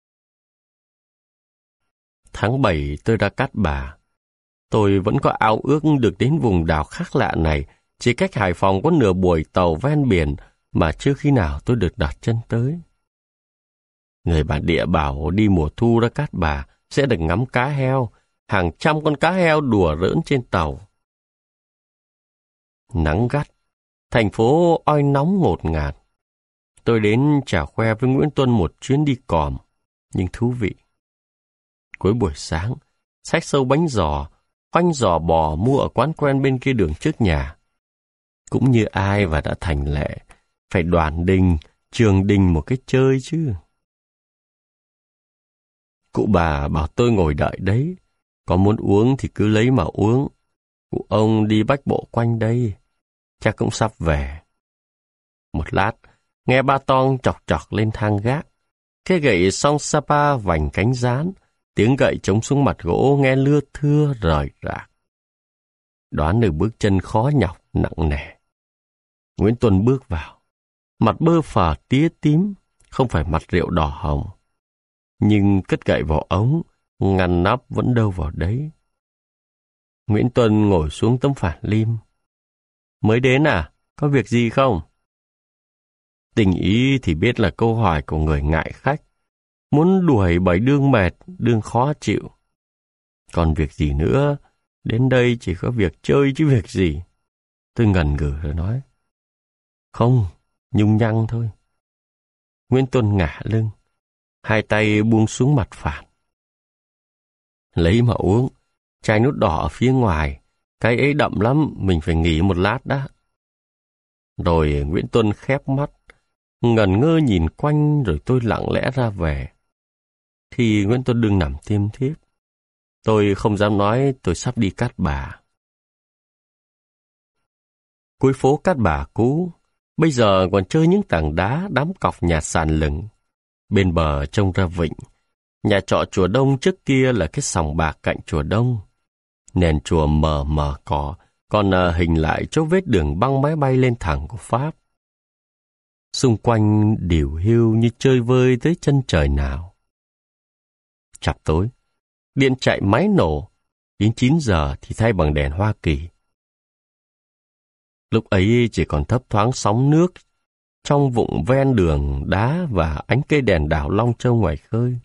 Tháng bảy tôi ra Cát Bà. Tôi vẫn có ao ước được đến vùng đảo khác lạ này, chỉ cách Hải Phòng có nửa buổi tàu ven biển mà chưa khi nào tôi được đặt chân tới. Người bản địa bảo đi mùa thu ra Cát Bà sẽ được ngắm cá heo, hàng trăm con cá heo đùa giỡn trên tàu. Nắng gắt, thành phố oi nóng ngột ngạt. Tôi đến chả khoe với Nguyễn Tuân một chuyến đi còm, nhưng thú vị. Cuối buổi sáng, xách sâu bánh giò, khoanh giò bò mua ở quán quen bên kia đường trước nhà. Cũng như ai và đã thành lệ, phải đoàn đình, trường đình một cái chơi chứ. Cụ bà bảo tôi ngồi đợi đấy, có muốn uống thì cứ lấy mà uống. Cụ ông đi bách bộ quanh đây, chắc cũng sắp về. Một lát, nghe ba Tong chọc chọc lên thang gác. Cái gậy song Sapa vành cánh rán, tiếng gậy chống xuống mặt gỗ nghe lưa thưa rời rạc. Đoán được bước chân khó nhọc, nặng nề. Nguyễn Tuân bước vào, mặt bơ phờ tía tím, không phải mặt rượu đỏ hồng. Nhưng cất gậy vào ống, ngăn nắp vẫn đâu vào đấy. Nguyễn Tuân ngồi xuống tấm phản lim. Mới đến à? Có việc gì không? Tình ý thì biết là câu hỏi của người ngại khách. Muốn đuổi bởi đương mệt, đương khó chịu. Còn việc gì nữa? Đến đây chỉ có việc chơi chứ việc gì. Tôi ngần ngừ rồi nói. Không, nhung nhăng thôi. Nguyễn Tuân ngả lưng, hai tay buông xuống mặt phản. Lấy mà uống, chai nút đỏ ở phía ngoài, cái ấy đậm lắm, mình phải nghỉ một lát đã. Rồi Nguyễn Tuân khép mắt, ngẩn ngơ nhìn quanh rồi tôi lặng lẽ ra về. Thì Nguyễn Tuân đừng nằm tiêm thiếp. Tôi không dám nói tôi sắp đi Cát Bà. Cuối phố Cát Bà cũ, bây giờ còn chơi những tảng đá đám cọc nhà sàn lửng. Bên bờ trông ra vịnh. Nhà trọ chùa Đông trước kia là cái sòng bạc cạnh chùa Đông. Nền chùa mờ mờ cỏ, còn hình lại chỗ vết đường băng máy bay lên thẳng của Pháp. Xung quanh điều hiu như chơi vơi tới chân trời nào. Chập tối, điện chạy máy nổ, đến chín giờ thì thay bằng đèn Hoa Kỳ. Lúc ấy chỉ còn thấp thoáng sóng nước trong vụng ven đường đá và ánh cây đèn đảo long châu ngoài khơi.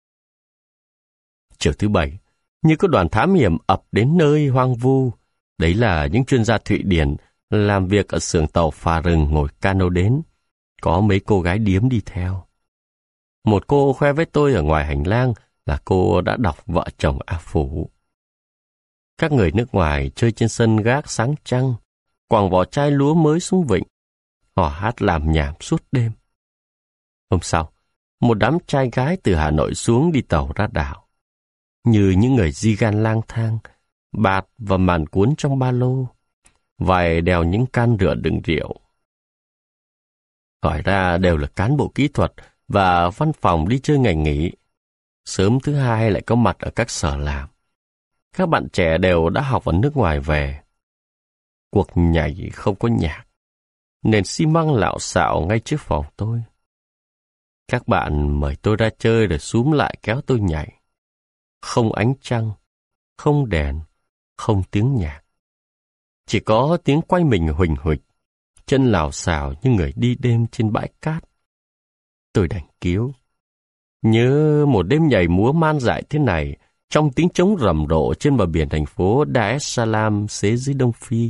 Chiều thứ bảy, như có đoàn thám hiểm ập đến nơi hoang vu. Đấy là những chuyên gia Thụy Điển làm việc ở xưởng tàu phà rừng ngồi cano đến. Có mấy cô gái điếm đi theo. Một cô khoe với tôi ở ngoài hành lang là cô đã đọc Vợ chồng A Phủ. Các người nước ngoài chơi trên sân gác sáng trăng, quẳng vỏ chai lúa mới xuống vịnh. Họ hát làm nhảm suốt đêm. Hôm sau, một đám trai gái từ Hà Nội xuống đi tàu ra đảo. Như những người di gan lang thang, bạt và màn cuốn trong ba lô, vài đèo những can rượu đựng rượu. Hỏi ra đều là cán bộ kỹ thuật và văn phòng đi chơi ngày nghỉ. Sớm thứ hai lại có mặt ở các sở làm. Các bạn trẻ đều đã học ở nước ngoài về. Cuộc nhảy không có nhạc. Nền xi măng lạo xạo ngay trước phòng tôi. Các bạn mời tôi ra chơi rồi xúm lại kéo tôi nhảy. Không ánh trăng, không đèn, không tiếng nhạc. Chỉ có tiếng quay mình huỳnh huỳnh, chân lảo xảo như người đi đêm trên bãi cát. Tôi đành cứu. Nhớ một đêm nhảy múa man dại thế này, trong tiếng trống rầm rộ trên bờ biển thành phố Dar es Salaam xế dưới Đông Phi.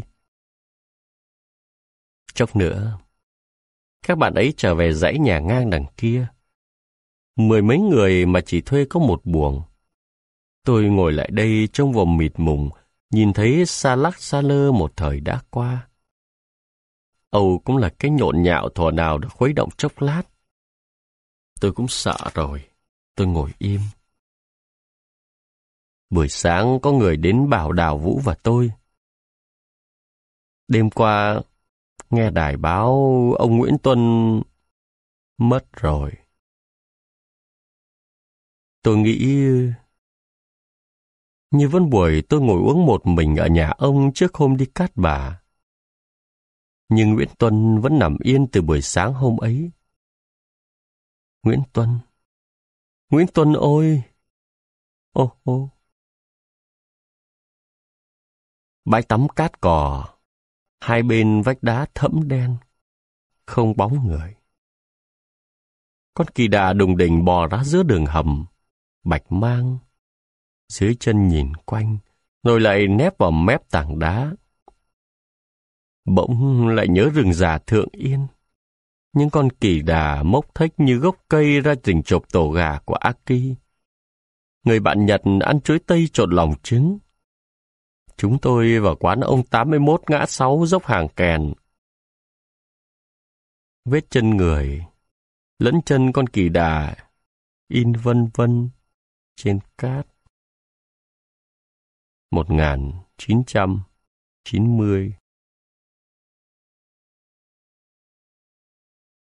Chốc nữa, các bạn ấy trở về dãy nhà ngang đằng kia. Mười mấy người mà chỉ thuê có một buồng. Tôi ngồi lại đây trong vòng mịt mùng, nhìn thấy xa lắc xa lơ một thời đã qua. Âu cũng là cái nhộn nhạo thuở nào được khuấy động chốc lát. Tôi cũng sợ rồi, tôi ngồi im. Buổi sáng có người đến bảo Đào Vũ và tôi. Đêm qua, nghe đài báo ông Nguyễn Tuân mất rồi. Tôi nghĩ như vẫn buổi tôi ngồi uống một mình ở nhà ông trước hôm đi Cát Bà. Nhưng Nguyễn Tuân vẫn nằm yên từ buổi sáng hôm ấy. Nguyễn Tuân, Nguyễn Tuân ôi! Ô ô! Bãi tắm cát cò, hai bên vách đá thẫm đen, không bóng người. Con kỳ đà đùng đỉnh bò ra giữa đường hầm, bạch mang. Dưới chân nhìn quanh, rồi lại nép vào mép tảng đá. Bỗng lại nhớ rừng già Thượng Yên. Những con kỳ đà mốc thếch như gốc cây ra rình chộp tổ gà của Aki. Người bạn Nhật ăn chuối tây trộn lòng trứng. Chúng tôi vào quán ông tám mươi mốt ngã sáu dốc Hàng Kèn vết chân người, lẫn chân con kỳ đà, in vân vân trên cát. một nghìn chín trăm chín mươi